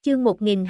Chương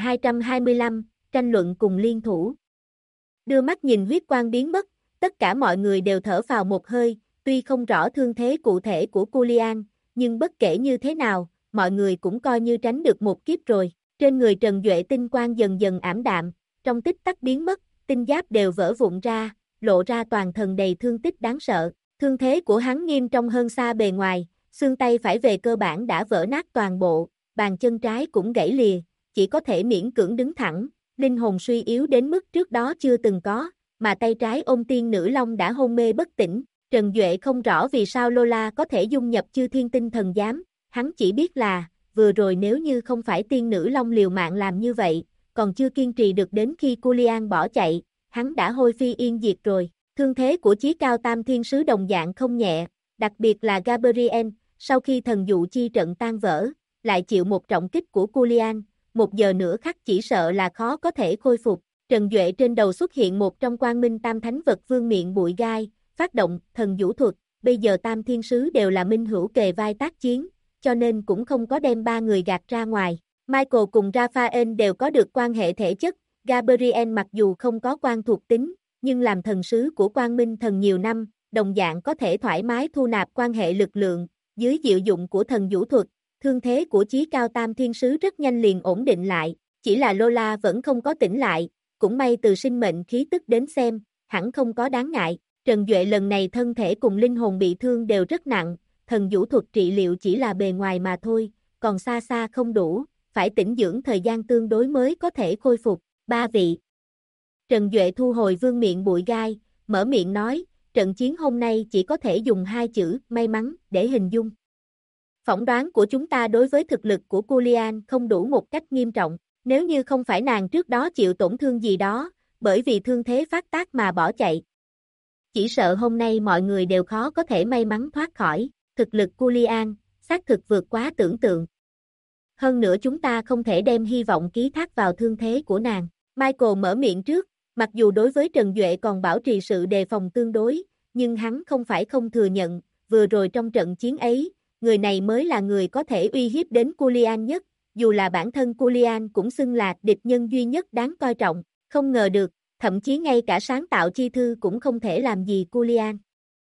1225, tranh luận cùng liên thủ. Đưa mắt nhìn huyết quang biến mất, tất cả mọi người đều thở phào một hơi, tuy không rõ thương thế cụ thể của Julian, nhưng bất kể như thế nào, mọi người cũng coi như tránh được một kiếp rồi. Trên người Trần Duệ tinh quang dần dần ảm đạm, trong tích tắc biến mất, tinh giáp đều vỡ vụn ra, lộ ra toàn thân đầy thương tích đáng sợ. Thương thế của hắn nghiêm trọng hơn xa bề ngoài, xương tay phải về cơ bản đã vỡ nát toàn bộ, bàn chân trái cũng gãy lìa, chỉ có thể miễn cưỡng đứng thẳng, linh hồn suy yếu đến mức trước đó chưa từng có, mà tay trái ôm tiên nữ long đã hôn mê bất tỉnh. Trần Duệ không rõ vì sao Lola có thể dung nhập chư thiên tinh thần giám, hắn chỉ biết là, vừa rồi nếu như không phải tiên nữ long liều mạng làm như vậy, còn chưa kiên trì được đến khi Julian bỏ chạy, hắn đã hôi phi yên diệt rồi. Thương thế của chí cao tam thiên sứ đồng dạng không nhẹ, đặc biệt là Gabriel, sau khi thần dụ chi trận tan vỡ, lại chịu một trọng kích của Julian, 1 giờ nữa khắc chỉ sợ là khó có thể khôi phục. Trần Duệ trên đầu xuất hiện một trong quang minh tam thánh vật vương miệng bụi gai, phát động thần vũ thuật, bây giờ tam thiên sứ đều là minh hữu kề vai tác chiến, cho nên cũng không có đem 3 người gạt ra ngoài. Michael cùng Raphael đều có được quan hệ thể chất, Gabriel mặc dù không có quan thuộc tính, nhưng làm thần sứ của quang minh thần nhiều năm, đồng dạng có thể thoải mái thu nạp quan hệ lực lượng, dưới diệu dụng của thần vũ thuật, thương thế của chí cao tam thiên sứ rất nhanh liền ổn định lại, chỉ là Lola vẫn không có tỉnh lại, cũng may từ sinh mệnh khí tức đến xem, hẳn không có đáng ngại. Trần Duệ lần này thân thể cùng linh hồn bị thương đều rất nặng, thần vũ thuật trị liệu chỉ là bề ngoài mà thôi, còn xa xa không đủ, phải tĩnh dưỡng thời gian tương đối mới có thể khôi phục. 3 vị. Trần Duệ thu hồi vương miệng bụi gai, mở miệng nói, trận chiến hôm nay chỉ có thể dùng 2 chữ, may mắn, để hình dung. Phỏng đoán của chúng ta đối với thực lực của Julian không đủ một cách nghiêm trọng, nếu như không phải nàng trước đó chịu tổn thương gì đó, bởi vì thương thế phát tác mà bỏ chạy. Chỉ sợ hôm nay mọi người đều khó có thể may mắn thoát khỏi, thực lực Julian, xác thực vượt quá tưởng tượng. Hơn nữa chúng ta không thể đem hy vọng ký thác vào thương thế của nàng. Michael mở miệng trước, mặc dù đối với Trần Duệ còn bảo trì sự đề phòng tương đối, nhưng hắn không phải không thừa nhận, vừa rồi trong trận chiến ấy, người này mới là người có thể uy hiếp đến Julian nhất, dù là bản thân Julian cũng xưng là địch nhân duy nhất đáng coi trọng, không ngờ được, thậm chí ngay cả sáng tạo chi thư cũng không thể làm gì Julian.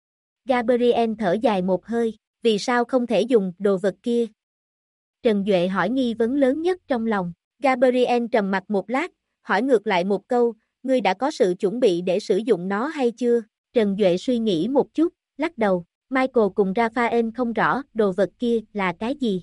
Gabriel thở dài một hơi, vì sao không thể dùng đồ vật kia? Trần Duệ hỏi nghi vấn lớn nhất trong lòng. Gabriel trầm mặt một lát, hỏi ngược lại một câu, ngươi đã có sự chuẩn bị để sử dụng nó hay chưa? Trần Duệ suy nghĩ một chút, lắc đầu. Michael cùng Raphael không rõ đồ vật kia là cái gì.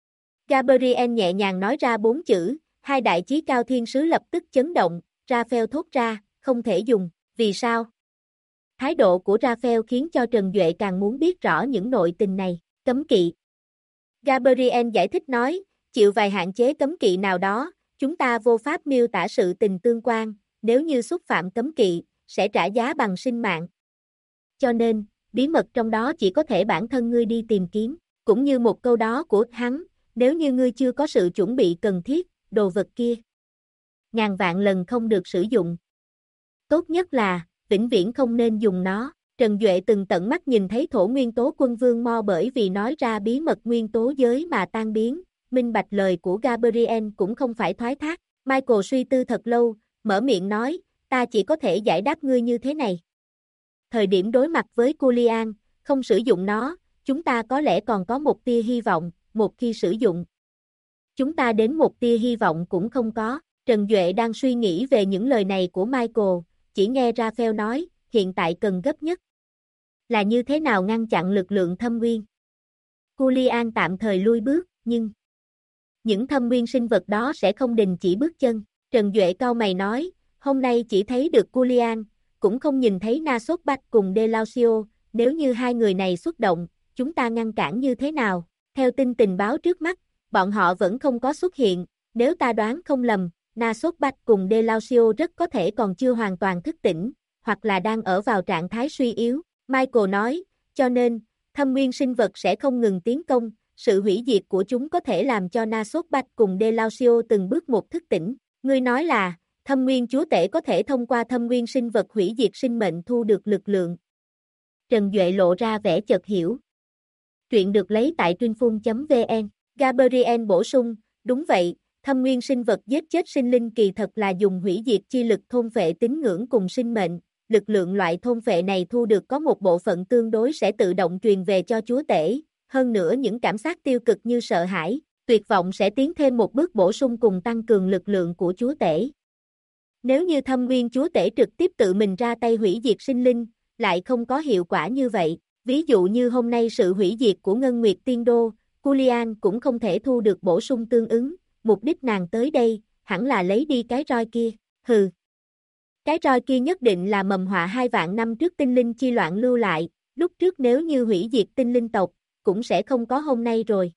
Gabriel nhẹ nhàng nói ra 4 chữ, 2 đại chí cao thiên sứ lập tức chấn động, Raphael thốt ra, không thể dùng, vì sao? Thái độ của Raphael khiến cho Trần Duệ càng muốn biết rõ những nội tình này, cấm kỵ. Gabriel giải thích nói, chịu vài hạn chế cấm kỵ nào đó, chúng ta vô pháp miêu tả sự tình tương quan, nếu như xúc phạm cấm kỵ, sẽ trả giá bằng sinh mạng. Cho nên, bí mật trong đó chỉ có thể bản thân ngươi đi tìm kiếm, cũng như một câu đó của hắn, nếu như ngươi chưa có sự chuẩn bị cần thiết, đồ vật kia ngàn vạn lần không được sử dụng. Tốt nhất là, vĩnh viễn không nên dùng nó. Trần Duệ từng tận mắt nhìn thấy thổ nguyên tố quân vương Mo bởi vì nói ra bí mật nguyên tố giới mà tan biến, minh bạch lời của Gabriel cũng không phải thoái thác. Michael suy tư thật lâu, mở miệng nói, ta chỉ có thể giải đáp ngươi như thế này. Thời điểm đối mặt với Julian, không sử dụng nó, chúng ta có lẽ còn có một tia hy vọng, một khi sử dụng. Chúng ta đến một tia hy vọng cũng không có. Trần Duệ đang suy nghĩ về những lời này của Michael, chỉ nghe Raphael nói, hiện tại cần gấp nhất là như thế nào ngăn chặn lực lượng thâm nguyên. Julian tạm thời lui bước, nhưng những thâm nguyên sinh vật đó sẽ không đình chỉ bước chân. Trần Duệ cau mày nói, hôm nay chỉ thấy được Julian, cũng không nhìn thấy Nasobat cùng Delausio, nếu như 2 người này xuất động, chúng ta ngăn cản như thế nào? Theo tin tình báo trước mắt, bọn họ vẫn không có xuất hiện, nếu ta đoán không lầm, Nasobat cùng Delausio rất có thể còn chưa hoàn toàn thức tỉnh, hoặc là đang ở vào trạng thái suy yếu. Michael nói, cho nên, thâm nguyên sinh vật sẽ không ngừng tiến công, sự hủy diệt của chúng có thể làm cho Nasobat cùng Delausio từng bước một thức tỉnh. Ngươi nói là, thâm nguyên chúa tể có thể thông qua thâm nguyên sinh vật hủy diệt sinh mệnh thu được lực lượng. Trần Duệ lộ ra vẻ chợt hiểu. Truyện được lấy tại truyện.vn. Gabriel bổ sung, đúng vậy, Thâm nguyên sinh vật giết chết sinh linh kỳ thật là dùng hủy diệt chi lực thôn phệ tín ngưỡng cùng sinh mệnh, lực lượng loại thôn phệ này thu được có một bộ phận tương đối sẽ tự động truyền về cho chúa tể, hơn nữa những cảm giác tiêu cực như sợ hãi, tuyệt vọng sẽ tiến thêm một bước bổ sung cùng tăng cường lực lượng của chúa tể. Nếu như thâm nguyên chúa tể trực tiếp tự mình ra tay hủy diệt sinh linh, lại không có hiệu quả như vậy, ví dụ như hôm nay sự hủy diệt của Ngân Nguyệt Tiên Đô, Julian cũng không thể thu được bổ sung tương ứng, mục đích nàng tới đây, hẳn là lấy đi cái roi kia, hừ. Cái roi kia nhất định là mầm họa 2 vạn năm trước tinh linh chi loạn lưu lại, lúc trước nếu như hủy diệt tinh linh tộc, cũng sẽ không có hôm nay rồi.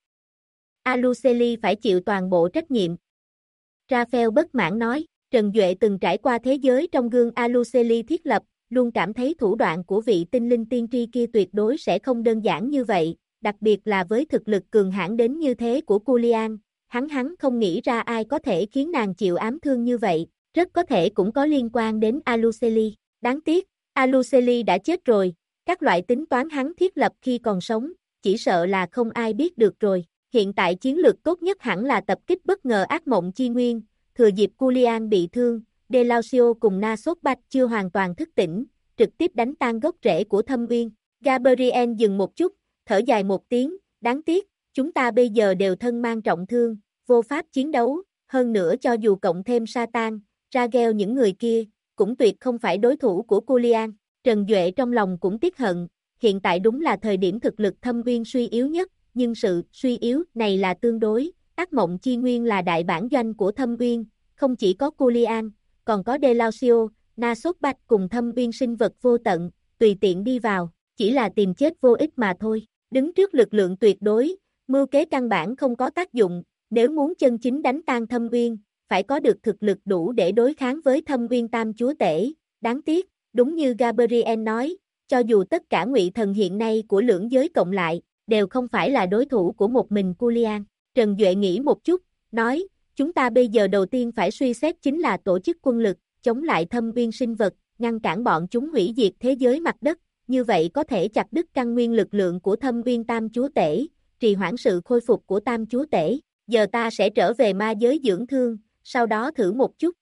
Aluceli phải chịu toàn bộ trách nhiệm. Raphael bất mãn nói, Trần Duệ từng trải qua thế giới trong gương Aluceli thiết lập, luôn cảm thấy thủ đoạn của vị tinh linh tiên tri kia tuyệt đối sẽ không đơn giản như vậy, đặc biệt là với thực lực cường hãn đến như thế của Julian, hắn không nghĩ ra ai có thể khiến nàng chịu ám thương như vậy, rất có thể cũng có liên quan đến Aluceli. Đáng tiếc, Aluceli đã chết rồi, các loại tính toán hắn thiết lập khi còn sống, chỉ sợ là không ai biết được rồi. Hiện tại chiến lược tốt nhất hẳn là tập kích bất ngờ ác mộng chi nguyên, thừa dịp Julian bị thương, Delausio cùng Nasotbat chưa hoàn toàn thức tỉnh, trực tiếp đánh tan gốc rễ của thâm uyên. Gabriel dừng một chút, thở dài một tiếng, đáng tiếc, chúng ta bây giờ đều thân mang trọng thương, vô pháp chiến đấu, hơn nữa cho dù cộng thêm Satan, Ragel những người kia, cũng tuyệt không phải đối thủ của Julian. Trần Duệ trong lòng cũng tiếc hận, hiện tại đúng là thời điểm thực lực thâm uyên suy yếu nhất, nhưng sự suy yếu này là tương đối, ác mộng chi nguyên là đại bản doanh của thâm uyên, không chỉ có Julian, còn có Delausio, Nasotbat cùng thâm uyên sinh vật vô tận, tùy tiện đi vào, chỉ là tìm chết vô ích mà thôi. Đứng trước lực lượng tuyệt đối, mưu kế căn bản không có tác dụng, nếu muốn chân chính đánh tan thâm uyên, phải có được thực lực đủ để đối kháng với thâm uyên tam chúa tể. Đáng tiếc, đúng như Gabriel nói, cho dù tất cả ngụy thần hiện nay của lưỡng giới cộng lại, đều không phải là đối thủ của một mình Julian. Trần Duệ nghĩ một chút, nói, chúng ta bây giờ đầu tiên phải suy xét chính là tổ chức quân lực, chống lại thâm uyên sinh vật, ngăn cản bọn chúng hủy diệt thế giới mặt đất, như vậy có thể chặt đứt căn nguyên lực lượng của thâm uyên tam chúa tể, trì hoãn sự khôi phục của tam chúa tể. Giờ ta sẽ trở về ma giới dưỡng thương, sau đó thử một chút.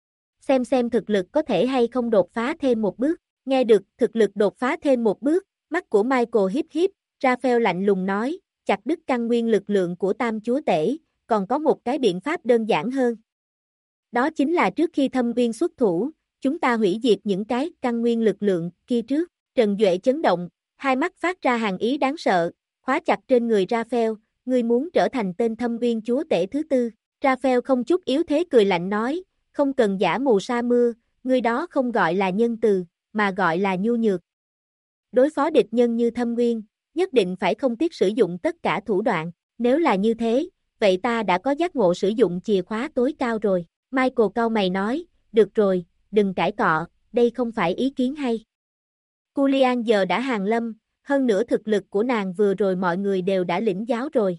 Xem thực lực có thể hay không đột phá thêm một bước. Nghe được thực lực đột phá thêm một bước, mắt của Michael híp híp, Raphael lạnh lùng nói, chặt đứt căn nguyên lực lượng của tam chúa tể, còn có một cái biện pháp đơn giản hơn. Đó chính là trước khi thâm uyên xuất thủ, chúng ta hủy diệt những cái căn nguyên lực lượng kia trước. Trần Duệ chấn động, hai mắt phát ra hàn ý đáng sợ, khóa chặt trên người Raphael, ngươi muốn trở thành tên thâm uyên chúa tể thứ tư. Raphael không chút yếu thế cười lạnh nói, không cần giả mù sa mưa, ngươi đó không gọi là nhân từ, mà gọi là nhu nhược. Đối phó địch nhân như thâm uyên, nhất định phải không tiếc sử dụng tất cả thủ đoạn, nếu là như thế, vậy ta đã có giác ngộ sử dụng chìa khóa tối cao rồi. Michael cau mày nói, được rồi, đừng cãi cọ, đây không phải ý kiến hay. Julian giờ đã hàng lâm, hơn nữa thực lực của nàng vừa rồi mọi người đều đã lĩnh giáo rồi.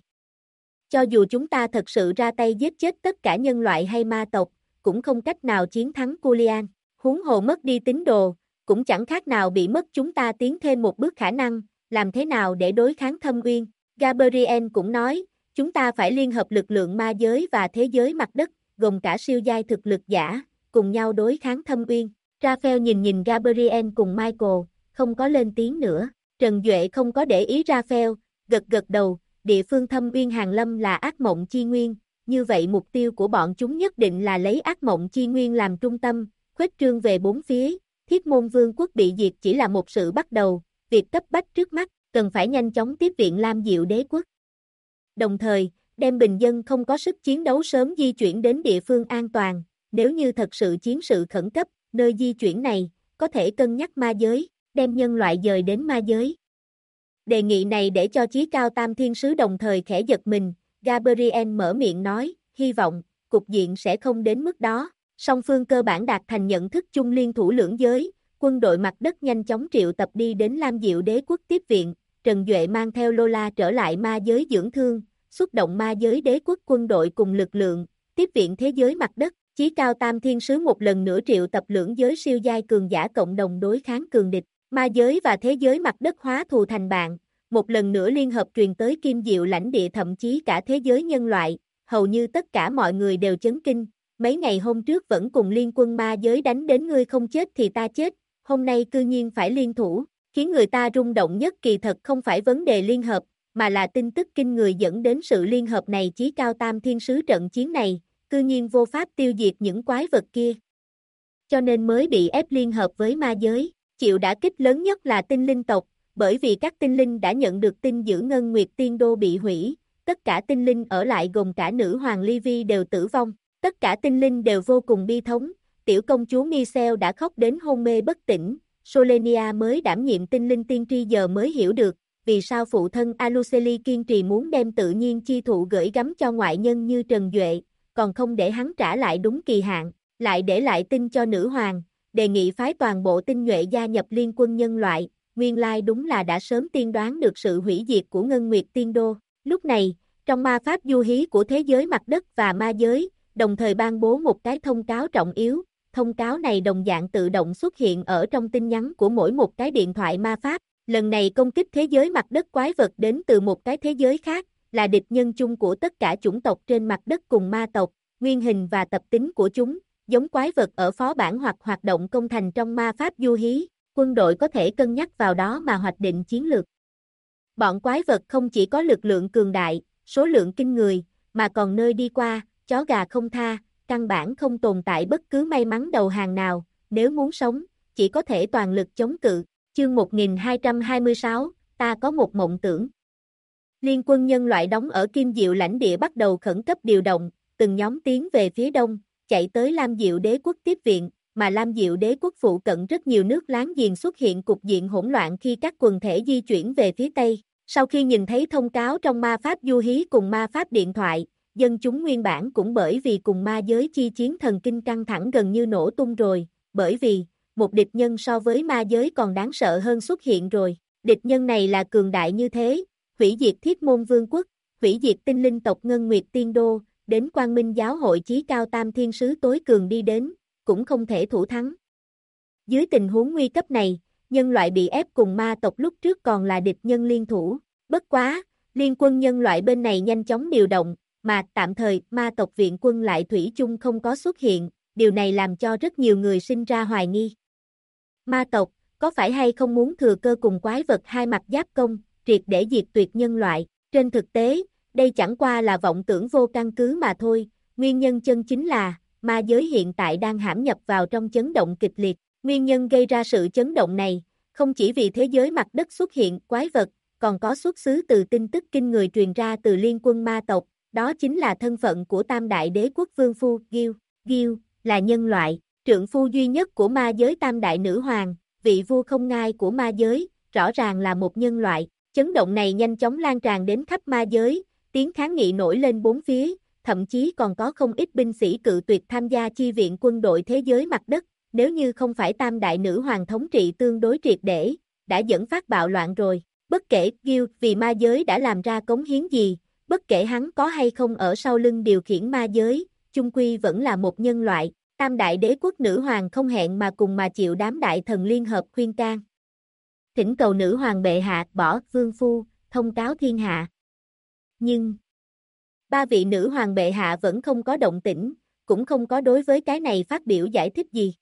Cho dù chúng ta thật sự ra tay giết chết tất cả nhân loại hay ma tộc, cũng không cách nào chiến thắng Julian. Huống hồ mất đi tín đồ, cũng chẳng khác nào bị mất chúng ta tiến thêm một bước khả năng, làm thế nào để đối kháng thâm uyên. Gabriel cũng nói, chúng ta phải liên hợp lực lượng ma giới và thế giới mặt đất, gồm cả siêu giai thực lực giả, cùng nhau đối kháng thâm uyên. Raphael nhìn Gabriel cùng Michael, không có lên tiếng nữa. Trần Duệ không có để ý Raphael, gật đầu, địa phương thâm uyên hàng lâm là ác mộng chi nguyên, như vậy mục tiêu của bọn chúng nhất định là lấy ác mộng chi nguyên làm trung tâm, khuếch trương về bốn phía. Thiết môn vương quốc bị diệt chỉ là một sự bắt đầu, việc cấp bách trước mắt, cần phải nhanh chóng tiếp viện Lam Diệu đế quốc. Đồng thời, đem bình dân không có sức chiến đấu sớm di chuyển đến địa phương an toàn, nếu như thật sự chiến sự khẩn cấp, nơi di chuyển này, có thể cân nhắc ma giới, đem nhân loại dời đến ma giới. Đề nghị này để cho chí cao tam thiên sứ đồng thời khẽ giật mình, Gabriel mở miệng nói, hy vọng, cục diện sẽ không đến mức đó. Song phương cơ bản đạt thành nhận thức chung liên thủ lưỡng giới, quân đội mặt đất nhanh chóng triệu tập đi đến Lam Diệu đế quốc tiếp viện, Trần Duệ mang theo Lola trở lại ma giới dưỡng thương, xuất động ma giới đế quốc quân đội cùng lực lượng, tiếp viện thế giới mặt đất, chí cao tam thiên sứ một lần nữa triệu tập lưỡng giới siêu giai cường giả cộng đồng đối kháng cường địch, ma giới và thế giới mặt đất hóa thù thành bạn, một lần nữa liên hợp truyền tới Kim Diệu lãnh địa thậm chí cả thế giới nhân loại, hầu như tất cả mọi người đều chấn kinh, mấy ngày hôm trước vẫn cùng liên quân ma giới đánh đến ngươi không chết thì ta chết, hôm nay cư nhiên phải liên thủ, khiến người ta rung động nhất kỳ thật không phải vấn đề liên hợp, mà là tin tức kinh người dẫn đến sự liên hợp này chí cao tam thiên sứ trận chiến này, cư nhiên vô pháp tiêu diệt những quái vật kia. Cho nên mới bị ép liên hợp với ma giới, chịu đả kích lớn nhất là tinh linh tộc, bởi vì các tinh linh đã nhận được tin giữ Ngân Nguyệt Tiên Đô bị hủy, tất cả tinh linh ở lại gồm cả nữ hoàng Livy đều tử vong, tất cả tinh linh đều vô cùng bi thống, tiểu công chúa Michelle đã khóc đến hôn mê bất tỉnh, Solenia mới đảm nhiệm tinh linh tiên tri giờ mới hiểu được, vì sao phụ thân Aluceli kiên trì muốn đem tự nhiên chi thụ gửi gắm cho ngoại nhân như Trần Duệ, còn không để hắn trả lại đúng kỳ hạn, lại để lại tin cho nữ hoàng, đề nghị phái toàn bộ tinh nhuệ gia nhập liên quân nhân loại, nguyên lai đúng là đã sớm tiên đoán được sự hủy diệt của Ngân Nguyệt Tiên Đô. Lúc này, trong ma pháp du hí của thế giới mặt đất và ma giới, đồng thời ban bố một cái thông cáo trọng yếu, thông cáo này đồng dạng tự động xuất hiện ở trong tin nhắn của mỗi một cái điện thoại ma pháp, lần này công kích thế giới mặt đất quái vật đến từ một cái thế giới khác, là địch nhân chung của tất cả chủng tộc trên mặt đất cùng ma tộc, nguyên hình và tập tính của chúng, giống quái vật ở phó bản hoặc hoạt động công thành trong ma pháp du hí, quân đội có thể cân nhắc vào đó mà hoạch định chiến lược. Bọn quái vật không chỉ có lực lượng cường đại, số lượng kinh người, mà còn nơi đi qua, chó gà không tha, căn bản không tồn tại bất cứ may mắn đầu hàng nào, nếu muốn sống, chỉ có thể toàn lực chống cự. Chương 1226, ta có một mộng tưởng. Liên quân nhân loại đóng ở Kim Diệu lãnh địa bắt đầu khẩn cấp điều động, từng nhóm tiến về phía đông, chạy tới Lam Diệu đế quốc tiếp viện, mà Lam Diệu đế quốc phụ cận rất nhiều nước láng giềng xuất hiện cục diện hỗn loạn khi các quần thể di chuyển về phía tây. Sau khi nhìn thấy thông cáo trong ma pháp du hí cùng ma pháp điện thoại, dân chúng nguyên bản cũng bởi vì cùng ma giới chi chiến thần kinh căng thẳng gần như nổ tung rồi, bởi vì một địch nhân so với ma giới còn đáng sợ hơn xuất hiện rồi. Địch nhân này là cường đại như thế, hủy diệt Thiết Môn Vương quốc, hủy diệt tinh linh tộc Ngân Nguyệt Tiên Đô, đến Quang Minh giáo hội chí cao tam thiên sứ tối cường đi đến, cũng không thể thủ thắng. Dưới tình huống nguy cấp này, nhân loại bị ép cùng ma tộc lúc trước còn là địch nhân liên thủ, bất quá, liên quân nhân loại bên này nhanh chóng điều động, mà tạm thời ma tộc viện quân lại thủy chung không có xuất hiện, điều này làm cho rất nhiều người sinh ra hoài nghi. Ma tộc, có phải hay không muốn thừa cơ cùng quái vật hai mặt giáp công, triệt để diệt tuyệt nhân loại? Trên thực tế, đây chẳng qua là vọng tưởng vô căn cứ mà thôi, nguyên nhân chân chính là, ma giới hiện tại đang hãm nhập vào trong chấn động kịch liệt. Nguyên nhân gây ra sự chấn động này, không chỉ vì thế giới mặt đất xuất hiện quái vật, còn có xuất xứ từ tin tức kinh người truyền ra từ liên quân ma tộc, đó chính là thân phận của tam đại đế quốc vương phu, Gil. Gil, là nhân loại, trượng phu duy nhất của ma giới tam đại nữ hoàng, vị vua không ngai của ma giới, rõ ràng là một nhân loại. Chấn động này nhanh chóng lan tràn đến khắp ma giới, tiếng kháng nghị nổi lên bốn phía, thậm chí còn có không ít binh sĩ cự tuyệt tham gia chi viện quân đội thế giới mặt đất, nếu như không phải tam đại nữ hoàng thống trị tương đối triệt để, đã dẫn phát bạo loạn rồi. Bất kể Gil vì ma giới đã làm ra cống hiến gì, bất kể hắn có hay không ở sau lưng điều khiển ma giới, chung quy vẫn là một nhân loại. Tam đại đế quốc nữ hoàng không hẹn mà cùng mà chịu đám đại thần liên hợp khuyên can. Thỉnh cầu nữ hoàng bệ hạ bỏ vương phu, thông cáo thiên hạ. Nhưng ba vị nữ hoàng bệ hạ vẫn không có động tĩnh, cũng không có đối với cái này phát biểu giải thích gì.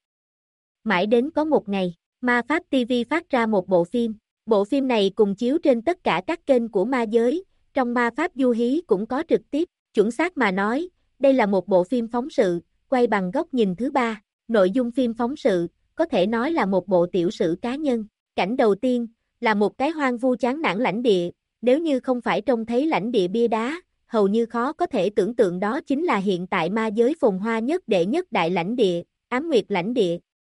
Mãi đến có một ngày, Ma Pháp TV phát ra một bộ phim. Bộ phim này cùng chiếu trên tất cả các kênh của ma giới, trong Ma Pháp du hí cũng có trực tiếp. Chuẩn xác mà nói, đây là một bộ phim phóng sự, quay bằng góc nhìn thứ ba. Nội dung phim phóng sự, có thể nói là một bộ tiểu sử cá nhân. Cảnh đầu tiên, là một cái hoang vu chán nản lãnh địa, nếu như không phải trông thấy lãnh địa bia đá, hầu như khó có thể tưởng tượng đó chính là hiện tại ma giới phồn hoa nhất đệ nhất đại lãnh địa, Ám Nguyệt lãnh địa.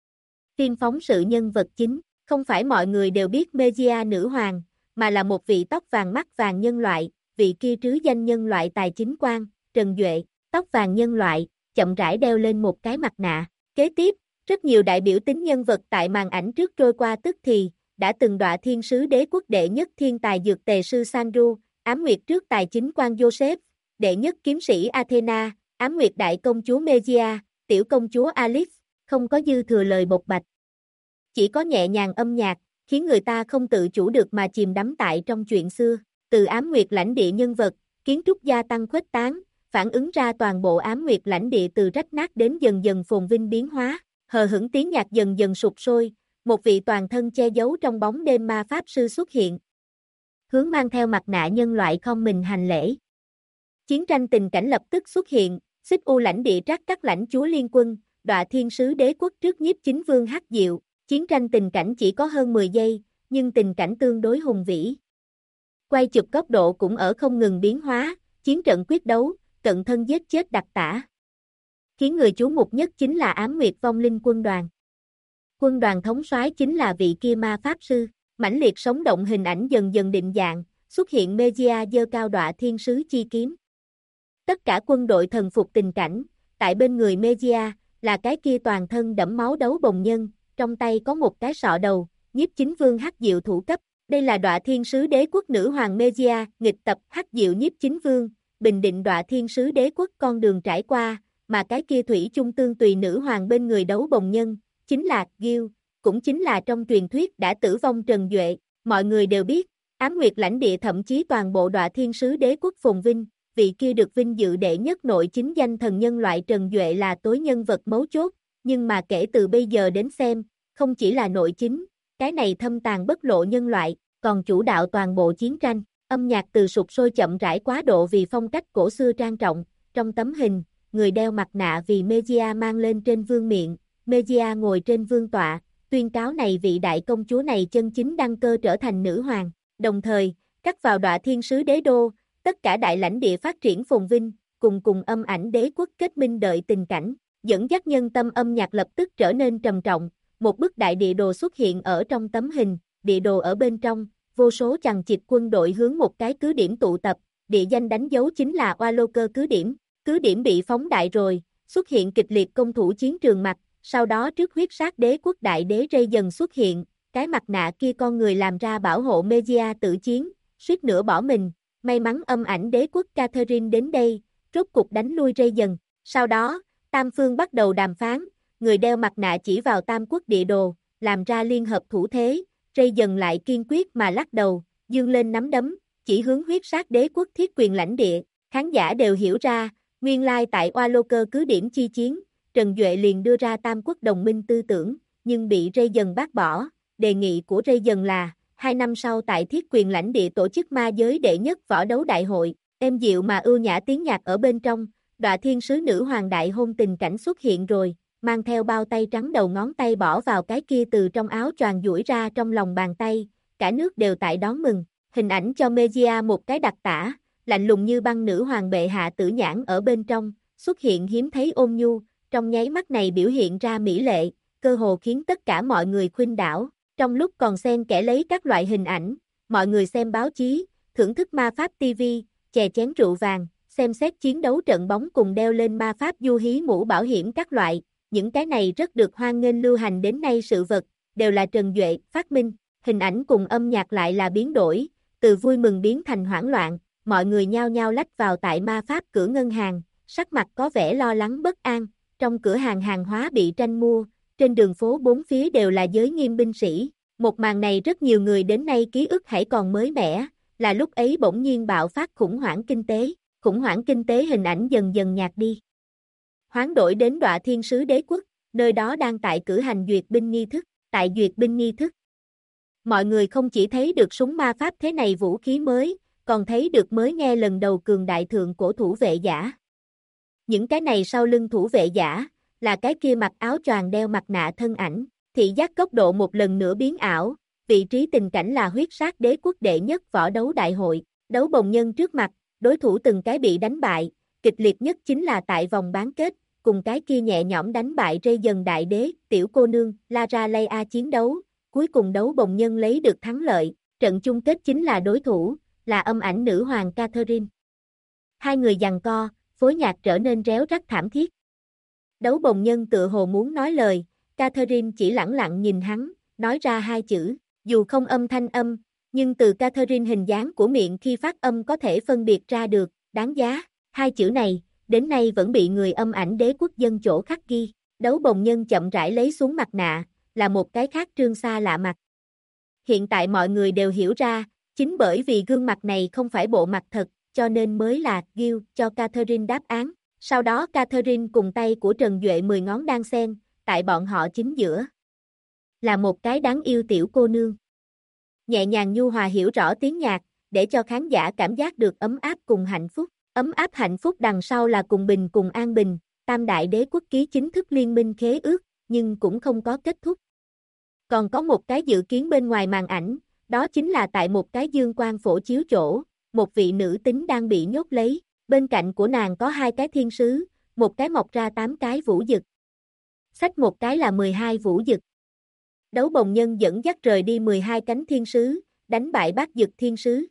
Phim phóng sự nhân vật chính, không phải mọi người đều biết Megia nữ hoàng, mà là một vị tóc vàng mắt vàng nhân loại, vị kia trứ danh nhân loại tài chính quan, Trần Duệ, tóc vàng nhân loại, chậm rãi đeo lên một cái mặt nạ. Kế tiếp, rất nhiều đại biểu tính nhân vật tại màn ảnh trước trôi qua tức thì, đã từng đọa thiên sứ đế quốc đệ nhất thiên tài dược tề sư Sandru, Ám Nguyệt trước tài chính quan Joseph, đệ nhất kiếm sĩ Athena, Ám Nguyệt đại công chúa Megia, tiểu công chúa Alice, không có dư thừa lời bộc bạch. Chỉ có nhẹ nhàng âm nhạc, khiến người ta không tự chủ được mà chìm đắm tại trong chuyện xưa. Từ Ám Nguyệt lãnh địa nhân vật, kiến trúc gia tăng khuếch tán, phản ứng ra toàn bộ Ám Nguyệt lãnh địa từ rách nát đến dần dần phồn vinh biến hóa, hờ hững tiếng nhạc dần dần sụp sôi, một vị toàn thân che giấu trong bóng đêm ma pháp sư xuất hiện. Hướng mang theo mặt nạ nhân loại không mình hành lễ. Chiến tranh tình cảnh lập tức xuất hiện, Xích U lãnh địa trắc các lãnh chúa liên quân, Đọa Thiên sứ đế quốc trước nhiếp chính vương Hắc Diệu, chiến tranh tình cảnh chỉ có hơn 10 giây, nhưng tình cảnh tương đối hùng vĩ. Quay chụp góc độ cũng ở không ngừng biến hóa, chiến trận quyết đấu, cận thân giết chết đặc tả. Khiến người chú mục nhất chính là Ám Nguyệt vong linh quân đoàn. Quân đoàn thống soái chính là vị kia ma pháp sư, mãnh liệt sống động hình ảnh dần dần định dạng, xuất hiện Mejia giơ cao Đọa Thiên sứ chi kiếm. Tất cả quân đội thần phục tình cảnh, tại bên người Mejia, là cái kia toàn thân đẫm máu đấu bồng nhân, trong tay có một cái sọ đầu, nhiếp chính vương Hắc Diệu thủ cấp. Đây là Đọa Thiên sứ đế quốc nữ hoàng Mejia, nghịch tập Hắc Diệu nhiếp chính vương, bình định Đọa Thiên sứ đế quốc con đường trải qua, mà cái kia thủy chung tương tùy nữ hoàng bên người đấu bồng nhân, chính là Gil, cũng chính là trong truyền thuyết đã tử vong Trần Duệ. Mọi người đều biết, Ám Nguyệt lãnh địa thậm chí toàn bộ Đọa Thiên sứ đế quốc phồn vinh, vị kia được vinh dự đệ nhất nội chính danh thần nhân loại Trần Duệ là tối nhân vật mấu chốt, nhưng mà kể từ bây giờ đến xem, không chỉ là nội chính, cái này thâm tàn bất lộ nhân loại, còn chủ đạo toàn bộ chiến tranh. Âm nhạc từ sụp sôi chậm rãi quá độ vì phong cách cổ xưa trang trọng, trong tấm hình, người đeo mặt nạ vì Mejia mang lên trên vương miện, Mejia ngồi trên vương tọa, tuyên cáo này vị đại công chúa này chân chính đăng cơ trở thành nữ hoàng, đồng thời, cắt vào Đọa Thiên sứ đế đô, tất cả đại lãnh địa phát triển phồn vinh, cùng âm ảnh đế quốc kết minh đợi tình cảnh, dẫn dắt nhân tâm âm nhạc lập tức trở nên trầm trọng, một bức đại địa đồ xuất hiện ở trong tấm hình, địa đồ ở bên trong, vô số chằng chịt quân đội hướng một cái cứ điểm tụ tập, địa danh đánh dấu chính là Oaloker cứ điểm bị phóng đại rồi, xuất hiện kịch liệt công thủ chiến trường mặt, sau đó trước huyết sát đế quốc đại đế Rây dần xuất hiện, cái mặt nạ kia con người làm ra bảo hộ Mejia tự chiến, suýt nữa bỏ mình, may mắn âm ảnh đế quốc Catherine đến đây, rốt cục đánh lui Rây dần, sau đó, Tam Phương bắt đầu đàm phán, người đeo mặt nạ chỉ vào Tam quốc địa đồ, làm ra liên hợp thủ thế, Rây dần lại kiên quyết mà lắc đầu, dương lên nắm đấm, chỉ hướng huyết sát đế quốc thiết quyền lãnh địa, khán giả đều hiểu ra, nguyên lai tại Oaloker cứ điểm chi chiến, Trần Duệ liền đưa ra Tam quốc đồng minh tư tưởng, nhưng bị Rây dần bác bỏ, đề nghị của Rây dần là, 2 năm sau tại thiết quyền lãnh địa tổ chức ma giới đệ nhất võ đấu đại hội, êm dịu mà ưu nhã tiếng nhạc ở bên trong, Đọa Thiên sứ nữ hoàng đại hôn tình cảnh xuất hiện rồi, mang theo bao tay trắng đầu ngón tay bỏ vào cái kia từ trong áo choàng duỗi ra trong lòng bàn tay, cả nước đều tại đón mừng, hình ảnh cho Mejia một cái đặc tả, lạnh lùng như băng nữ hoàng bệ hạ tử nhãn ở bên trong, xuất hiện hiếm thấy ôn nhu, trong nháy mắt này biểu hiện ra mỹ lệ, cơ hồ khiến tất cả mọi người khuynh đảo, trong lúc còn xen kẽ lấy các loại hình ảnh, mọi người xem báo chí, thưởng thức ma pháp TV, chè chén rượu vàng, xem xét chiến đấu trận bóng cùng đeo lên ma pháp du hí mũ bảo hiểm các loại, những cái này rất được hoan nghênh lưu hành đến nay sự vật, đều là Trần Duệ phát minh, hình ảnh cùng âm nhạc lại là biến đổi, từ vui mừng biến thành hoảng loạn, mọi người nhao nhao lách vào tại ma pháp cửa ngân hàng, sắc mặt có vẻ lo lắng bất an, trong cửa hàng hàng hóa bị tranh mua, trên đường phố bốn phía đều là giới nghiêm binh sĩ, một màn này rất nhiều người đến nay ký ức hãy còn mới mẻ, là lúc ấy bỗng nhiên bạo phát khủng hoảng kinh tế hình ảnh dần dần nhạt đi. Hoán đổi đến Đọa Thiên sứ đế quốc, nơi đó đang tại cử hành duyệt binh nghi thức, tại duyệt binh nghi thức. Mọi người không chỉ thấy được súng ma pháp thế này vũ khí mới, còn thấy được mới nghe lần đầu cường đại thượng cổ thủ vệ giả. Những cái này sau lưng thủ vệ giả, là cái kia mặc áo choàng đeo mặt nạ thân ảnh, thị giác góc độ một lần nữa biến ảo, vị trí tình cảnh là huyết sát đế quốc đệ nhất võ đấu đại hội, đấu bồng nhân trước mặt, đối thủ từng cái bị đánh bại, kịch liệt nhất chính là tại vòng bán kết, cùng cái kia nhẹ nhõm đánh bại Rây dần đại đế, tiểu cô nương, Lara Leia chiến đấu, cuối cùng đấu bồng nhân lấy được thắng lợi, trận chung kết chính là đối thủ, là âm ảnh nữ hoàng Catherine. Hai người giằng co, phối nhạc trở nên réo rắt thảm thiết. Đấu bồng nhân tựa hồ muốn nói lời, Catherine chỉ lẳng lặng nhìn hắn, nói ra hai chữ, dù không âm thanh âm, nhưng từ Catherine hình dáng của miệng khi phát âm có thể phân biệt ra được, đáng giá, hai chữ này, đến nay vẫn bị người âm ảnh đế quốc dân chỗ khắc ghi, đấu bồng nhân chậm rãi lấy xuống mặt nạ, là một cái khác trương xa lạ mặt. Hiện tại mọi người đều hiểu ra, chính bởi vì gương mặt này không phải bộ mặt thật, cho nên mới là Gil cho Catherine đáp án. Sau đó Catherine cùng tay của Trần Duệ 10 ngón đan xen, tại bọn họ chính giữa. Là một cái đáng yêu tiểu cô nương. Nhẹ nhàng nhu hòa hiểu rõ tiếng nhạc, để cho khán giả cảm giác được ấm áp cùng hạnh phúc. Ấm áp hạnh phúc đằng sau là cùng bình cùng an bình, Tam Đại Đế quốc ký chính thức liên minh khế ước, nhưng cũng không có kết thúc. Còn có một cái dự kiến bên ngoài màn ảnh, đó chính là tại một cái dương quang phổ chiếu chỗ, một vị nữ tính đang bị nhốt lấy, bên cạnh của nàng có 2 cái thiên sứ, một cái mọc ra 8 cái vũ dực. Xách một cái là 12 vũ dực. Đấu bồng nhân dẫn dắt rời đi 12 cánh thiên sứ, đánh bại bát dực thiên sứ.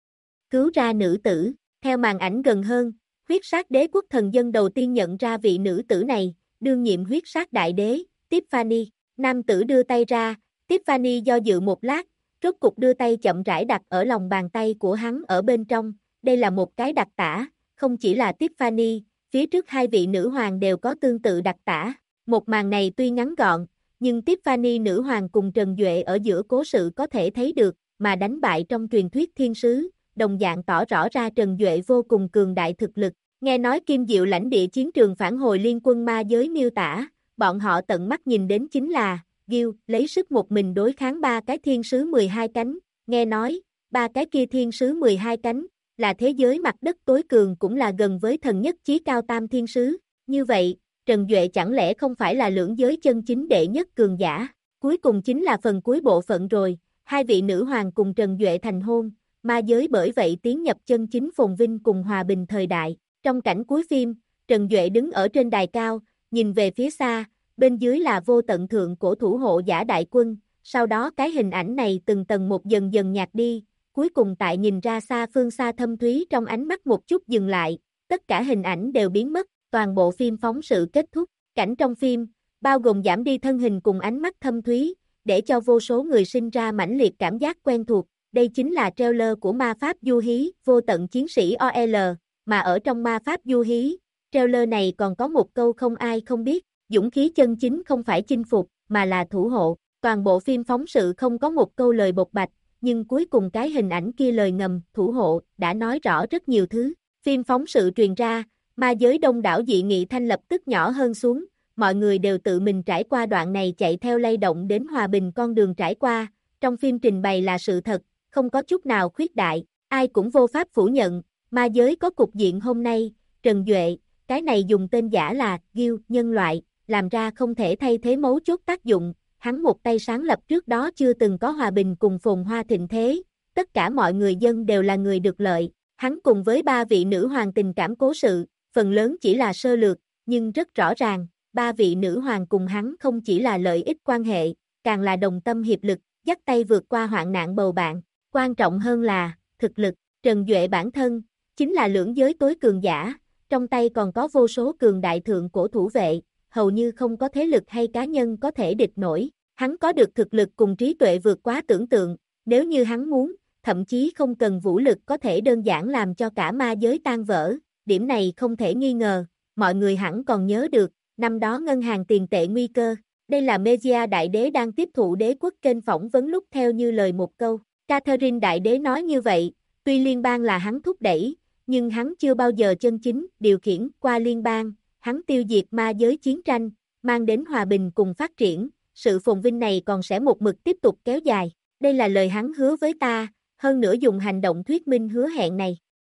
Cứu ra nữ tử, theo màn ảnh gần hơn, huyết sát đế quốc thần dân đầu tiên nhận ra vị nữ tử này, đương nhiệm huyết sát đại đế, Tiffany. Nam tử đưa tay ra, Tiffany do dự một lát, rốt cục đưa tay chậm rãi đặt ở lòng bàn tay của hắn ở bên trong, đây là một cái đặc tả, không chỉ là Tiffany, phía trước 2 vị nữ hoàng đều có tương tự đặc tả. Một màn này tuy ngắn gọn, nhưng Tiffany nữ hoàng cùng Trần Duệ ở giữa cố sự có thể thấy được, mà đánh bại trong truyền thuyết thiên sứ, đồng dạng tỏ rõ ra Trần Duệ vô cùng cường đại thực lực. Nghe nói Kim Diệu lãnh địa chiến trường phản hồi liên quân ma giới miêu tả, bọn họ tận mắt nhìn đến chính là Gil lấy sức một mình đối kháng 3 cái thiên sứ 12 cánh, nghe nói, 3 cái kia thiên sứ 12 cánh, là thế giới mặt đất tối cường cũng là gần với thần nhất chí cao tam thiên sứ, như vậy, Trần Duệ chẳng lẽ không phải là lưỡng giới chân chính đệ nhất cường giả, cuối cùng chính là phần cuối bộ phận rồi, 2 vị nữ hoàng cùng Trần Duệ thành hôn, ma giới bởi vậy tiến nhập chân chính phồn vinh cùng hòa bình thời đại, trong cảnh cuối phim, Trần Duệ đứng ở trên đài cao, nhìn về phía xa, bên dưới là vô tận thượng cổ thủ hộ giả đại quân, sau đó cái hình ảnh này từng tầng một dần dần nhạt đi, cuối cùng tại nhìn ra xa phương xa thâm thúy trong ánh mắt một chút dừng lại, tất cả hình ảnh đều biến mất, toàn bộ phim phóng sự kết thúc, cảnh trong phim, bao gồm giảm đi thân hình cùng ánh mắt thâm thúy, để cho vô số người sinh ra mãnh liệt cảm giác quen thuộc, đây chính là trailer của ma pháp du hí, vô tận chiến sĩ OL, mà ở trong ma pháp du hí, trailer này còn có một câu không ai không biết, dũng khí chân chính không phải chinh phục, mà là thủ hộ, toàn bộ phim phóng sự không có một câu lời bộc bạch, nhưng cuối cùng cái hình ảnh kia lời ngầm, thủ hộ, đã nói rõ rất nhiều thứ, phim phóng sự truyền ra, ma giới đông đảo dị nghị thanh lập tức nhỏ hơn xuống, mọi người đều tự mình trải qua đoạn này chạy theo lay động đến hòa bình con đường trải qua, trong phim trình bày là sự thật, không có chút nào khuyết đại, ai cũng vô pháp phủ nhận, ma giới có cục diện hôm nay, Trần Duệ, cái này dùng tên giả là Gil nhân loại, làm ra không thể thay thế mấu chốt tác dụng, hắn một tay sáng lập trước đó chưa từng có hòa bình cùng phồn hoa thịnh thế, tất cả mọi người dân đều là người được lợi, hắn cùng với 3 vị nữ hoàng tình cảm cố sự, phần lớn chỉ là sơ lược, nhưng rất rõ ràng, 3 vị nữ hoàng cùng hắn không chỉ là lợi ích quan hệ, càng là đồng tâm hiệp lực, dắt tay vượt qua hoạn nạn bầu bạn, quan trọng hơn là, thực lực, Trần Duệ bản thân, chính là lưỡng giới tối cường giả, trong tay còn có vô số cường đại thượng cổ thủ vệ, hầu như không có thế lực hay cá nhân có thể địch nổi, hắn có được thực lực cùng trí tuệ vượt quá tưởng tượng, nếu như hắn muốn, thậm chí không cần vũ lực có thể đơn giản làm cho cả ma giới tan vỡ, điểm này không thể nghi ngờ, mọi người hẳn còn nhớ được, năm đó ngân hàng tiền tệ nguy cơ, đây là Media Đại Đế đang tiếp thụ đế quốc kênh phỏng vấn lúc theo như lời một câu, Catherine Đại Đế nói như vậy, tuy liên bang là hắn thúc đẩy, nhưng hắn chưa bao giờ chân chính điều khiển qua liên bang, hắn tiêu diệt ma giới chiến tranh, mang đến hòa bình cùng phát triển, sự phồn vinh này còn sẽ một mực tiếp tục kéo dài, đây là lời hắn hứa với ta, hơn nữa dùng hành động thuyết minh hứa hẹn này.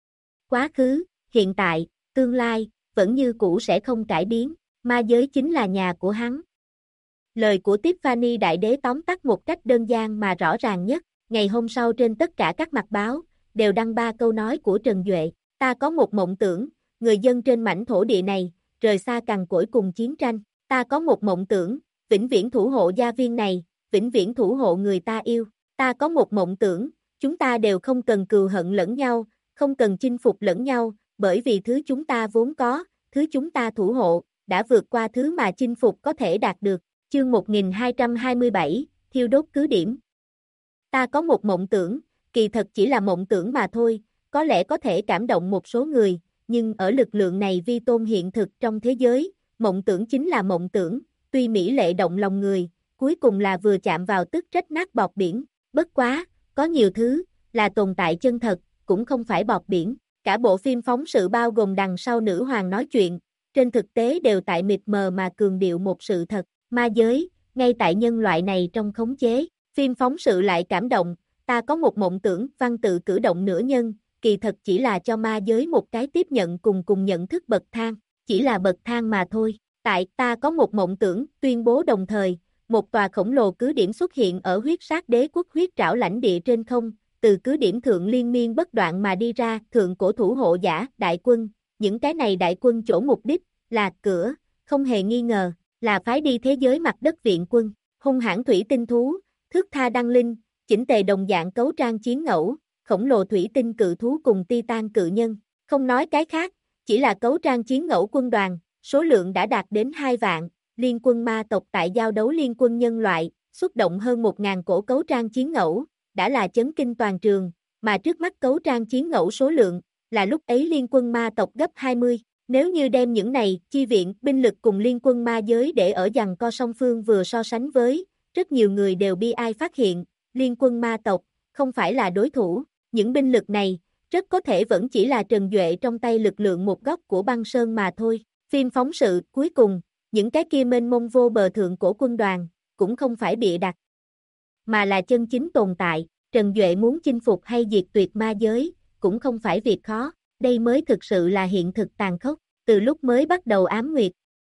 Quá khứ, hiện tại, tương lai, vẫn như cũ sẽ không cải biến, ma giới chính là nhà của hắn. Lời của Tiffany Đại Đế tóm tắt một cách đơn giản mà rõ ràng nhất, ngày hôm sau trên tất cả các mặt báo, đều đăng 3 câu nói của Trần Duệ, ta có một mộng tưởng, người dân trên mảnh thổ địa này, rời xa cằn cỗi cùng chiến tranh, ta có một mộng tưởng, vĩnh viễn thủ hộ gia viên này, vĩnh viễn thủ hộ người ta yêu, ta có một mộng tưởng, chúng ta đều không cần cừu hận lẫn nhau, không cần chinh phục lẫn nhau, bởi vì thứ chúng ta vốn có, thứ chúng ta thủ hộ, đã vượt qua thứ mà chinh phục có thể đạt được, chương 1227, thiêu đốt cứ điểm. Ta có một mộng tưởng, kỳ thật chỉ là mộng tưởng mà thôi, có lẽ có thể cảm động một số người, nhưng ở lực lượng này vi tôn hiện thực trong thế giới, mộng tưởng chính là mộng tưởng, tuy mỹ lệ động lòng người, cuối cùng là vừa chạm vào tức rách nát bọt biển, bất quá, có nhiều thứ, là tồn tại chân thật, cũng không phải bọt biển, Cả bộ phim phóng sự bao gồm đằng sau nữ hoàng nói chuyện, trên thực tế đều tại mịt mờ mà cường điệu một sự thật, ma giới, ngay tại nhân loại này trong khống chế. Phim phóng sự lại cảm động, ta có một mộng tưởng, văn tự cử động nửa nhân, kỳ thật chỉ là cho ma giới một cái tiếp nhận cùng nhận thức bậc thang, chỉ là bậc thang mà thôi. Tại ta có một mộng tưởng, tuyên bố đồng thời, một tòa khổng lồ cứ điểm xuất hiện ở huyết sát đế quốc huyết trảo lãnh địa trên không, từ cứ điểm thượng liên miên bất đoạn mà đi ra thượng cổ thủ hộ giả, đại quân, những cái này đại quân chỗ mục đích, là cửa, không hề nghi ngờ, là phái đi thế giới mặt đất viện quân, hung hãn thủy tinh thú, thước tha đăng linh, chỉnh tề đồng dạng cấu trang chiến ngẫu, khổng lồ thủy tinh cự thú cùng titan cự nhân, không nói cái khác, chỉ là cấu trang chiến ngẫu quân đoàn, số lượng đã đạt đến 2 vạn, liên quân ma tộc tại giao đấu liên quân nhân loại, xuất động hơn 1.000 cổ cấu trang chiến ngẫu, đã là chấn kinh toàn trường, mà trước mắt cấu trang chiến ngẫu số lượng, là lúc ấy liên quân ma tộc gấp 20. Nếu như đem những này, chi viện, binh lực cùng liên quân ma giới để ở giằng co song phương vừa so sánh với, rất nhiều người đều bi ai phát hiện, liên quân ma tộc, không phải là đối thủ, những binh lực này, rất có thể vẫn chỉ là Trần Duệ trong tay lực lượng một góc của băng sơn mà thôi. Phim phóng sự, cuối cùng, những cái kia mênh mông vô bờ thượng cổ quân đoàn, cũng không phải bịa đặt, mà là chân chính tồn tại. Trần Duệ muốn chinh phục hay diệt tuyệt ma giới, cũng không phải việc khó, đây mới thực sự là hiện thực tàn khốc, từ lúc mới bắt đầu ám nguyệt.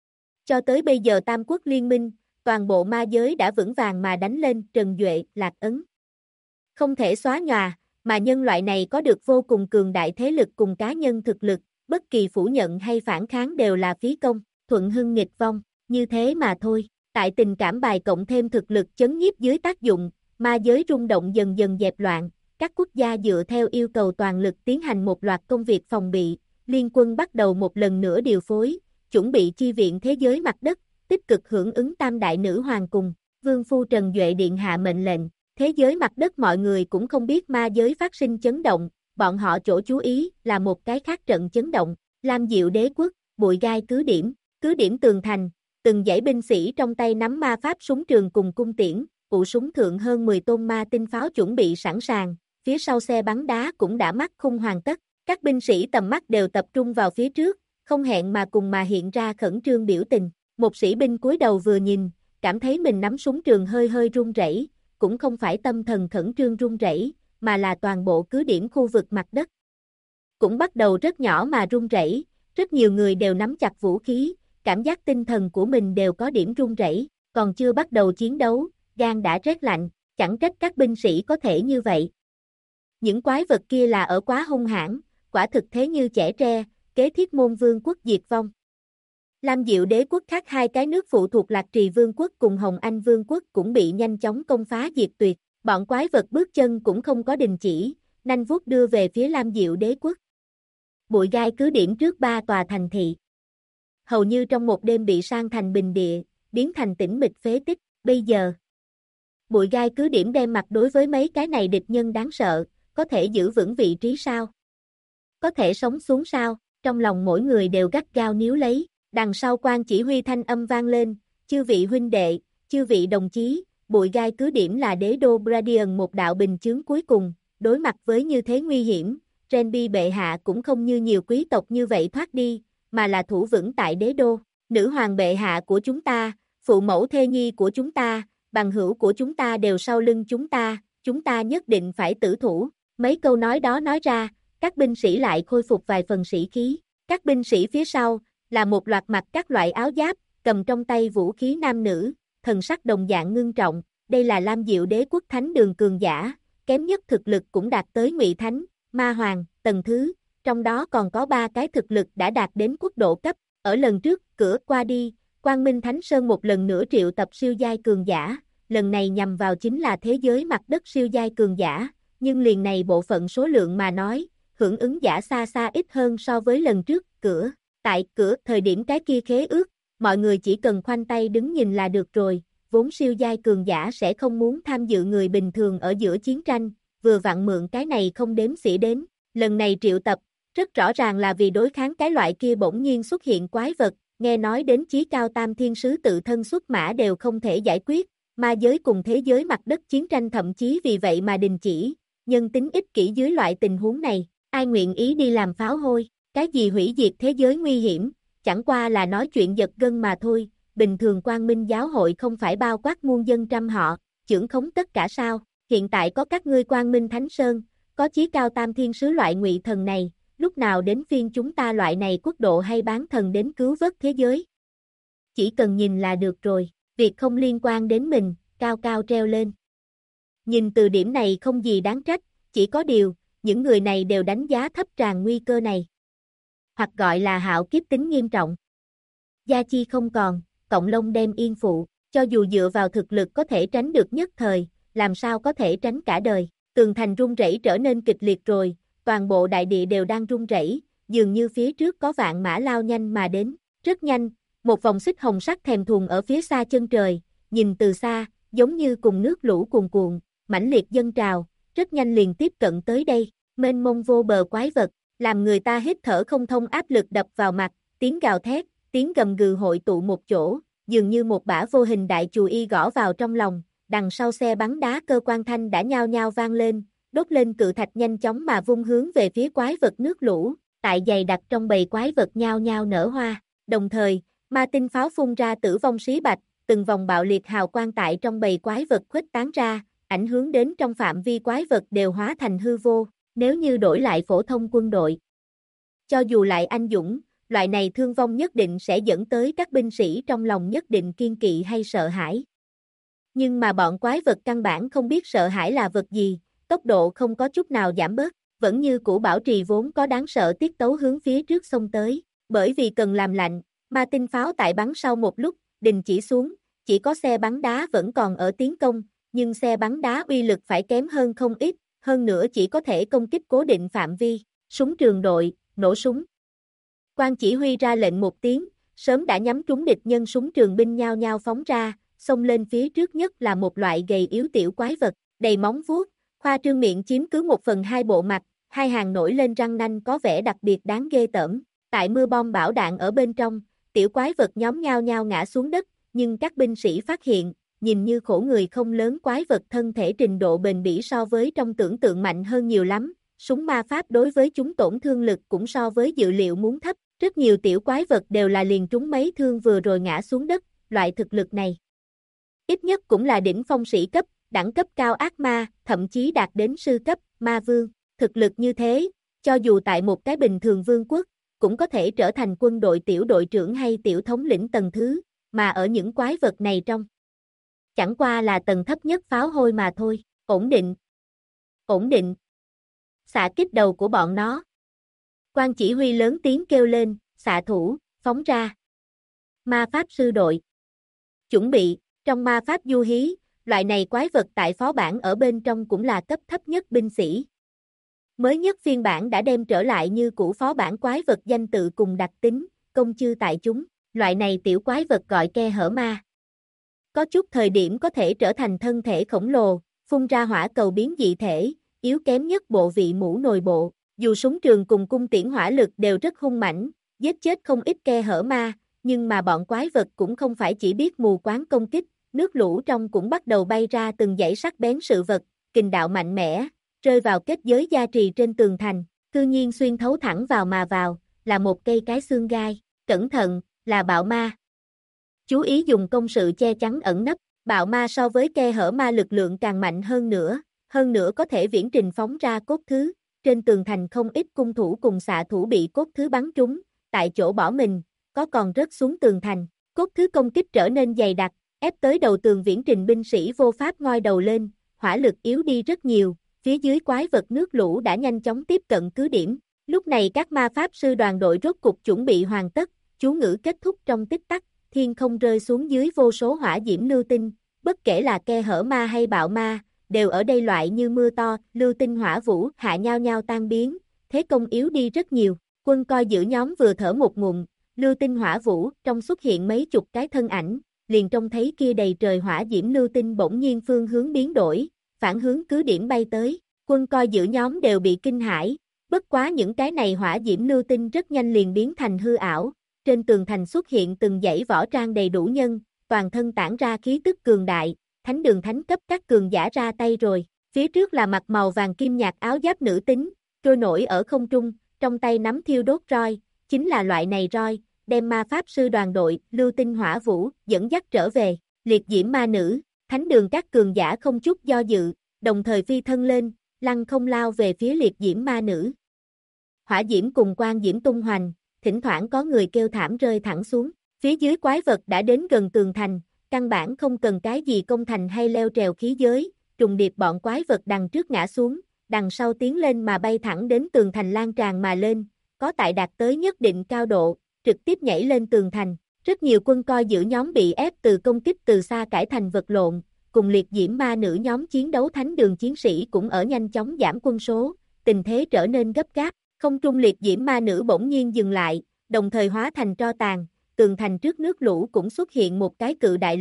Cho tới bây giờ Tam Quốc Liên minh, toàn bộ ma giới đã vững vàng mà đánh lên Trần Duệ, lạc ấn. Không thể xóa nhòa, mà nhân loại này có được vô cùng cường đại thế lực cùng cá nhân thực lực, bất kỳ phủ nhận hay phản kháng đều là phí công, thuận hưng nghịch vong, như thế mà thôi. Tại tình cảm bài cộng thêm thực lực chấn nhiếp dưới tác dụng, ma giới rung động dần dần dẹp loạn, các quốc gia dựa theo yêu cầu toàn lực tiến hành một loạt công việc phòng bị, liên quân bắt đầu một lần nữa điều phối, chuẩn bị chi viện thế giới mặt đất, tích cực hưởng ứng tam đại nữ hoàng cùng, Vương Phu Trần Duệ Điện hạ mệnh lệnh, thế giới mặt đất mọi người cũng không biết ma giới phát sinh chấn động, bọn họ chỗ chú ý là một cái khác trận chấn động, Lam Diệu Đế quốc, Bụi Gai cứ điểm tường thành, từng dãy binh sĩ trong tay nắm ma pháp súng trường cùng cung tiễn, ụ súng thượng hơn 10 tôn ma tinh pháo chuẩn bị sẵn sàng, phía sau xe bắn đá cũng đã mắc khung hoàn tất, các binh sĩ tầm mắt đều tập trung vào phía trước, không hẹn mà cùng mà hiện ra khẩn trương biểu tình, một sĩ binh cúi đầu vừa nhìn, cảm thấy mình nắm súng trường hơi hơi run rẩy, cũng không phải tâm thần khẩn trương run rẩy, mà là toàn bộ cứ điểm khu vực mặt đất. Cũng bắt đầu rất nhỏ mà run rẩy, rất nhiều người đều nắm chặt vũ khí, cảm giác tinh thần của mình đều có điểm run rẩy, còn chưa bắt đầu chiến đấu, gan đã rét lạnh, chẳng trách các binh sĩ có thể như vậy. Những quái vật kia là ở quá hung hãn, quả thực thế như chẻ tre, kế Thiết Môn Vương quốc diệt vong. Lam Diệu Đế quốc khác hai cái nước phụ thuộc Lạc Trì Vương quốc cùng Hồng Anh Vương quốc cũng bị nhanh chóng công phá diệt tuyệt, bọn quái vật bước chân cũng không có đình chỉ, nanh vuốt đưa về phía Lam Diệu Đế quốc. Bụi Gai cứ điểm trước 3 tòa thành thị. Hầu như trong một đêm bị san thành bình địa, biến thành tĩnh mịch phế tích, bây giờ. Bụi Gai cứ điểm đem mặt đối với mấy cái này địch nhân đáng sợ, có thể giữ vững vị trí sao? Có thể sống xuống sao? Trong lòng mỗi người đều gắt gao níu lấy, đằng sau quan chỉ huy thanh âm vang lên, chư vị huynh đệ, chư vị đồng chí, Bụi Gai cứ điểm là đế đô Bradian một đạo bình chướng cuối cùng, đối mặt với như thế nguy hiểm, Renby bệ hạ cũng không như nhiều quý tộc như vậy thoát đi, mà là thủ vững tại đế đô, nữ hoàng bệ hạ của chúng ta, phụ mẫu thê nhi của chúng ta, bằng hữu của chúng ta đều sau lưng chúng ta nhất định phải tử thủ. Mấy câu nói đó nói ra, các binh sĩ lại khôi phục vài phần sĩ khí. Các binh sĩ phía sau, là một loạt mặc các loại áo giáp, cầm trong tay vũ khí nam nữ, thần sắc đồng dạng ngưng trọng. Đây là Lam Diệu Đế quốc thánh đường cường giả, kém nhất thực lực cũng đạt tới Ngụy Thánh, Ma Hoàng, tầng thứ, trong đó còn có 3 cái thực lực đã đạt đến quốc độ cấp. Ở lần trước, cửa qua đi, Quang Minh Thánh Sơn một lần nữa triệu tập siêu giai cường giả, lần này nhằm vào chính là thế giới mặt đất siêu giai cường giả, nhưng liền này bộ phận số lượng mà nói, hưởng ứng giả xa xa ít hơn so với lần trước, tại cửa thời điểm cái kia khế ước, mọi người chỉ cần khoanh tay đứng nhìn là được rồi, vốn siêu giai cường giả sẽ không muốn tham dự người bình thường ở giữa chiến tranh, vừa vặn mượn cái này không đếm xỉa đến, lần này triệu tập, rất rõ ràng là vì đối kháng cái loại kia bỗng nhiên xuất hiện quái vật, nghe nói đến chí cao tam thiên sứ tự thân xuất mã đều không thể giải quyết, ma giới cùng thế giới mặt đất chiến tranh thậm chí vì vậy mà đình chỉ, nhân tính ích kỷ dưới loại tình huống này, Ai nguyện ý đi làm pháo hôi, cái gì hủy diệt thế giới nguy hiểm, chẳng qua là nói chuyện giật gân mà thôi, bình thường Quang Minh giáo hội không phải bao quát muôn dân trăm họ, chưởng khống tất cả sao, hiện tại có các ngươi Quang Minh Thánh Sơn, có chí cao tam thiên sứ loại ngụy thần này, lúc nào đến phiên chúng ta loại này quốc độ hay bán thần đến cứu vớt thế giới. Chỉ cần nhìn là được rồi, việc không liên quan đến mình, cao cao treo lên. Nhìn từ điểm này không gì đáng trách, chỉ có điều, những người này đều đánh giá thấp tràn nguy cơ này. Hoặc gọi là hạo kiếp tính nghiêm trọng. Gia chi không còn, cộng lông đem yên phụ, cho dù dựa vào thực lực có thể tránh được nhất thời, làm sao có thể tránh cả đời. Tường thành rung rẩy trở nên kịch liệt rồi, toàn bộ đại địa đều đang rung rẩy, dường như phía trước có vạn mã lao nhanh mà đến, rất nhanh, một vòng xích hồng sắc thèm thuồng ở phía xa chân trời, nhìn từ xa, giống như cùng nước lũ cuồn cuộn, mãnh liệt dâng trào, rất nhanh liền tiếp cận tới đây, mênh mông vô bờ quái vật, làm người ta hít thở không thông áp lực đập vào mặt, tiếng gào thét, tiếng gầm gừ hội tụ một chỗ, dường như một bả vô hình đại chù y gõ vào trong lòng, đằng sau xe bắn đá cơ quan thanh đã nhao nhao vang lên, đốt lên cự thạch nhanh chóng mà vung hướng về phía quái vật nước lũ, tại dày đặc trong bầy quái vật nhao nhao nở hoa, đồng thời, ma tinh pháo phun ra tử vong xí bạch, từng vòng bạo liệt hào quang tại trong bầy quái vật khuếch tán ra, ảnh hướng đến trong phạm vi quái vật đều hóa thành hư vô, nếu như đổi lại phổ thông quân đội. Cho dù lại anh dũng, loại này thương vong nhất định sẽ dẫn tới các binh sĩ trong lòng nhất định kiên kỵ hay sợ hãi. Nhưng mà bọn quái vật căn bản không biết sợ hãi là vật gì, tốc độ không có chút nào giảm bớt, vẫn như cũ bảo trì vốn có đáng sợ tiết tấu hướng phía trước xông tới, bởi vì cần làm lạnh, ma tinh pháo tại bắn sau một lúc, đình chỉ xuống, chỉ có xe bắn đá vẫn còn ở tiến công, nhưng xe bắn đá uy lực phải kém hơn không ít, hơn nữa chỉ có thể công kích cố định phạm vi, súng trường đội, nổ súng. Quan chỉ huy ra lệnh một tiếng, sớm đã nhắm trúng địch nhân súng trường binh nhao nhao phóng ra, xông lên phía trước nhất là một loại gầy yếu tiểu quái vật, đầy móng vuốt, khoa trương miệng chiếm cứ 1/2 bộ mặt, hai hàng nổi lên răng nanh có vẻ đặc biệt đáng ghê tởm, tại mưa bom bão đạn ở bên trong, tiểu quái vật nhóm nhao nhao ngã xuống đất, nhưng các binh sĩ phát hiện, nhìn như khổ người không lớn quái vật thân thể trình độ bền bỉ so với trong tưởng tượng mạnh hơn nhiều lắm, súng ma pháp đối với chúng tổn thương lực cũng so với dự liệu muốn thấp, rất nhiều tiểu quái vật đều là liền trúng mấy thương vừa rồi ngã xuống đất, loại thực lực này. Ít nhất cũng là đỉnh phong sĩ cấp, đẳng cấp cao ác ma, thậm chí đạt đến sư cấp, ma vương, thực lực như thế, cho dù tại một cái bình thường vương quốc, cũng có thể trở thành quân đội tiểu đội trưởng hay tiểu thống lĩnh tầng thứ, mà ở những quái vật này trong. Chẳng qua là tầng thấp nhất pháo hôi mà thôi, ổn định. Ổn định. Xạ kích đầu của bọn nó. Quan chỉ huy lớn tiếng kêu lên, xạ thủ, phóng ra. Ma pháp sư đội. Chuẩn bị, trong ma pháp du hí, loại này quái vật tại phó bản ở bên trong cũng là cấp thấp nhất binh sĩ. Mới nhất phiên bản đã đem trở lại như cũ phó bản quái vật danh tự cùng đặc tính, công chư tại chúng, loại này tiểu quái vật gọi ke hở ma. Có chút thời điểm có thể trở thành thân thể khổng lồ, phun ra hỏa cầu biến dị thể, yếu kém nhất bộ vị mũ nồi bộ, dù súng trường cùng cung tiễn hỏa lực đều rất hung mãnh, giết chết không ít ke hở ma, nhưng mà bọn quái vật cũng không phải chỉ biết mù quáng công kích, nước lũ trong cũng bắt đầu bay ra từng dãy sắc bén sự vật, kình đạo mạnh mẽ, rơi vào kết giới gia trì trên tường thành, cư nhiên xuyên thấu thẳng vào mà vào, là một cây cái xương gai, cẩn thận, là bạo ma. Chú ý dùng công sự che chắn ẩn nấp, bạo ma so với ke hở ma lực lượng càng mạnh hơn nữa có thể viễn trình phóng ra cốt thứ, trên tường thành không ít cung thủ cùng xạ thủ bị cốt thứ bắn trúng, tại chỗ bỏ mình, có còn rớt xuống tường thành, cốt thứ công kích trở nên dày đặc, ép tới đầu tường viễn trình binh sĩ vô pháp ngoi đầu lên, hỏa lực yếu đi rất nhiều, phía dưới quái vật nước lũ đã nhanh chóng tiếp cận cứ điểm, lúc này các ma pháp sư đoàn đội rốt cục chuẩn bị hoàn tất, chú ngữ kết thúc trong tích tắc, thiên không rơi xuống dưới vô số hỏa diễm lưu tinh, bất kể là ke hở ma hay bạo ma, đều ở đây loại như mưa to, lưu tinh hỏa vũ hạ nhao nhao tan biến, thế công yếu đi rất nhiều, quân coi giữ nhóm vừa thở một ngụm, lưu tinh hỏa vũ trong xuất hiện mấy chục cái thân ảnh, liền trông thấy kia đầy trời hỏa diễm lưu tinh bỗng nhiên phương hướng biến đổi, phản hướng cứ điểm bay tới, quân coi giữ nhóm đều bị kinh hãi, bất quá những cái này hỏa diễm lưu tinh rất nhanh liền biến thành hư ảo, trên tường thành xuất hiện từng dãy võ trang đầy đủ nhân, toàn thân tản ra khí tức cường đại, thánh đường thánh cấp các cường giả ra tay rồi, phía trước là mặc màu vàng kim nhạt áo giáp nữ tính, trôi nổi ở không trung, trong tay nắm thiêu đốt roi, chính là loại này roi, đem ma pháp sư đoàn đội, Lưu Tinh Hỏa Vũ, dẫn dắt trở về, liệt diễm ma nữ, thánh đường các cường giả không chút do dự, đồng thời phi thân lên, lăng không lao về phía liệt diễm ma nữ. Hỏa diễm cùng quang diễm tung hoành, thỉnh thoảng có người kêu thảm rơi thẳng xuống, phía dưới quái vật đã đến gần tường thành, căn bản không cần cái gì công thành hay leo trèo khí giới, trùng điệp bọn quái vật đằng trước ngã xuống, đằng sau tiến lên mà bay thẳng đến tường thành lan tràn mà lên, có tại đạt tới nhất định cao độ, trực tiếp nhảy lên tường thành. Rất nhiều quân coi giữ nhóm bị ép từ công kích từ xa cải thành vật lộn, cùng liệt diễm ma nữ nhóm chiến đấu thánh đường chiến sĩ cũng ở nhanh chóng giảm quân số, tình thế trở nên gấp gáp, không trung liệt diễm ma nữ bỗng nhiên dừng lại, đồng thời hóa thành tro tàn, tường thành trước nước lũ cũng xuất hiện một cái cự đại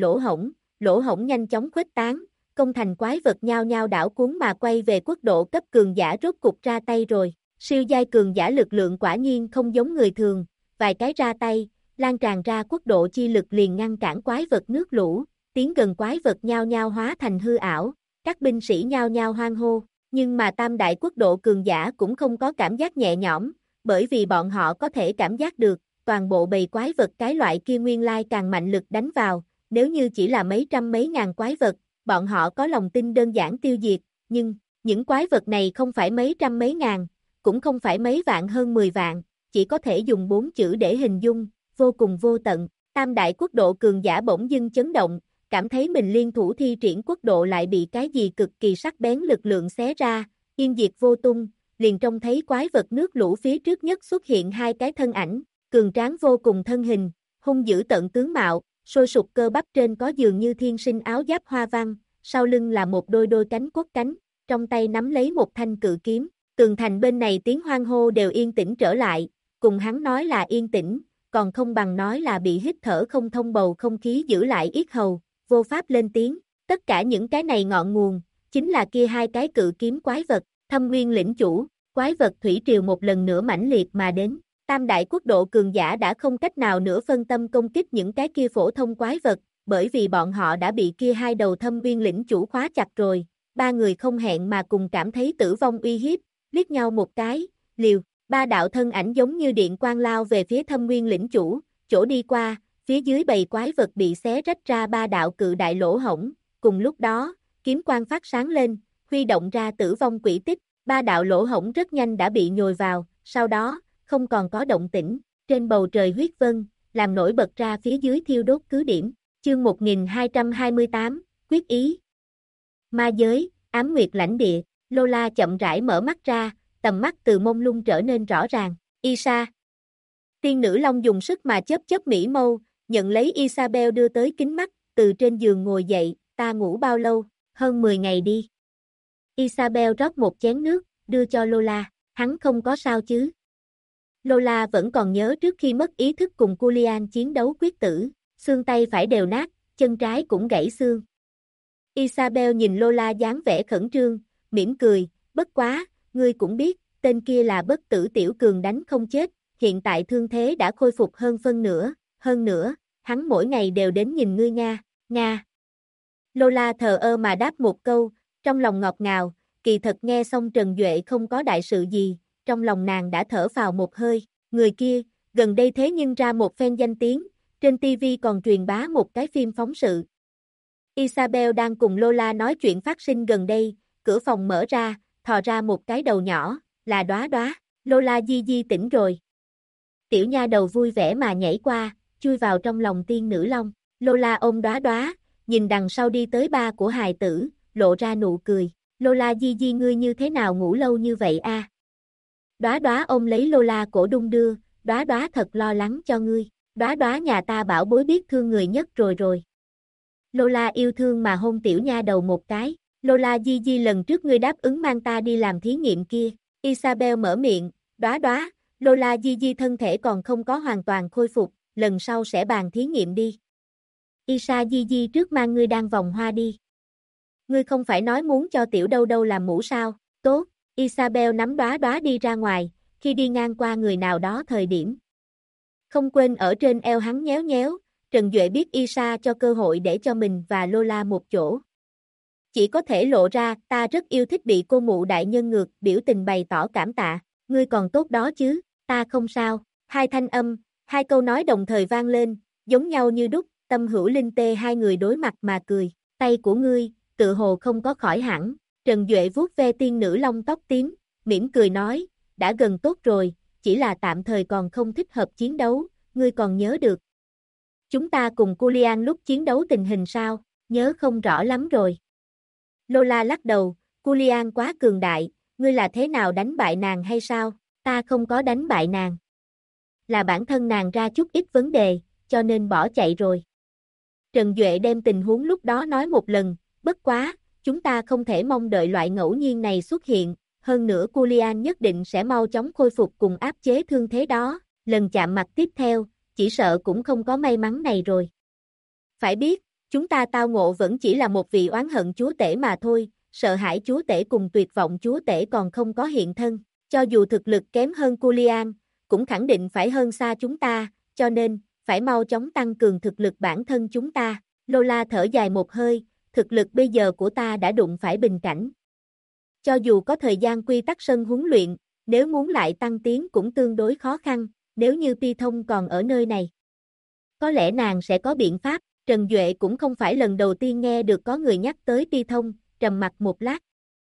lỗ hổng nhanh chóng khuếch tán, công thành quái vật nhao nhao đảo cuốn mà quay về quốc độ cấp cường giả rốt cục ra tay rồi, siêu giai cường giả lực lượng quả nhiên không giống người thường, vài cái ra tay, lan tràn ra quốc độ chi lực liền ngăn cản quái vật nước lũ, tiến gần quái vật nhao nhao hóa thành hư ảo, các binh sĩ nhao nhao hoan hô, nhưng mà tam đại quốc độ cường giả cũng không có cảm giác nhẹ nhõm, bởi vì bọn họ có thể cảm giác được, toàn bộ bầy quái vật cái loại kia nguyên lai càng mạnh lực đánh vào, nếu như chỉ là mấy trăm mấy ngàn quái vật, bọn họ có lòng tin đơn giản tiêu diệt, nhưng, những quái vật này không phải mấy trăm mấy ngàn, cũng không phải mấy vạn hơn 10 vạn, chỉ có thể dùng 4 chữ để hình dung, vô cùng vô tận. Tam đại quốc độ cường giả bỗng dưng chấn động, cảm thấy mình liên thủ thi triển quốc độ lại bị cái gì cực kỳ sắc bén lực lượng xé ra, yên diệt vô tung, liền trông thấy quái vật nước lũ phía trước nhất xuất hiện hai cái thân ảnh, cường tráng vô cùng thân hình, hung dữ tận tướng mạo, sôi sục cơ bắp trên có dường như thiên sinh áo giáp hoa văn, sau lưng là một đôi đôi cánh cốt cánh, trong tay nắm lấy một thanh cự kiếm, tường thành bên này tiếng hoan hô đều yên tĩnh trở lại, cùng hắn nói là yên tĩnh, còn không bằng nói là bị hít thở không thông bầu không khí giữ lại yết hầu, vô pháp lên tiếng, tất cả những cái này ngọn nguồn, chính là kia hai cái cự kiếm quái vật, Thâm Nguyên lĩnh chủ, quái vật thủy triều một lần nữa mãnh liệt mà đến, tam đại quốc độ cường giả đã không cách nào nữa phân tâm công kích những cái kia phổ thông quái vật, bởi vì bọn họ đã bị kia hai đầu Thâm Nguyên lĩnh chủ khóa chặt rồi, ba người không hẹn mà cùng cảm thấy tử vong uy hiếp, liếc nhau một cái, liều, ba đạo thân ảnh giống như điện quang lao về phía Thâm Nguyên lĩnh chủ, chỗ đi qua, phía dưới bầy quái vật bị xé rách ra ba đạo cự đại lỗ hổng, cùng lúc đó, kiếm quang phát sáng lên, huy động ra tử vong quỷ tích, ba đạo lỗ hổng rất nhanh đã bị nhồi vào, sau đó, không còn có động tĩnh, trên bầu trời huyết vân, làm nổi bật ra phía dưới thiêu đốt cứ điểm, chương 1228, quyết ý. Ma giới, ám nguyệt lãnh địa, Lola chậm rãi mở mắt ra, tầm mắt từ mông lung trở nên rõ ràng, Isa. Tiên nữ long dùng sức mà chớp chớp mỹ mâu, nhận lấy Isabel đưa tới kính mắt, từ trên giường ngồi dậy, ta ngủ bao lâu, hơn 10 ngày đi. Isabel rót một chén nước, đưa cho Lola, hắn không có sao chứ. Lola vẫn còn nhớ trước khi mất ý thức cùng Julian chiến đấu quyết tử, xương tay phải đều nát, chân trái cũng gãy xương. Isabel nhìn Lola dáng vẻ khẩn trương, mỉm cười, bất quá, ngươi cũng biết, tên kia là bất tử tiểu cường đánh không chết, hiện tại thương thế đã khôi phục hơn nữa, hắn mỗi ngày đều đến nhìn ngươi Nga. Lola thờ ơ mà đáp một câu, trong lòng ngọt ngào, kỳ thật nghe xong Trần Duệ không có đại sự gì, trong lòng nàng đã thở phào một hơi, người kia, gần đây thế nhưng ra một phen danh tiếng, trên TV còn truyền bá một cái phim phóng sự. Isabel đang cùng Lola nói chuyện phát sinh gần đây, cửa phòng mở ra, thò ra một cái đầu nhỏ, là Đóa Đóa, Lola di tỉnh rồi. Tiểu nha đầu vui vẻ mà nhảy qua, chui vào trong lòng tiên nữ long, Lola ôm Đóa Đóa, nhìn đằng sau đi tới ba của hài tử, lộ ra nụ cười, Lola di ngươi như thế nào ngủ lâu như vậy a? Đóa Đóa ôm lấy Lola cổ đung đưa, Đóa Đóa thật lo lắng cho ngươi, Đóa Đóa nhà ta bảo bối biết thương người nhất rồi. Lola yêu thương mà hôn tiểu nha đầu một cái, Lola di lần trước ngươi đáp ứng mang ta đi làm thí nghiệm kia, Isabel mở miệng, Đóa Đóa, Lola di thân thể còn không có hoàn toàn khôi phục, lần sau sẽ bàn thí nghiệm đi. Isa di trước mang ngươi đang vòng hoa đi. Ngươi không phải nói muốn cho tiểu đâu đâu làm mũ sao, tốt, Isabel nắm Đóa Đóa đi ra ngoài, khi đi ngang qua người nào đó thời điểm. Không quên ở trên eo hắn nhéo, Trần Duệ biết Isa cho cơ hội để cho mình và Lola một chỗ. chỉ có thể lộ ra, ta rất yêu thích bị cô mụ đại nhân ngược, biểu tình bày tỏ cảm tạ, ngươi còn tốt đó chứ, ta không sao, hai thanh âm, hai câu nói đồng thời vang lên, giống nhau như đúc, Tâm Hữu Linh tê hai người đối mặt mà cười, tay của ngươi, tự hồ không có khỏi hẳn, Trần Duệ vuốt ve tiên nữ lông tóc tím, mỉm cười nói, đã gần tốt rồi, chỉ là tạm thời còn không thích hợp chiến đấu, ngươi còn nhớ được. Chúng ta cùng Culian lúc chiến đấu tình hình sao, nhớ không rõ lắm rồi. Lola lắc đầu, Culian quá cường đại, ngươi là thế nào đánh bại nàng hay sao, ta không có đánh bại nàng. Là bản thân nàng ra chút ít vấn đề, cho nên bỏ chạy rồi. Trần Duệ đem tình huống lúc đó nói một lần, bất quá, chúng ta không thể mong đợi loại ngẫu nhiên này xuất hiện, hơn nữa Culian nhất định sẽ mau chóng khôi phục cùng áp chế thương thế đó, lần chạm mặt tiếp theo, chỉ sợ cũng không có may mắn này rồi. Phải biết, chúng ta tao ngộ vẫn chỉ là một vị oán hận chúa tể mà thôi, sợ hãi chúa tể cùng tuyệt vọng chúa tể còn không có hiện thân, cho dù thực lực kém hơn Culian, cũng khẳng định phải hơn xa chúng ta, cho nên, phải mau chóng tăng cường thực lực bản thân chúng ta. Lola thở dài một hơi, thực lực bây giờ của ta đã đụng phải bình cảnh. Cho dù có thời gian quy tắc sân huấn luyện, nếu muốn lại tăng tiến cũng tương đối khó khăn, nếu như Pi Thông còn ở nơi này. Có lẽ nàng sẽ có biện pháp, Trần Duệ cũng không phải lần đầu tiên nghe được có người nhắc tới Pi Thông, trầm mặt một lát.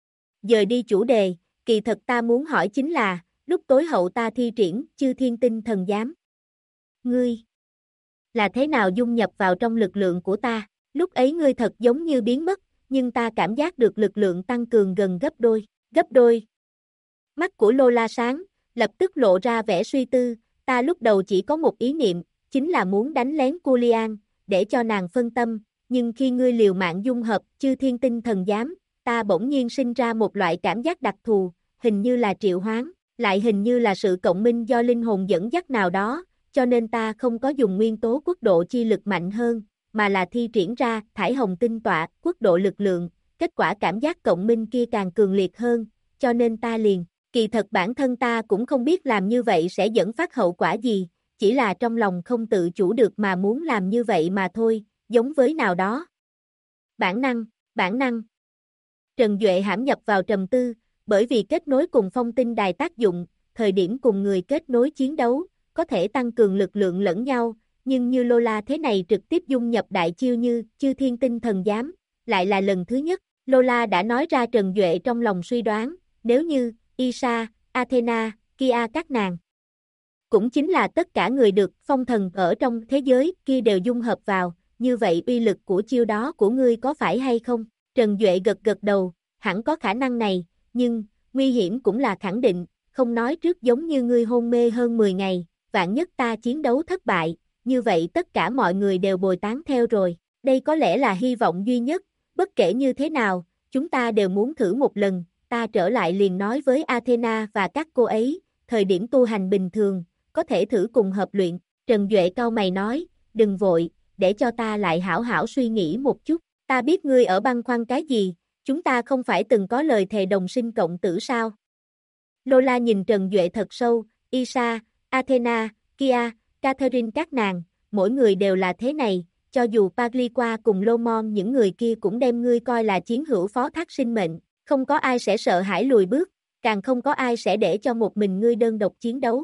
Dời đi chủ đề, kỳ thật ta muốn hỏi chính là, lúc tối hậu ta thi triển Chư Thiên Tinh Thần Giám. Ngươi là thế nào dung nhập vào trong lực lượng của ta, lúc ấy ngươi thật giống như biến mất, nhưng ta cảm giác được lực lượng tăng cường gần gấp đôi. Mắt của Lola sáng, lập tức lộ ra vẻ suy tư, ta lúc đầu chỉ có một ý niệm, chính là muốn đánh lén Culian, để cho nàng phân tâm, nhưng khi ngươi liều mạng dung hợp Chư Thiên Tinh Thần Giám, ta bỗng nhiên sinh ra một loại cảm giác đặc thù, hình như là triệu hoán, lại hình như là sự cộng minh do linh hồn dẫn dắt nào đó, cho nên ta không có dùng nguyên tố quốc độ chi lực mạnh hơn, mà là thi triển ra thải hồng tinh tọa quốc độ lực lượng, kết quả cảm giác cộng minh kia càng cường liệt hơn, cho nên ta liền, kỳ thật bản thân ta cũng không biết làm như vậy sẽ dẫn phát hậu quả gì, chỉ là trong lòng không tự chủ được mà muốn làm như vậy mà thôi, giống với nào đó. Bản năng. Trần Duệ hãm nhập vào trầm tư, bởi vì kết nối cùng phong tinh đài tác dụng, thời điểm cùng người kết nối chiến đấu, có thể tăng cường lực lượng lẫn nhau, nhưng như Lola thế này trực tiếp dung nhập đại chiêu như Chư Thiên Tinh Thần Giám, lại là lần thứ nhất, Lola đã nói ra Trần Duệ trong lòng suy đoán, nếu như, Isa, Athena, Kia các nàng, cũng chính là tất cả người được phong thần ở trong thế giới kia đều dung hợp vào, như vậy uy lực của chiêu đó của ngươi có phải hay không? Trần Duệ gật đầu, hẳn có khả năng này, nhưng, nguy hiểm cũng là khẳng định, không nói trước giống như ngươi hôn mê hơn 10 ngày, vạn nhất ta chiến đấu thất bại, như vậy tất cả mọi người đều bồi tán theo rồi, đây có lẽ là hy vọng duy nhất, bất kể như thế nào, chúng ta đều muốn thử một lần, ta trở lại liền nói với Athena và các cô ấy, thời điểm tu hành bình thường, có thể thử cùng hợp luyện, Trần Duệ cau mày nói, đừng vội, để cho ta lại hảo hảo suy nghĩ một chút, ta biết ngươi ở băn khoăn cái gì, chúng ta không phải từng có lời thề đồng sinh cộng tử sao? Lola nhìn Trần Duệ thật sâu, Isa, Athena, Kia, Catherine các nàng, mỗi người đều là thế này, cho dù Pagliqua cùng Lomon những người kia cũng đem ngươi coi là chiến hữu phó thác sinh mệnh, không có ai sẽ sợ hãi lùi bước, càng không có ai sẽ để cho một mình ngươi đơn độc chiến đấu.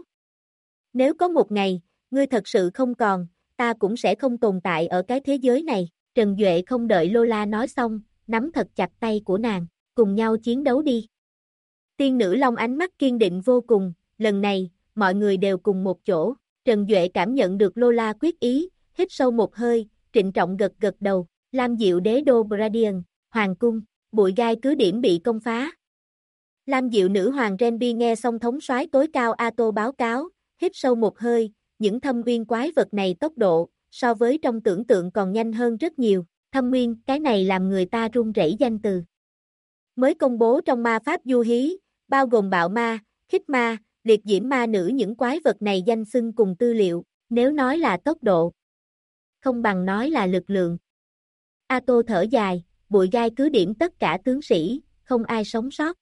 Nếu có một ngày, ngươi thật sự không còn, ta cũng sẽ không tồn tại ở cái thế giới này, Trần Duệ không đợi Lola nói xong, nắm thật chặt tay của nàng, cùng nhau chiến đấu đi. Tiên nữ Long ánh mắt kiên định vô cùng, lần này, mọi người đều cùng một chỗ, Trần Duệ cảm nhận được Lola quyết ý, hít sâu một hơi, trịnh trọng gật đầu, Lam Diệu đế đô Bradian, Hoàng cung, bụi gai cứ điểm bị công phá. Lam Diệu nữ hoàng Renby nghe xong thống soái tối cao Ato báo cáo, hít sâu một hơi, những thâm uyên quái vật này tốc độ, so với trong tưởng tượng còn nhanh hơn rất nhiều, thâm uyên, cái này làm người ta run rẩy danh từ. Mới công bố trong ma pháp du hí, bao gồm bạo ma, khích ma, liệt diễm ma nữ những quái vật này danh xưng cùng tư liệu, nếu nói là tốc độ, không bằng nói là lực lượng. Ato thở dài, bụi gai cứ điểm tất cả tướng sĩ, không ai sống sót.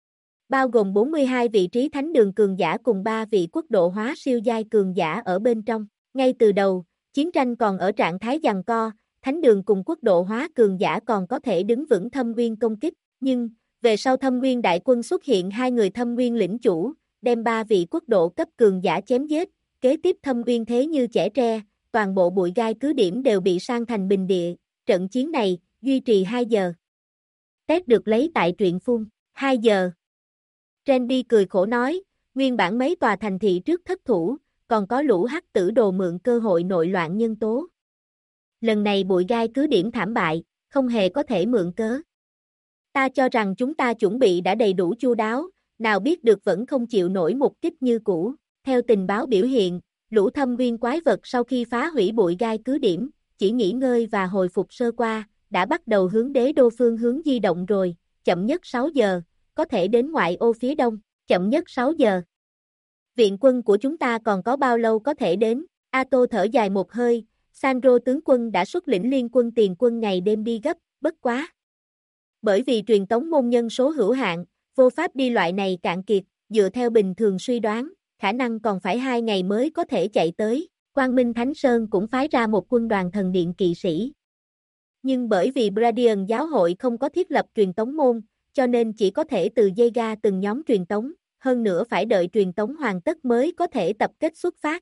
Bao gồm 42 vị trí thánh đường cường giả cùng 3 vị quốc độ hóa siêu giai cường giả ở bên trong. Ngay từ đầu, chiến tranh còn ở trạng thái giằng co, thánh đường cùng quốc độ hóa cường giả còn có thể đứng vững Thâm Nguyên công kích, nhưng, về sau Thâm Nguyên đại quân xuất hiện hai người Thâm Nguyên lĩnh chủ, đem ba vị quốc độ cấp cường giả chém giết, kế tiếp Thâm Nguyên thế như chẻ tre, toàn bộ bụi gai cứ điểm đều bị san thành bình địa, trận chiến này, duy trì 2 giờ. Test được lấy tại truyện phun, 2 giờ. Trendy cười khổ nói, nguyên bản mấy tòa thành thị trước thất thủ, còn có lũ hắc tử đồ mượn cơ hội nội loạn nhân tố. Lần này bụi gai cứ điểm thảm bại, không hề có thể mượn cớ. Ta cho rằng chúng ta chuẩn bị đã đầy đủ chu đáo, nào biết được vẫn không chịu nổi một kích như cũ. Theo tình báo biểu hiện, lũ Thâm Nguyên quái vật sau khi phá hủy bụi gai cứ điểm, chỉ nghỉ ngơi và hồi phục sơ qua, đã bắt đầu hướng đế đô phương hướng di động rồi, chậm nhất 6 giờ, có thể đến ngoại ô phía đông, chậm nhất 6 giờ. Viện quân của chúng ta còn có bao lâu có thể đến? Ato thở dài một hơi, Sandro tướng quân đã xuất lĩnh liên quân tiền quân ngày đêm đi gấp, bất quá. Bởi vì truyền tống môn nhân số hữu hạn, vô pháp đi loại này cạn kiệt, dựa theo bình thường suy đoán, khả năng còn phải 2 ngày mới có thể chạy tới. Quang Minh Thánh Sơn cũng phái ra một quân đoàn thần điện kỵ sĩ. Nhưng bởi vì Bradian giáo hội không có thiết lập truyền tống môn, cho nên chỉ có thể từ dây ga từng nhóm truyền tống, hơn nữa phải đợi truyền tống hoàn tất mới có thể tập kết xuất phát.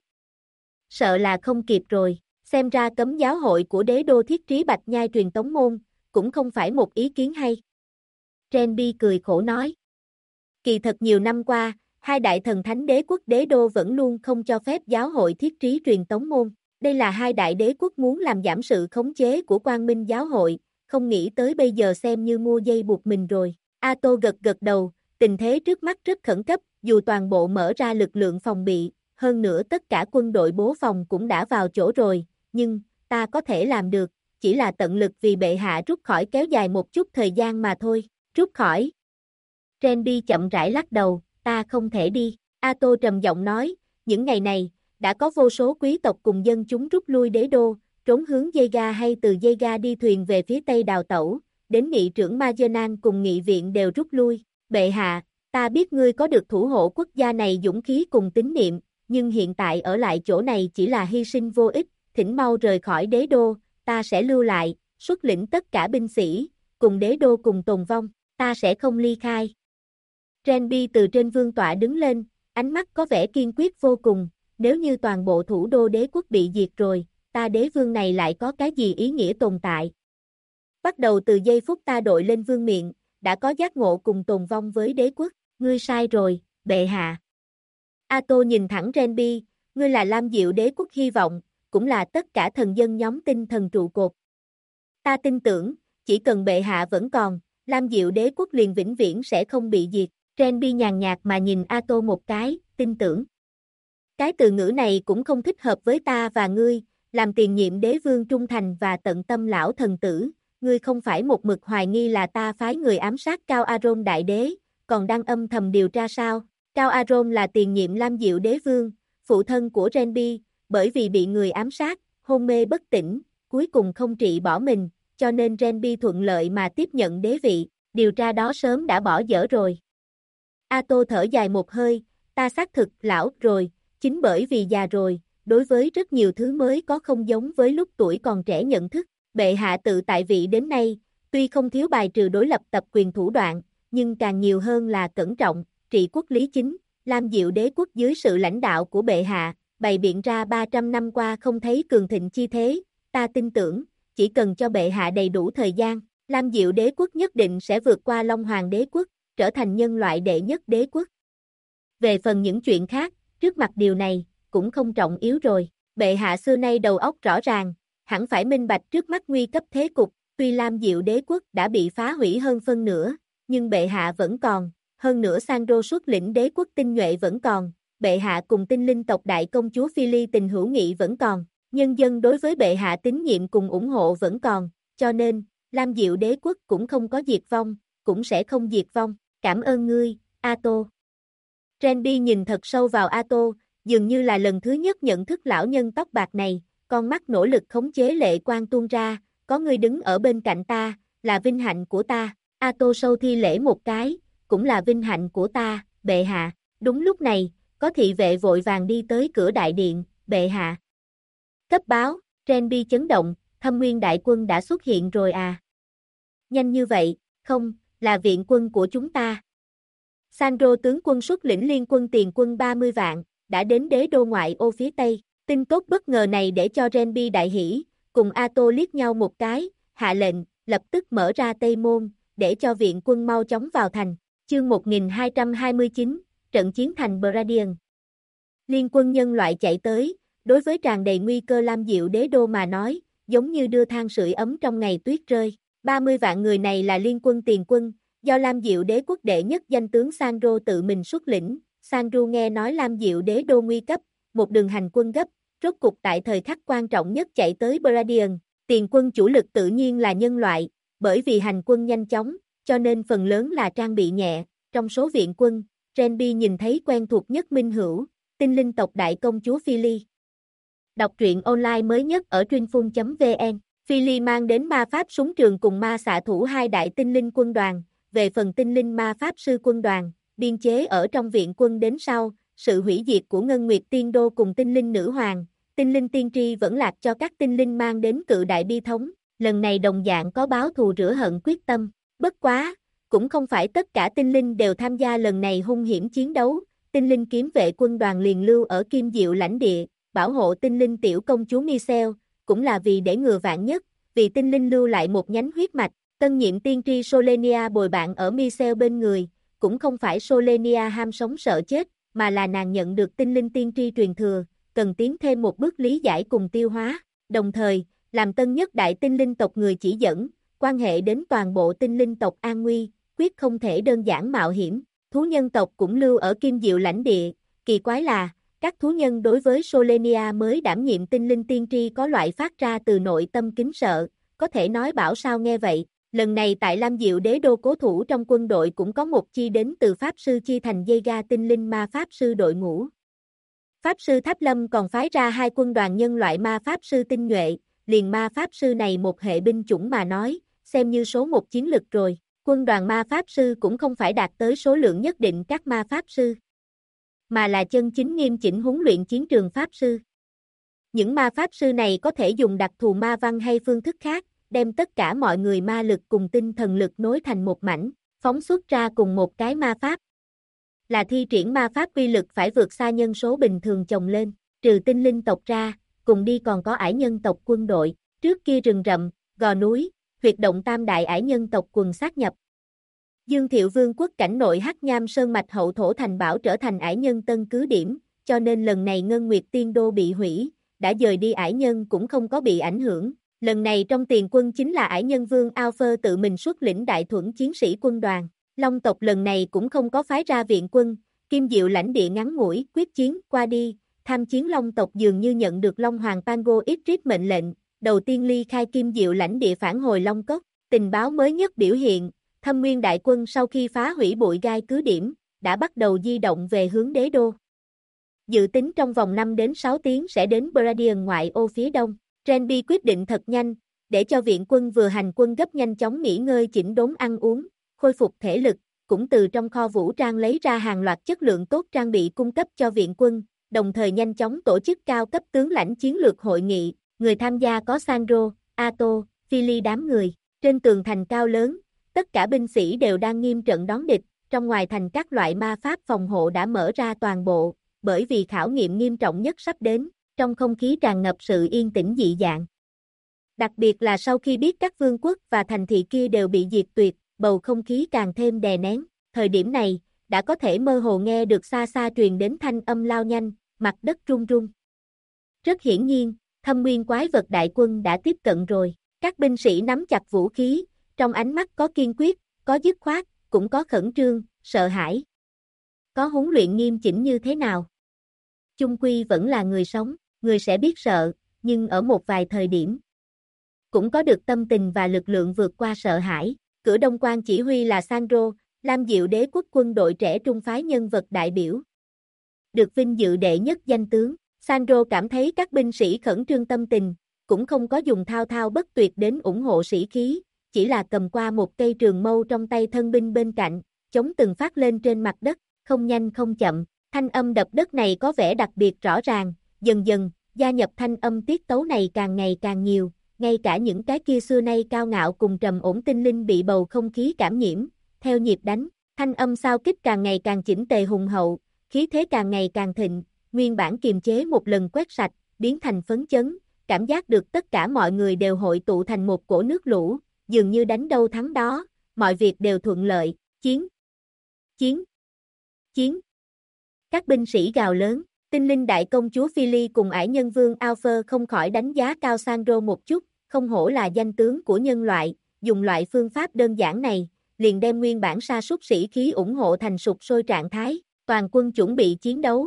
Sợ là không kịp rồi, xem ra cấm giáo hội của đế đô thiết trí Bạch Nhai truyền tống môn, cũng không phải một ý kiến hay. Trenby cười khổ nói. Kỳ thật nhiều năm qua, hai đại thần thánh đế quốc đế đô vẫn luôn không cho phép giáo hội thiết trí truyền tống môn. Đây là hai đại đế quốc muốn làm giảm sự khống chế của Quang Minh giáo hội, không nghĩ tới bây giờ xem như mua dây buộc mình rồi. Ato gật gật đầu, tình thế trước mắt rất khẩn cấp, dù toàn bộ mở ra lực lượng phòng bị, hơn nữa tất cả quân đội bố phòng cũng đã vào chỗ rồi, nhưng, ta có thể làm được, chỉ là tận lực vì bệ hạ rút khỏi kéo dài một chút thời gian mà thôi, rút khỏi. Trendy chậm rãi lắc đầu, ta không thể đi, Ato trầm giọng nói, những ngày này, đã có vô số quý tộc cùng dân chúng rút lui đế đô, trốn hướng dây ga hay từ dây ga đi thuyền về phía tây đào tẩu, đến nghị trưởng Magellan cùng nghị viện đều rút lui, bệ hạ, ta biết ngươi có được thủ hộ quốc gia này dũng khí cùng tín niệm, nhưng hiện tại ở lại chỗ này chỉ là hy sinh vô ích, thỉnh mau rời khỏi đế đô, ta sẽ lưu lại, xuất lĩnh tất cả binh sĩ, cùng đế đô cùng tồn vong, ta sẽ không ly khai. Trenby từ trên vương tọa đứng lên, ánh mắt có vẻ kiên quyết vô cùng, nếu như toàn bộ thủ đô đế quốc bị diệt rồi, ta đế vương này lại có cái gì ý nghĩa tồn tại. Bắt đầu từ giây phút ta đội lên vương miện, đã có giác ngộ cùng tồn vong với đế quốc, ngươi sai rồi, bệ hạ. Ato nhìn thẳng Trenby, ngươi là Lam Diệu đế quốc hy vọng, cũng là tất cả thần dân nhóm tinh thần trụ cột. Ta tin tưởng, chỉ cần bệ hạ vẫn còn, Lam Diệu đế quốc liền vĩnh viễn sẽ không bị diệt. Trenby nhàn nhạt mà nhìn Ato một cái, tin tưởng. Cái từ ngữ này cũng không thích hợp với ta và ngươi, làm tiền nhiệm đế vương trung thành và tận tâm lão thần tử, ngươi không phải một mực hoài nghi là ta phái người ám sát Cao Aron đại đế, còn đang âm thầm điều tra sao? Cao Aron là tiền nhiệm Lam Diệu đế vương, phụ thân của Trenby, bởi vì bị người ám sát, hôn mê bất tỉnh, cuối cùng không trị bỏ mình, cho nên Trenby thuận lợi mà tiếp nhận đế vị, điều tra đó sớm đã bỏ dở rồi. Ato thở dài một hơi, ta xác thực lão rồi, chính bởi vì già rồi, đối với rất nhiều thứ mới có không giống với lúc tuổi còn trẻ nhận thức. Bệ hạ tự tại vị đến nay, tuy không thiếu bài trừ đối lập tập quyền thủ đoạn, nhưng càng nhiều hơn là cẩn trọng, trị quốc lý chính, Lam Diệu đế quốc dưới sự lãnh đạo của bệ hạ, bày biện ra 300 năm qua không thấy cường thịnh chi thế, ta tin tưởng, chỉ cần cho bệ hạ đầy đủ thời gian, Lam Diệu đế quốc nhất định sẽ vượt qua Long Hoàng đế quốc, trở thành nhân loại đệ nhất đế quốc. Về phần những chuyện khác, trước mặt điều này, cũng không trọng yếu rồi, bệ hạ xưa nay đầu óc rõ ràng, hẳn phải minh bạch trước mắt nguy cấp thế cục, tuy Lam Diệu đế quốc đã bị phá hủy hơn phân nửa, nhưng bệ hạ vẫn còn, hơn nữa Sandro xuất lĩnh đế quốc tinh nhuệ vẫn còn, bệ hạ cùng tinh linh tộc đại công chúa Philly tình hữu nghị vẫn còn, nhân dân đối với bệ hạ tín nhiệm cùng ủng hộ vẫn còn, cho nên, Lam Diệu đế quốc cũng không có diệt vong, cũng sẽ không diệt vong, cảm ơn ngươi, Ato. Trendy nhìn thật sâu vào Ato, dường như là lần thứ nhất nhận thức lão nhân tóc bạc này, con mắt nỗ lực khống chế lệ quang tuôn ra, có người đứng ở bên cạnh ta, là vinh hạnh của ta, Ato sâu thi lễ một cái, cũng là vinh hạnh của ta, bệ hạ, đúng lúc này, có thị vệ vội vàng đi tới cửa đại điện, bệ hạ. Cấp báo, Trendy chấn động, Thâm Nguyên đại quân đã xuất hiện rồi à? Nhanh như vậy, không, là viện quân của chúng ta. Sandro tướng quân xuất lĩnh liên quân tiền quân 30 vạn, đã đến đế đô ngoại ô phía Tây. Tin tốt bất ngờ này để cho Renby đại hỉ, cùng Ato liếc nhau một cái, hạ lệnh, lập tức mở ra Tây Môn, để cho viện quân mau chóng vào thành. Chương 1229, trận chiến thành Bradian. Liên quân nhân loại chạy tới, đối với tràn đầy nguy cơ Lam Diệu đế đô mà nói, giống như đưa than sưởi ấm trong ngày tuyết rơi. 30 vạn người này là liên quân tiền quân, do Lam Diệu đế quốc đệ nhất danh tướng Sandro tự mình xuất lĩnh. Sandro nghe nói Lam Diệu đế đô nguy cấp, một đường hành quân gấp, rốt cục tại thời khắc quan trọng nhất chạy tới Bradian. Tiền quân chủ lực tự nhiên là nhân loại, bởi vì hành quân nhanh chóng, cho nên phần lớn là trang bị nhẹ. Trong số viện quân, Renby nhìn thấy quen thuộc nhất minh hữu, tinh linh tộc đại công chúa Philly. Đọc truyện online mới nhất ở Trinfun.vn. Philly mang đến ma pháp súng trường cùng ma xạ thủ hai đại tinh linh quân đoàn, về phần tinh linh ma pháp sư quân đoàn, biên chế ở trong viện quân đến sau, sự hủy diệt của Ngân Nguyệt Tiên Đô cùng tinh linh nữ hoàng, tinh linh tiên tri vẫn lạc cho các tinh linh mang đến cự đại bi thống, lần này đồng dạng có báo thù rửa hận quyết tâm, bất quá, cũng không phải tất cả tinh linh đều tham gia lần này hung hiểm chiến đấu, tinh linh kiếm vệ quân đoàn liền lưu ở Kim Diệu lãnh địa, bảo hộ tinh linh tiểu công chúa Michelle, cũng là vì để ngừa vạn nhất, vì tinh linh lưu lại một nhánh huyết mạch, tân nhiệm tiên tri Solenia bồi bạn ở Michelle bên người, cũng không phải Solenia ham sống sợ chết, mà là nàng nhận được tinh linh tiên tri truyền thừa, cần tiến thêm một bước lý giải cùng tiêu hóa, đồng thời, làm tân nhất đại tinh linh tộc người chỉ dẫn, quan hệ đến toàn bộ tinh linh tộc an nguy, quyết không thể đơn giản mạo hiểm, thú nhân tộc cũng lưu ở Kim Diệu lãnh địa, kỳ quái là, các thú nhân đối với Solenia mới đảm nhiệm tinh linh tiên tri có loại phát ra từ nội tâm kính sợ, có thể nói bảo sao nghe vậy, lần này tại Lam Diệu đế đô cố thủ trong quân đội cũng có một chi đến từ Pháp sư chi thành dây ga tinh linh ma Pháp sư đội ngũ. Pháp sư Tháp Lâm còn phái ra hai quân đoàn nhân loại ma Pháp sư tinh nhuệ, liền ma Pháp sư này một hệ binh chủng mà nói, xem như số một chiến lực rồi, quân đoàn ma Pháp sư cũng không phải đạt tới số lượng nhất định các ma Pháp sư, mà là chân chính nghiêm chỉnh huấn luyện chiến trường Pháp sư. Những ma Pháp sư này có thể dùng đặc thù ma văn hay phương thức khác, đem tất cả mọi người ma lực cùng tinh thần lực nối thành một mảnh, phóng xuất ra cùng một cái ma Pháp. Là thi triển ma Pháp uy lực phải vượt xa nhân số bình thường chồng lên, trừ tinh linh tộc ra, cùng đi còn có ải nhân tộc quân đội, trước kia rừng rậm, gò núi, huyệt động tam đại ải nhân tộc quần sát nhập. Dương Thiệu Vương quốc cảnh nội Hắc Nham Sơn mạch hậu thổ thành bảo trở thành ải nhân tân cứ điểm, cho nên lần này Ngân Nguyệt Tiên Đô bị hủy, đã dời đi ải nhân cũng không có bị ảnh hưởng. Lần này trong tiền quân chính là ải nhân vương Alpha tự mình xuất lĩnh đại thuẫn chiến sĩ quân đoàn. Long tộc lần này cũng không có phái ra viện quân, Kim Diệu lãnh địa ngắn ngủi, quyết chiến, qua đi, tham chiến Long tộc dường như nhận được Long Hoàng Pango Idris mệnh lệnh, đầu tiên ly khai Kim Diệu lãnh địa phản hồi Long Cốc, tình báo mới nhất biểu hiện, Thâm Nguyên đại quân sau khi phá hủy bụi gai cứ điểm, đã bắt đầu di động về hướng đế đô. Dự tính trong vòng 5 đến 6 tiếng sẽ đến Bradian ngoại ô phía đông. Renby quyết định thật nhanh, để cho viện quân vừa hành quân gấp nhanh chóng nghỉ ngơi chỉnh đốn ăn uống, khôi phục thể lực, cũng từ trong kho vũ trang lấy ra hàng loạt chất lượng tốt trang bị cung cấp cho viện quân, đồng thời nhanh chóng tổ chức cao cấp tướng lãnh chiến lược hội nghị, người tham gia có Sandro, Ato, Philly đám người, trên tường thành cao lớn, tất cả binh sĩ đều đang nghiêm trận đón địch, trong ngoài thành các loại ma pháp phòng hộ đã mở ra toàn bộ, bởi vì khảo nghiệm nghiêm trọng nhất sắp đến. Trong không khí tràn ngập sự yên tĩnh dị dạng. Đặc biệt là sau khi biết các vương quốc và thành thị kia đều bị diệt tuyệt, bầu không khí càng thêm đè nén. Thời điểm này, đã có thể mơ hồ nghe được xa xa truyền đến thanh âm lao nhanh, mặt đất rung rung. Rất hiển nhiên, Thâm Nguyên quái vật đại quân đã tiếp cận rồi. Các binh sĩ nắm chặt vũ khí, trong ánh mắt có kiên quyết, có dứt khoát, cũng có khẩn trương, sợ hãi. Có huấn luyện nghiêm chỉnh như thế nào? Chung quy vẫn là người sống. Người sẽ biết sợ, nhưng ở một vài thời điểm, cũng có được tâm tình và lực lượng vượt qua sợ hãi. Cửa Đông Quan chỉ huy là Sandro, Lam Diệu đế quốc quân đội trẻ trung phái nhân vật đại biểu. Được vinh dự đệ nhất danh tướng, Sandro cảm thấy các binh sĩ khẩn trương tâm tình, cũng không có dùng thao thao bất tuyệt đến ủng hộ sĩ khí, chỉ là cầm qua một cây trường mâu trong tay thân binh bên cạnh, chống từng phát lên trên mặt đất, không nhanh không chậm, thanh âm đập đất này có vẻ đặc biệt rõ ràng. Dần dần, gia nhập thanh âm tiết tấu này càng ngày càng nhiều, ngay cả những cái kia xưa nay cao ngạo cùng trầm ổn tinh linh bị bầu không khí cảm nhiễm, theo nhịp đánh, thanh âm sao kích càng ngày càng chỉnh tề hùng hậu, khí thế càng ngày càng thịnh, nguyên bản kiềm chế một lần quét sạch, biến thành phấn chấn, cảm giác được tất cả mọi người đều hội tụ thành một cổ nước lũ, dường như đánh đâu thắng đó, mọi việc đều thuận lợi, chiến, chiến, chiến. Các binh sĩ gào lớn, tinh linh đại công chúa Philly cùng ải nhân vương Alpha không khỏi đánh giá cao Sandro một chút, không hổ là danh tướng của nhân loại, dùng loại phương pháp đơn giản này, liền đem nguyên bản sa sút sĩ khí ủng hộ thành sụp sôi trạng thái, toàn quân chuẩn bị chiến đấu.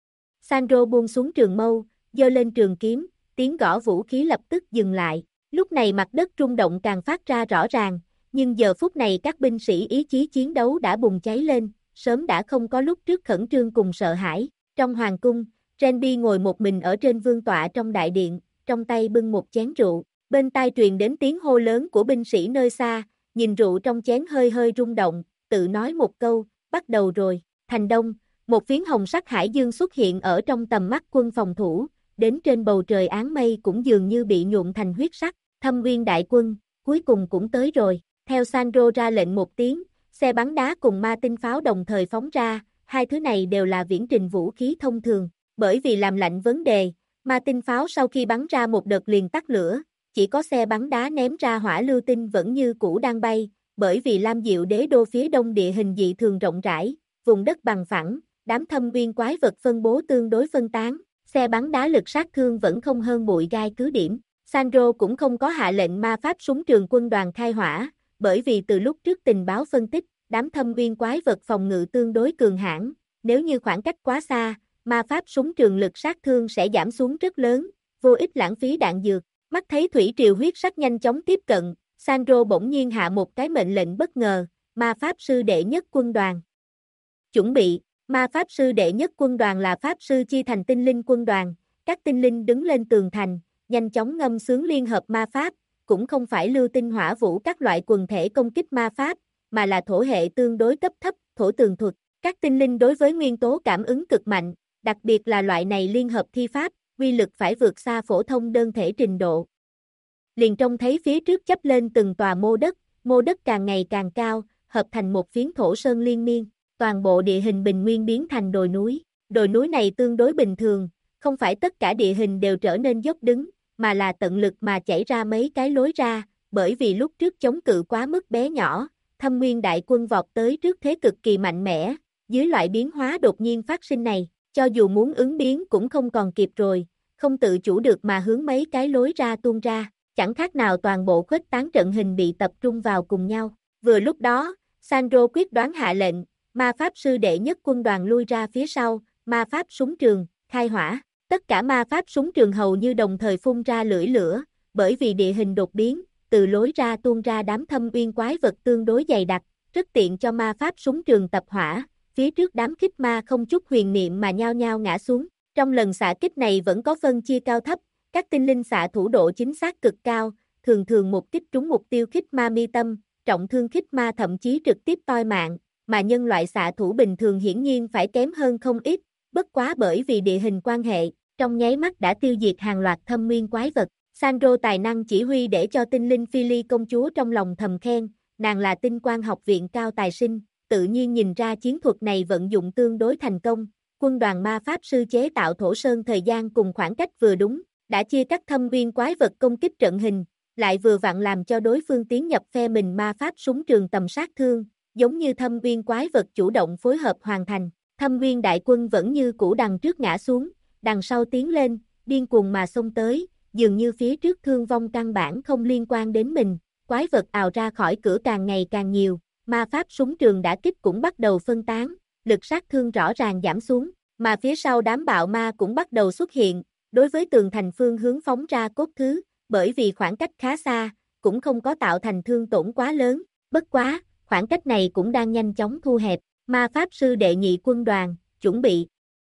Sandro buông xuống trường mâu, giơ lên trường kiếm, tiếng gõ vũ khí lập tức dừng lại, lúc này mặt đất rung động càng phát ra rõ ràng, nhưng giờ phút này các binh sĩ ý chí chiến đấu đã bùng cháy lên, sớm đã không có lúc trước khẩn trương cùng sợ hãi. Trong hoàng cung, Renby ngồi một mình ở trên vương tọa trong đại điện, trong tay bưng một chén rượu, bên tai truyền đến tiếng hô lớn của binh sĩ nơi xa, nhìn rượu trong chén hơi hơi rung động, tự nói một câu, bắt đầu rồi, thành đông, một phiến hồng sắc hải dương xuất hiện ở trong tầm mắt quân phòng thủ, đến trên bầu trời áng mây cũng dường như bị nhuộm thành huyết sắc, Thâm Uyên đại quân, cuối cùng cũng tới rồi, theo Sandro ra lệnh một tiếng, xe bắn đá cùng ma tinh pháo đồng thời phóng ra, hai thứ này đều là viễn trình vũ khí thông thường, bởi vì làm lạnh vấn đề, ma tinh pháo sau khi bắn ra một đợt liền tắt lửa, chỉ có xe bắn đá ném ra hỏa lưu tinh vẫn như cũ đang bay, bởi vì Lam Diệu đế đô phía đông địa hình dị thường rộng rãi, vùng đất bằng phẳng, đám thâm uyên quái vật phân bố tương đối phân tán, xe bắn đá lực sát thương vẫn không hơn bụi gai cứ điểm. Sandro cũng không có hạ lệnh ma pháp súng trường quân đoàn khai hỏa, bởi vì từ lúc trước tình báo phân tích, đám thâm uyên quái vật phòng ngự tương đối cường hãn, nếu như khoảng cách quá xa, ma pháp súng trường lực sát thương sẽ giảm xuống rất lớn, vô ích lãng phí đạn dược. Mắt thấy thủy triều huyết sắc nhanh chóng tiếp cận, Sandro bỗng nhiên hạ một cái mệnh lệnh bất ngờ, ma pháp sư đệ nhất quân đoàn. Chuẩn bị, ma pháp sư đệ nhất quân đoàn là pháp sư chia thành tinh linh quân đoàn, các tinh linh đứng lên tường thành, nhanh chóng ngâm sướng liên hợp ma pháp, cũng không phải lưu tinh hỏa vũ các loại quần thể công kích ma pháp, mà là thổ hệ tương đối cấp thấp, thổ tường thuật. Các tinh linh đối với nguyên tố cảm ứng cực mạnh, đặc biệt là loại này liên hợp thi pháp, uy lực phải vượt xa phổ thông đơn thể trình độ. Liền trông thấy phía trước chắp lên từng tòa mô đất càng ngày càng cao, hợp thành một phiến thổ sơn liên miên, toàn bộ địa hình bình nguyên biến thành đồi núi này tương đối bình thường, không phải tất cả địa hình đều trở nên dốc đứng, mà là tận lực mà chảy ra mấy cái lối ra, bởi vì lúc trước chống cự quá mức bé nhỏ, Thâm Uyên đại quân vọt tới trước thế cực kỳ mạnh mẽ, dưới loại biến hóa đột nhiên phát sinh này, cho dù muốn ứng biến cũng không còn kịp rồi, không tự chủ được mà hướng mấy cái lối ra tuôn ra, chẳng khác nào toàn bộ khuếch tán trận hình bị tập trung vào cùng nhau. Vừa lúc đó, Sandro quyết đoán hạ lệnh, ma pháp sư đệ nhất quân đoàn lui ra phía sau, ma pháp súng trường, khai hỏa. Tất cả ma pháp súng trường hầu như đồng thời phun ra lưỡi lửa, bởi vì địa hình đột biến, từ lối ra tuôn ra đám thâm uyên quái vật tương đối dày đặc, rất tiện cho ma pháp súng trường tập hỏa, phía trước đám khích ma không chút huyền niệm mà nhao nhao ngã xuống. Trong lần xạ kích này vẫn có phân chia cao thấp, các tinh linh xạ thủ độ chính xác cực cao, thường thường một kích trúng mục tiêu khích ma mi tâm, trọng thương khích ma thậm chí trực tiếp toi mạng, mà nhân loại xạ thủ bình thường hiển nhiên phải kém hơn không ít, bất quá bởi vì địa hình quan hệ, trong nháy mắt đã tiêu diệt hàng loạt thâm uyên quái vật. Sandro tài năng chỉ huy để cho tinh linh Philly công chúa trong lòng thầm khen, nàng là tinh quang học viện cao tài sinh, tự nhiên nhìn ra chiến thuật này vận dụng tương đối thành công. Quân đoàn ma pháp sư chế tạo thổ sơn thời gian cùng khoảng cách vừa đúng, đã chia cắt thâm uyên quái vật công kích trận hình, lại vừa vặn làm cho đối phương tiến nhập phe mình ma pháp súng trường tầm sát thương, giống như thâm uyên quái vật chủ động phối hợp hoàn thành. Thâm uyên đại quân vẫn như cũ đằng trước ngã xuống, đằng sau tiến lên, điên cuồng mà xông tới, dường như phía trước thương vong căn bản không liên quan đến mình, quái vật ào ra khỏi cửa càng ngày càng nhiều, ma pháp súng trường đã kích cũng bắt đầu phân tán, lực sát thương rõ ràng giảm xuống, mà phía sau đám bạo ma cũng bắt đầu xuất hiện, đối với tường thành phương hướng phóng ra cốt thứ, bởi vì khoảng cách khá xa, cũng không có tạo thành thương tổn quá lớn, bất quá, khoảng cách này cũng đang nhanh chóng thu hẹp, ma pháp sư đệ nhị quân đoàn, chuẩn bị.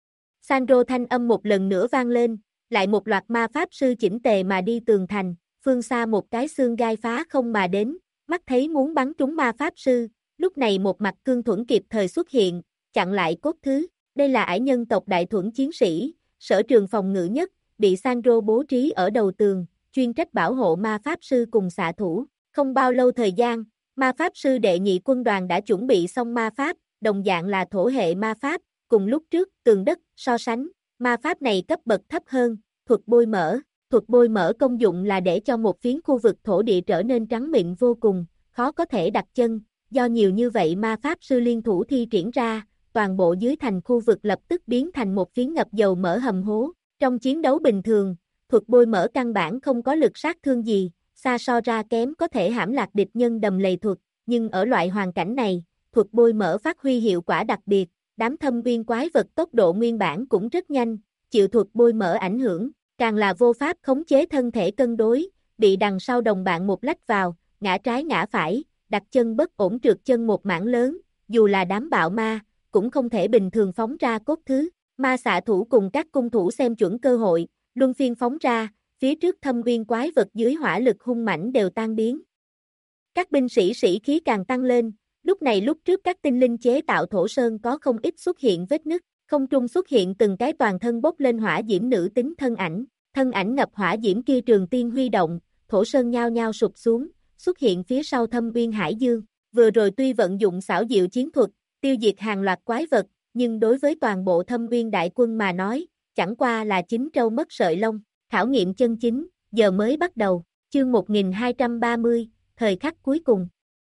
Sandro thanh âm một lần nữa vang lên, lại một loạt ma pháp sư chỉnh tề mà đi tường thành, phương xa một cái xương gai phá không mà đến, mắt thấy muốn bắn trúng ma pháp sư, lúc này một mặt cương thuẫn kịp thời xuất hiện, chặn lại cốt thứ, đây là ải nhân tộc đại thuẫn chiến sĩ, sở trường phòng ngự nhất, bị Sandro bố trí ở đầu tường, chuyên trách bảo hộ ma pháp sư cùng xạ thủ. Không bao lâu thời gian, ma pháp sư đệ nhị quân đoàn đã chuẩn bị xong ma pháp, đồng dạng là thổ hệ ma pháp, cùng lúc trước tường đất so sánh, ma pháp này cấp bậc thấp hơn, thuật bôi mỡ. Thuật bôi mỡ công dụng là để cho một phiến khu vực thổ địa trở nên trắng mịn vô cùng, khó có thể đặt chân, do nhiều như vậy ma pháp sư liên thủ thi triển ra, toàn bộ dưới thành khu vực lập tức biến thành một phiến ngập dầu mỡ hầm hố. Trong chiến đấu bình thường, thuật bôi mỡ căn bản không có lực sát thương gì, xa so ra kém có thể hãm lạc địch nhân đầm lầy thuật, nhưng ở loại hoàn cảnh này, thuật bôi mỡ phát huy hiệu quả đặc biệt, đám thâm uyên quái vật tốc độ nguyên bản cũng rất nhanh, chịu thuật bôi mỡ ảnh hưởng, càng là vô pháp khống chế thân thể cân đối, bị đằng sau đồng bạn một lách vào, ngã trái ngã phải, đặt chân bất ổn trượt chân một mảng lớn, dù là đám bạo ma, cũng không thể bình thường phóng ra cốt thứ. Ma xạ thủ cùng các cung thủ xem chuẩn cơ hội, luân phiên phóng ra, phía trước thâm uyên quái vật dưới hỏa lực hung mãnh đều tan biến. Các binh sĩ sĩ khí càng tăng lên, lúc này lúc trước các tinh linh chế tạo thổ sơn có không ít xuất hiện vết nứt, không trung xuất hiện từng cái toàn thân bốc lên hỏa diễm nữ tính thân ảnh ngập hỏa diễm kia trường tiên huy động, thổ sơn nhao nhao sụp xuống, xuất hiện phía sau thâm uyên hải dương. Vừa rồi tuy vận dụng xảo diệu chiến thuật, tiêu diệt hàng loạt quái vật, nhưng đối với toàn bộ thâm uyên đại quân mà nói, chẳng qua là chín trâu mất sợi lông. Khảo nghiệm chân chính, giờ mới bắt đầu. Chương 1230, thời khắc cuối cùng.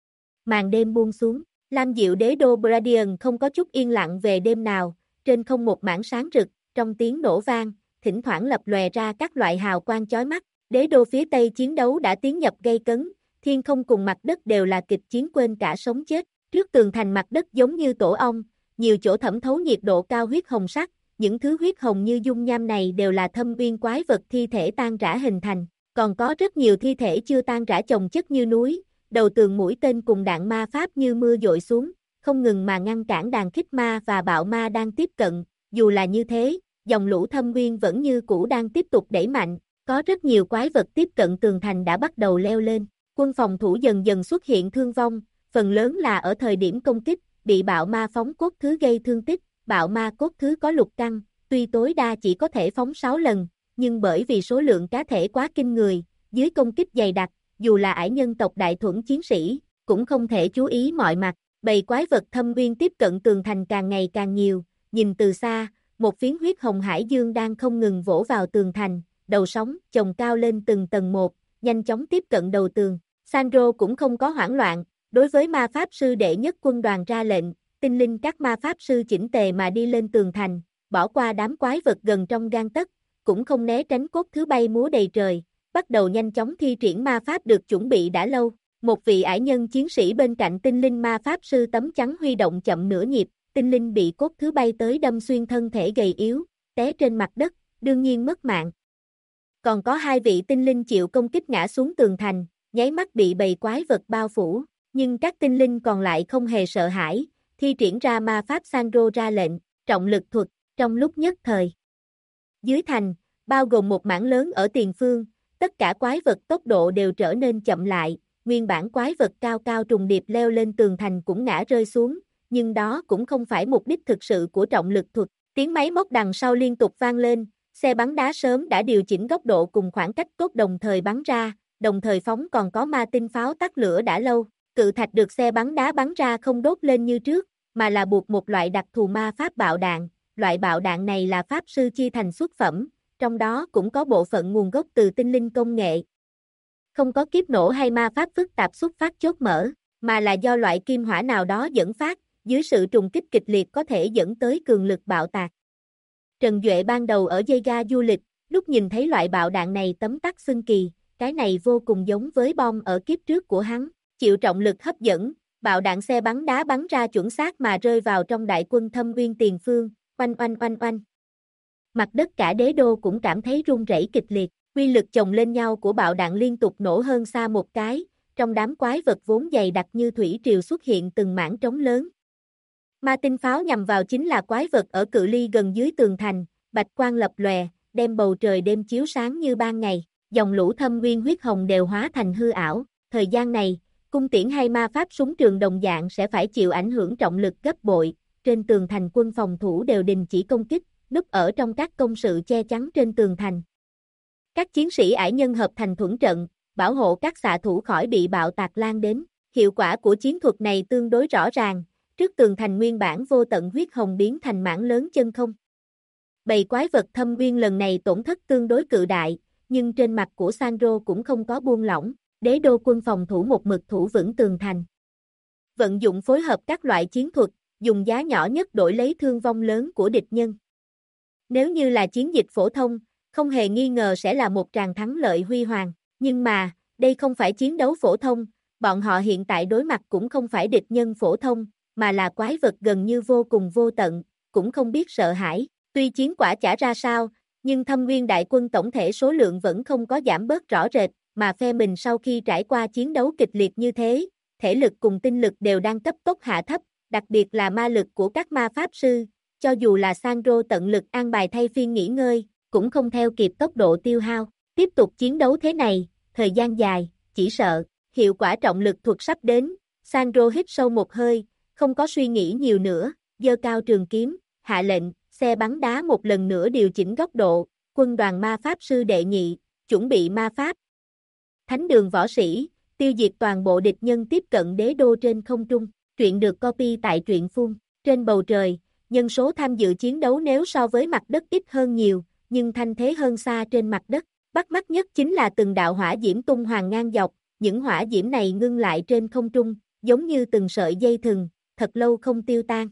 Màn đêm buông xuống, lam diệu đế đô Bradian không có chút yên lặng về đêm nào, trên không một mảng sáng rực, trong tiếng nổ vang, thỉnh thoảng lập lòe ra các loại hào quang chói mắt. Đế đô phía tây chiến đấu đã tiến nhập gay cấn, thiên không cùng mặt đất đều là kịch chiến quên cả sống chết. Trước tường thành mặt đất giống như tổ ong, nhiều chỗ thẩm thấu nhiệt độ cao huyết hồng sắc, những thứ huyết hồng như dung nham này đều là thâm uyên quái vật thi thể tan rã hình thành, còn có rất nhiều thi thể chưa tan rã chồng chất như núi, đầu tường mũi tên cùng đạn ma pháp như mưa dội xuống, không ngừng mà ngăn cản đàn khích ma và bạo ma đang tiếp cận. Dù là như thế, dòng lũ thâm uyên vẫn như cũ đang tiếp tục đẩy mạnh, có rất nhiều quái vật tiếp cận tường thành đã bắt đầu leo lên, quân phòng thủ dần dần xuất hiện thương vong, phần lớn là ở thời điểm công kích, bị bạo ma phóng cốt thứ gây thương tích. Bạo ma cốt thứ có lục căn, tuy tối đa chỉ có thể phóng 6 lần, nhưng bởi vì số lượng cá thể quá kinh người, dưới công kích dày đặc, dù là ải nhân tộc đại thuẫn chiến sĩ, cũng không thể chú ý mọi mặt. Bầy quái vật thâm uyên tiếp cận tường thành càng ngày càng nhiều, nhìn từ xa, một phiến huyết hồng hải dương đang không ngừng vỗ vào tường thành, đầu sóng chồng cao lên từng tầng một, nhanh chóng tiếp cận đầu tường. Sandro cũng không có hoảng loạn, đối với ma pháp sư đệ nhất quân đoàn ra lệnh, tinh linh các ma pháp sư chỉnh tề mà đi lên tường thành, bỏ qua đám quái vật gần trong gang tấc, cũng không né tránh cốt thứ bay múa đầy trời, bắt đầu nhanh chóng thi triển ma pháp được chuẩn bị đã lâu. Một vị ải nhân chiến sĩ bên cạnh tinh linh ma pháp sư tấm chắn huy động chậm nửa nhịp, tinh linh bị cốt thứ bay tới đâm xuyên thân thể gầy yếu, té trên mặt đất, đương nhiên mất mạng. Còn có hai vị tinh linh chịu công kích ngã xuống tường thành, nháy mắt bị bầy quái vật bao phủ, nhưng các tinh linh còn lại không hề sợ hãi, thi triển ra ma pháp. Sandro ra lệnh, trọng lực thuật, trong lúc nhất thời. Dưới thành, bao gồm một mảng lớn ở tiền phương, tất cả quái vật tốc độ đều trở nên chậm lại, nguyên bản quái vật cao cao trùng điệp leo lên tường thành cũng ngã rơi xuống, nhưng đó cũng không phải mục đích thực sự của trọng lực thuật. Tiếng máy móc đằng sau liên tục vang lên, xe bắn đá sớm đã điều chỉnh góc độ cùng khoảng cách cốt đồng thời bắn ra, đồng thời phóng còn có ma tinh pháo tắt lửa đã lâu. Cự thạch được xe bắn đá bắn ra không đốt lên như trước, mà là buộc một loại đặc thù ma pháp bạo đạn. Loại bạo đạn này là pháp sư chia thành xuất phẩm, trong đó cũng có bộ phận nguồn gốc từ tinh linh công nghệ. Không có kiếp nổ hay ma pháp phức tạp xuất phát chốt mở, mà là do loại kim hỏa nào đó dẫn phát, dưới sự trùng kích kịch liệt có thể dẫn tới cường lực bạo tạc. Trần Duệ ban đầu ở dây ga du lịch, lúc nhìn thấy loại bạo đạn này tấm tắc xưng kỳ, cái này vô cùng giống với bom ở kiếp trước của hắn, chịu trọng lực hấp dẫn, bạo đạn xe bắn đá bắn ra chuẩn xác mà rơi vào trong đại quân thâm uyên tiền phương, oanh oanh oanh oanh. Mặt đất cả đế đô cũng cảm thấy rung rẩy kịch liệt, uy lực chồng lên nhau của bạo đạn liên tục nổ hơn xa một cái, trong đám quái vật vốn dày đặc như thủy triều xuất hiện từng mảng trống lớn. Ma tinh pháo nhằm vào chính là quái vật ở cự ly gần dưới tường thành, bạch quang lập lòe, đem bầu trời đêm chiếu sáng như ban ngày, dòng lũ thâm uyên huyết hồng đều hóa thành hư ảo. Thời gian này, cung tiễn hay ma pháp súng trường đồng dạng sẽ phải chịu ảnh hưởng trọng lực gấp bội, trên tường thành quân phòng thủ đều đình chỉ công kích, núp ở trong các công sự che chắn trên tường thành. Các chiến sĩ ải nhân hợp thành thuẫn trận, bảo hộ các xạ thủ khỏi bị bạo tạc lan đến. Hiệu quả của chiến thuật này tương đối rõ ràng, trước tường thành nguyên bản vô tận huyết hồng biến thành mảng lớn chân không. Bầy quái vật thâm uyên lần này tổn thất tương đối cự đại, nhưng trên mặt của Sandro cũng không có buông lỏng, đế đô quân phòng thủ một mực thủ vững tường thành. Vận dụng phối hợp các loại chiến thuật, dùng giá nhỏ nhất đổi lấy thương vong lớn của địch nhân. Nếu như là chiến dịch phổ thông, không hề nghi ngờ sẽ là một tràng thắng lợi huy hoàng, nhưng mà, đây không phải chiến đấu phổ thông, bọn họ hiện tại đối mặt cũng không phải địch nhân phổ thông, mà là quái vật gần như vô cùng vô tận, cũng không biết sợ hãi. Tuy chiến quả chả ra sao, nhưng Thâm Nguyên đại quân tổng thể số lượng vẫn không có giảm bớt rõ rệt, mà phe mình sau khi trải qua chiến đấu kịch liệt như thế, thể lực cùng tinh lực đều đang cấp tốc hạ thấp, đặc biệt là ma lực của các ma pháp sư, cho dù là Sandro tận lực an bài thay phiên nghỉ ngơi, cũng không theo kịp tốc độ tiêu hao. Tiếp tục chiến đấu thế này, thời gian dài, chỉ sợ, hiệu quả trọng lực thuật sắp đến, Sandro hít sâu một hơi, không có suy nghĩ nhiều nữa, giơ cao trường kiếm, hạ lệnh, xe bắn đá một lần nữa điều chỉnh góc độ, quân đoàn ma pháp sư đệ nhị, chuẩn bị ma pháp. Thánh đường võ sĩ, tiêu diệt toàn bộ địch nhân tiếp cận đế đô trên không trung, truyện được copy tại truyện phun, trên bầu trời, nhân số tham dự chiến đấu nếu so với mặt đất ít hơn nhiều, nhưng thanh thế hơn xa trên mặt đất. Bắt mắt nhất chính là từng đạo hỏa diễm tung hoàng ngang dọc, những hỏa diễm này ngưng lại trên không trung, giống như từng sợi dây thừng, thật lâu không tiêu tan.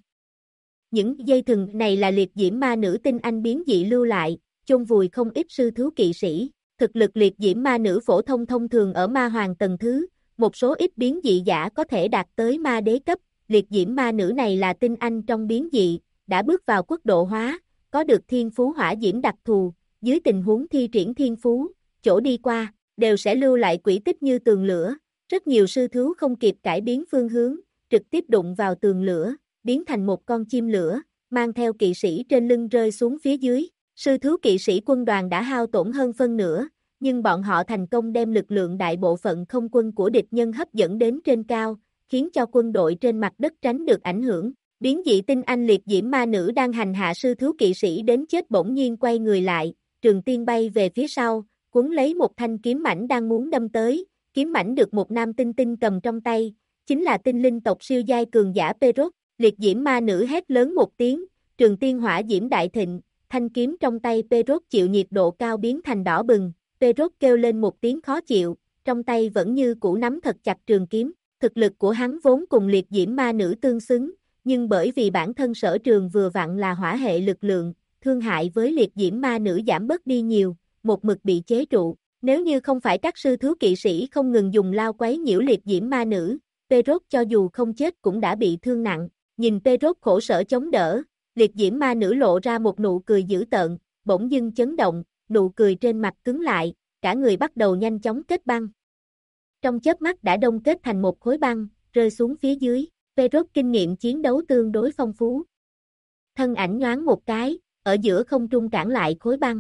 Những dây thừng này là liệt diễm ma nữ tinh anh biến dị lưu lại, chôn vùi không ít sư thú kỵ sĩ. Thực lực liệt diễm ma nữ phổ thông thông thường ở ma hoàng tầng thứ, một số ít biến dị giả có thể đạt tới ma đế cấp, liệt diễm ma nữ này là tinh anh trong biến dị, đã bước vào quốc độ hóa, có được thiên phú hỏa diễm đặc thù, dưới tình huống thi triển thiên phú, chỗ đi qua, đều sẽ lưu lại quỹ tích như tường lửa, rất nhiều sư thú không kịp cải biến phương hướng, trực tiếp đụng vào tường lửa, biến thành một con chim lửa, mang theo kỵ sĩ trên lưng rơi xuống phía dưới. Sư thú kỵ sĩ quân đoàn đã hao tổn hơn phân nửa, nhưng bọn họ thành công đem lực lượng đại bộ phận không quân của địch nhân hấp dẫn đến trên cao, khiến cho quân đội trên mặt đất tránh được ảnh hưởng. Biến dị tinh anh liệt diễm ma nữ đang hành hạ sư thú kỵ sĩ đến chết bỗng nhiên quay người lại, trường tiên bay về phía sau, cuốn lấy một thanh kiếm mảnh đang muốn đâm tới, kiếm mảnh được một nam tinh tinh cầm trong tay, chính là tinh linh tộc siêu giai cường giả Perot. Liệt diễm ma nữ hét lớn một tiếng, trường tiên hỏa diễm đại thịnh, thanh kiếm trong tay Perot chịu nhiệt độ cao biến thành đỏ bừng, Perot kêu lên một tiếng khó chịu, trong tay vẫn như cũ nắm thật chặt trường kiếm. Thực lực của hắn vốn cùng liệt diễm ma nữ tương xứng, nhưng bởi vì bản thân sở trường vừa vặn là hỏa hệ lực lượng, thương hại với liệt diễm ma nữ giảm bớt đi nhiều, một mực bị chế trụ. Nếu như không phải các sư thú kỵ sĩ không ngừng dùng lao quấy nhiễu liệt diễm ma nữ, Perot cho dù không chết cũng đã bị thương nặng. Nhìn Perot khổ sở chống đỡ, liệt diễm ma nữ lộ ra một nụ cười dữ tợn, bỗng dưng chấn động, nụ cười trên mặt cứng lại, cả người bắt đầu nhanh chóng kết băng. Trong chớp mắt đã đông kết thành một khối băng, rơi xuống phía dưới. Perot kinh nghiệm chiến đấu tương đối phong phú. Thân ảnh nhoáng một cái, ở giữa không trung cản lại khối băng.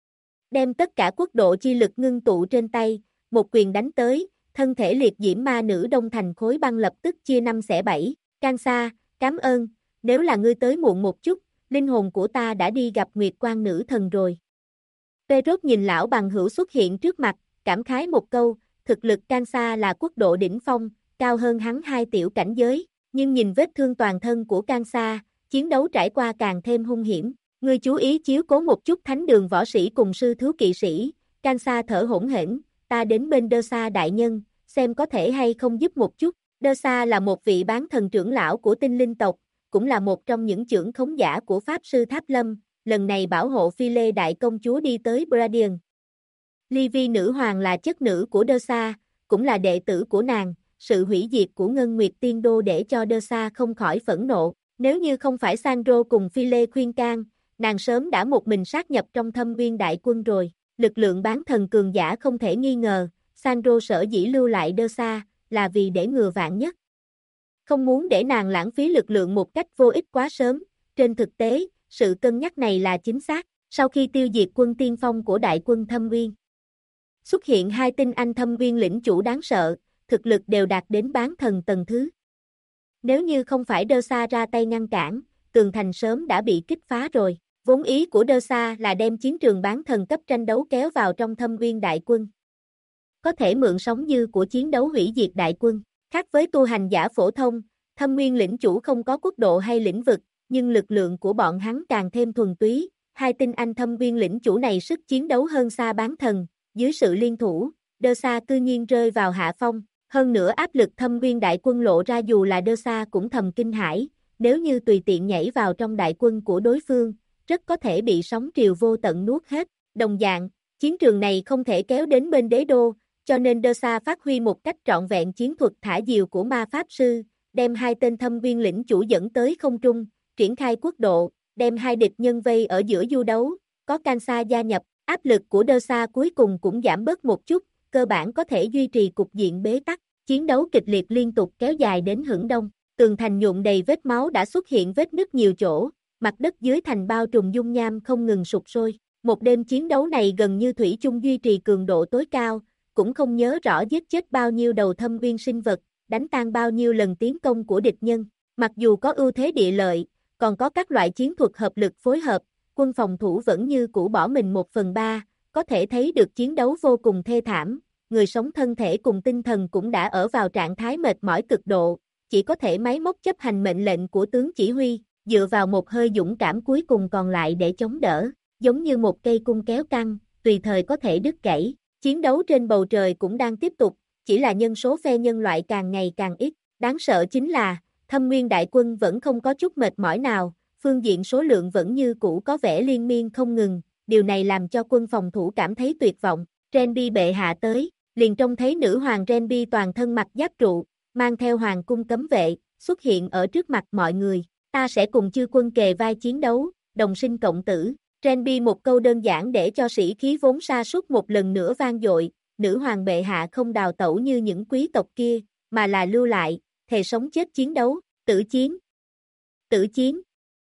Đem tất cả quốc độ chi lực ngưng tụ trên tay, một quyền đánh tới, thân thể liệt diễm ma nữ đông thành khối băng lập tức chia 5 xẻ 7. Kansa, cảm ơn, nếu là ngươi tới muộn một chút, linh hồn của ta đã đi gặp Nguyệt Quan nữ thần rồi. Perot nhìn lão bằng hữu xuất hiện trước mặt, cảm khái một câu, thực lực Kansa là quốc độ đỉnh phong, cao hơn hắn 2 tiểu cảnh giới, nhưng nhìn vết thương toàn thân của Kansa, chiến đấu trải qua càng thêm hung hiểm. Ngươi chú ý chiếu cố một chút thánh đường võ sĩ cùng sư thú kỵ sĩ. Kansa thở hổn hển, ta đến bên Dersa đại nhân, xem có thể hay không giúp một chút. Dersa là một vị bán thần trưởng lão của tinh linh tộc, cũng là một trong những trưởng khống giả của Pháp sư Tháp Lâm, lần này bảo hộ Phi Lê đại công chúa đi tới Bradian. Livy nữ hoàng là chất nữ của Dersa, cũng là đệ tử của nàng, sự hủy diệt của Ngân Nguyệt Tiên Đô để cho Dersa không khỏi phẫn nộ, nếu như không phải Sandro cùng Phi Lê khuyên can, nàng sớm đã một mình sát nhập trong Thâm Viên đại quân rồi. Lực lượng bán thần cường giả không thể nghi ngờ, Sandro sở dĩ lưu lại Dersa là vì để ngừa vạn nhất. Không muốn để nàng lãng phí lực lượng một cách vô ích quá sớm, trên thực tế, sự cân nhắc này là chính xác. Sau khi tiêu diệt quân tiên phong của đại quân Thâm Viên, xuất hiện 2 tinh anh Thâm Viên lĩnh chủ đáng sợ, thực lực đều đạt đến bán thần tầng thứ. Nếu như không phải Dersa ra tay ngăn cản, tường thành sớm đã bị kích phá rồi. Vốn ý của Dersa là đem chiến trường bán thần cấp tranh đấu kéo vào trong Thâm Uyên đại quân. Có thể mượn sóng dư của chiến đấu hủy diệt đại quân. Khác với tu hành giả phổ thông, Thâm Nguyên lĩnh chủ không có quốc độ hay lĩnh vực, nhưng lực lượng của bọn hắn càng thêm thuần túy. Hai tinh anh Thâm Nguyên lĩnh chủ này sức chiến đấu hơn xa bán thần, dưới sự liên thủ, Dersa cư nhiên rơi vào hạ phong. Hơn nữa áp lực Thâm Nguyên đại quân lộ ra dù là Dersa cũng thầm kinh hãi, nếu như tùy tiện nhảy vào trong đại quân của đối phương, rất có thể bị sóng triều vô tận nuốt hết. Đồng dạng, chiến trường này không thể kéo đến bên đế đô, cho nên Dersa phát huy một cách trọn vẹn chiến thuật thả diều của ma pháp sư, đem hai tên Thâm Nguyên lĩnh chủ dẫn tới không trung, triển khai quốc độ, đem hai địch nhân vây ở giữa du đấu, có Kansa gia nhập, áp lực của Dersa cuối cùng cũng giảm bớt một chút, cơ bản có thể duy trì cục diện bế tắc, chiến đấu kịch liệt liên tục kéo dài đến hửng đông, tường thành nhuộm đầy vết máu đã xuất hiện vết nứt nhiều chỗ, mặt đất dưới thành bao trùm dung nham không ngừng sụp sôi. Một đêm chiến đấu này gần như thủy chung duy trì cường độ tối cao, cũng không nhớ rõ giết chết bao nhiêu đầu Thâm Uyên sinh vật, đánh tan bao nhiêu lần tiến công của địch nhân. Mặc dù có ưu thế địa lợi, còn có các loại chiến thuật hợp lực phối hợp, quân phòng thủ vẫn như cũ bỏ mình 1/3, có thể thấy được chiến đấu vô cùng thê thảm, người sống thân thể cùng tinh thần cũng đã ở vào trạng thái mệt mỏi cực độ, chỉ có thể máy móc chấp hành mệnh lệnh của tướng chỉ huy, dựa vào một hơi dũng cảm cuối cùng còn lại để chống đỡ, giống như một cây cung kéo căng, tùy thời có thể đứt gãy. Chiến đấu trên bầu trời cũng đang tiếp tục, chỉ là nhân số phe nhân loại càng ngày càng ít. Đáng sợ chính là, Thâm Nguyên đại quân vẫn không có chút mệt mỏi nào, phương diện số lượng vẫn như cũ có vẻ liên miên không ngừng, điều này làm cho quân phòng thủ cảm thấy tuyệt vọng. Renby bệ hạ tới, liền trông thấy nữ hoàng Renby toàn thân mặc giáp trụ, mang theo hoàng cung cấm vệ, xuất hiện ở trước mặt mọi người. Ta sẽ cùng chư quân kề vai chiến đấu, đồng sinh cộng tử. Renby một câu đơn giản để cho sĩ khí vốn sa sút một lần nữa vang dội, nữ hoàng bệ hạ không đào tẩu như những quý tộc kia, mà là lưu lại, thề sống chết chiến đấu, tử chiến. Tử chiến.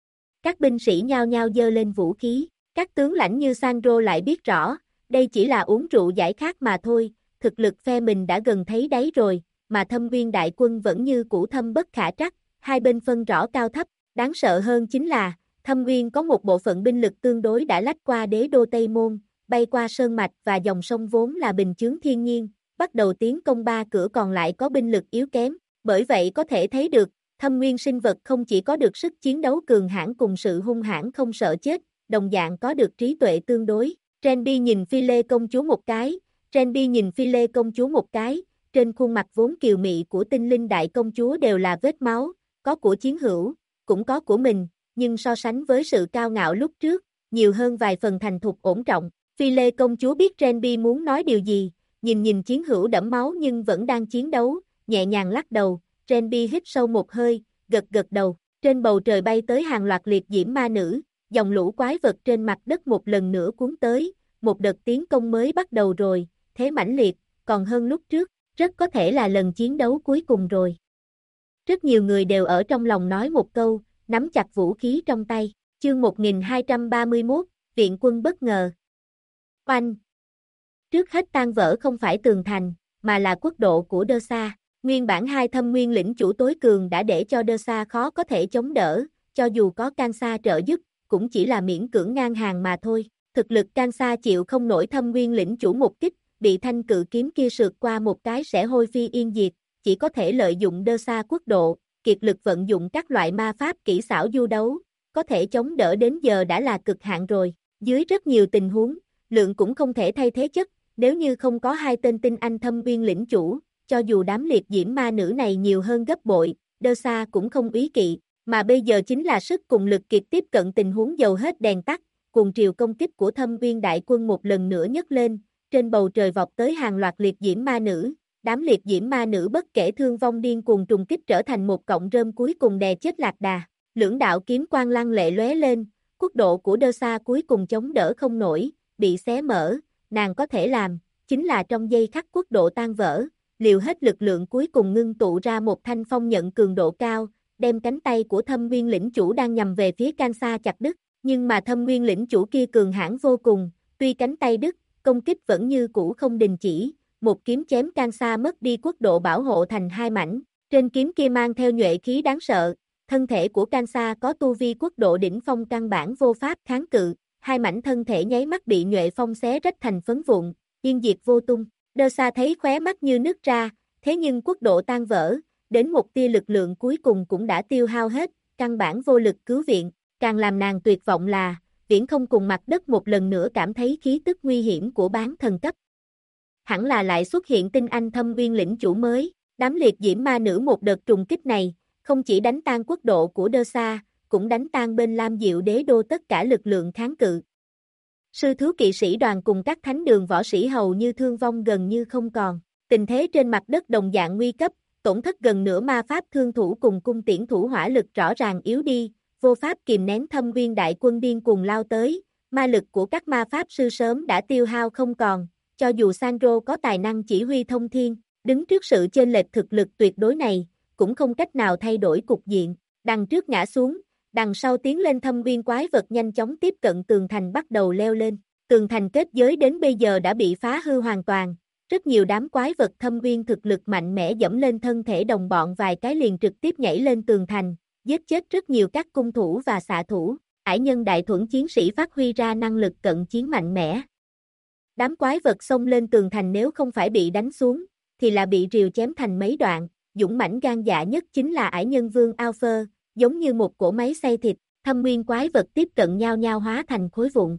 Các binh sĩ nhao nhao giơ lên vũ khí, các tướng lãnh như Sandro lại biết rõ, đây chỉ là uống rượu giải khát mà thôi, thực lực phe mình đã gần thấy đáy rồi, mà Thâm Nguyên đại quân vẫn như cũ thâm bất khả trắc, hai bên phân rõ cao thấp, đáng sợ hơn chính là, Thâm Nguyên có một bộ phận binh lực tương đối đã lách qua đế đô Tây Môn, bay qua sơn mạch và dòng sông vốn là bình chướng thiên nhiên, bắt đầu tiến công ba cửa còn lại có binh lực yếu kém, bởi vậy có thể thấy được, Thâm Nguyên sinh vật không chỉ có được sức chiến đấu cường hãn cùng sự hung hãn không sợ chết, đồng dạng có được trí tuệ tương đối. Renby nhìn Phi Lê công chúa một cái, trên khuôn mặt vốn kiều mị của tinh linh đại công chúa đều là vết máu, có của chiến hữu, cũng có của mình, nhưng so sánh với sự cao ngạo lúc trước, nhiều hơn vài phần thành thục ổn trọng. Phi Lê công chúa biết Renby muốn nói điều gì, nhìn chiến hữu đẫm máu nhưng vẫn đang chiến đấu, nhẹ nhàng lắc đầu, Renby hít sâu một hơi, gật gật đầu, trên bầu trời bay tới hàng loạt liệt diễm ma nữ, dòng lũ quái vật trên mặt đất một lần nữa cuốn tới, một đợt tiến công mới bắt đầu rồi, thế mãnh liệt, còn hơn lúc trước, rất có thể là lần chiến đấu cuối cùng rồi. Rất nhiều người đều ở trong lòng nói một câu, nắm chặt vũ khí trong tay, chương 1231, viện quân bất ngờ. Oanh! Trước hết tan vỡ không phải tường thành, mà là quốc độ của Dersa. Nguyên bản hai Thâm Nguyên lĩnh chủ tối cường đã để cho Dersa khó có thể chống đỡ, cho dù có Kansa trợ giúp, cũng chỉ là miễn cưỡng ngang hàng mà thôi. Thực lực Kansa chịu không nổi Thâm Nguyên lĩnh chủ một kích, bị thanh cự kiếm kia sượt qua một cái sẽ hôi phi yên diệt, chỉ có thể lợi dụng Dersa quốc độ, kiệt lực vận dụng các loại ma pháp kỹ xảo du đấu, có thể chống đỡ đến giờ đã là cực hạn rồi. Dưới rất nhiều tình huống, lượng cũng không thể thay thế chất, nếu như không có hai tên tinh anh Thâm Nguyên lĩnh chủ, cho dù đám liệt diễm ma nữ này nhiều hơn gấp bội, Dersa cũng không úy kỵ, mà bây giờ chính là sức cùng lực kiệt tiếp cận tình huống dầu hết đèn tắt, cuồng triều công kích của Thâm Nguyên đại quân một lần nữa nhấc lên, trên bầu trời vọt tới hàng loạt liệt diễm ma nữ, đám liệt diễm ma nữ bất kể thương vong điên cuồng trùng kích trở thành một cọng rơm cuối cùng đè chết lạc đà, lưỡng đạo kiếm quang lăng lệ lóe lên, quốc độ của Dersa cuối cùng chống đỡ không nổi, bị xé mở, nàng có thể làm, chính là trong giây khắc quốc độ tan vỡ, liều hết lực lượng cuối cùng ngưng tụ ra một thanh phong nhận cường độ cao, đem cánh tay của Thâm Nguyên lĩnh chủ đang nhằm về phía Kansa chặt đứt, nhưng mà Thâm Nguyên lĩnh chủ kia cường hãn vô cùng, tuy cánh tay đứt, công kích vẫn như cũ không đình chỉ, một kiếm chém Kansa mất đi quốc độ bảo hộ thành hai mảnh, trên kiếm kia mang theo nhuệ khí đáng sợ, thân thể của Kansa có tu vi quốc độ đỉnh phong căn bản vô pháp kháng cự, hai mảnh thân thể nháy mắt bị nhuệ phong xé rách thành phấn vụn, yên diệt vô tung. Đơ Sa thấy khóe mắt như nứt ra, thế nhưng quốc độ tan vỡ, đến một tia lực lượng cuối cùng cũng đã tiêu hao hết, căn bản vô lực cứu viện, càng làm nàng tuyệt vọng là, viễn không cùng mặt đất một lần nữa cảm thấy khí tức nguy hiểm của bán thần cấp. Hẳn là lại xuất hiện tinh anh thâm uyên lĩnh chủ mới, đám liệt diễm ma nữ một đợt trùng kích này, không chỉ đánh tan quốc độ của Đơ Sa, cũng đánh tan bên Lam Diệu Đế Đô tất cả lực lượng kháng cự. Sư thú kỵ sĩ đoàn cùng các thánh đường võ sĩ hầu như thương vong gần như không còn, tình thế trên mặt đất đồng dạng nguy cấp, tổn thất gần nửa ma pháp thương thủ cùng cung tiễn thủ hỏa lực rõ ràng yếu đi, vô pháp kìm nén thâm uyên đại quân điên cuồng lao tới, ma lực của các ma pháp sư sớm đã tiêu hao không còn, cho dù Sandro có tài năng chỉ huy thông thiên, đứng trước sự chênh lệch thực lực tuyệt đối này, cũng không cách nào thay đổi cục diện, đằng trước ngã xuống, đằng sau tiến lên thâm uyên quái vật nhanh chóng tiếp cận tường thành bắt đầu leo lên, tường thành kết giới đến bây giờ đã bị phá hư hoàn toàn, rất nhiều đám quái vật thâm uyên thực lực mạnh mẽ dẫm lên thân thể đồng bọn vài cái liền trực tiếp nhảy lên tường thành, giết chết rất nhiều các cung thủ và xạ thủ, ải nhân đại thuẫn chiến sĩ phát huy ra năng lực cận chiến mạnh mẽ. Đám quái vật xông lên tường thành nếu không phải bị đánh xuống, thì là bị rìu chém thành mấy đoạn, dũng mãnh gan dạ nhất chính là ải nhân vương Alpha, giống như một cỗ máy xay thịt, thâm uyên quái vật tiếp cận nhau nhau hóa thành khối vụn.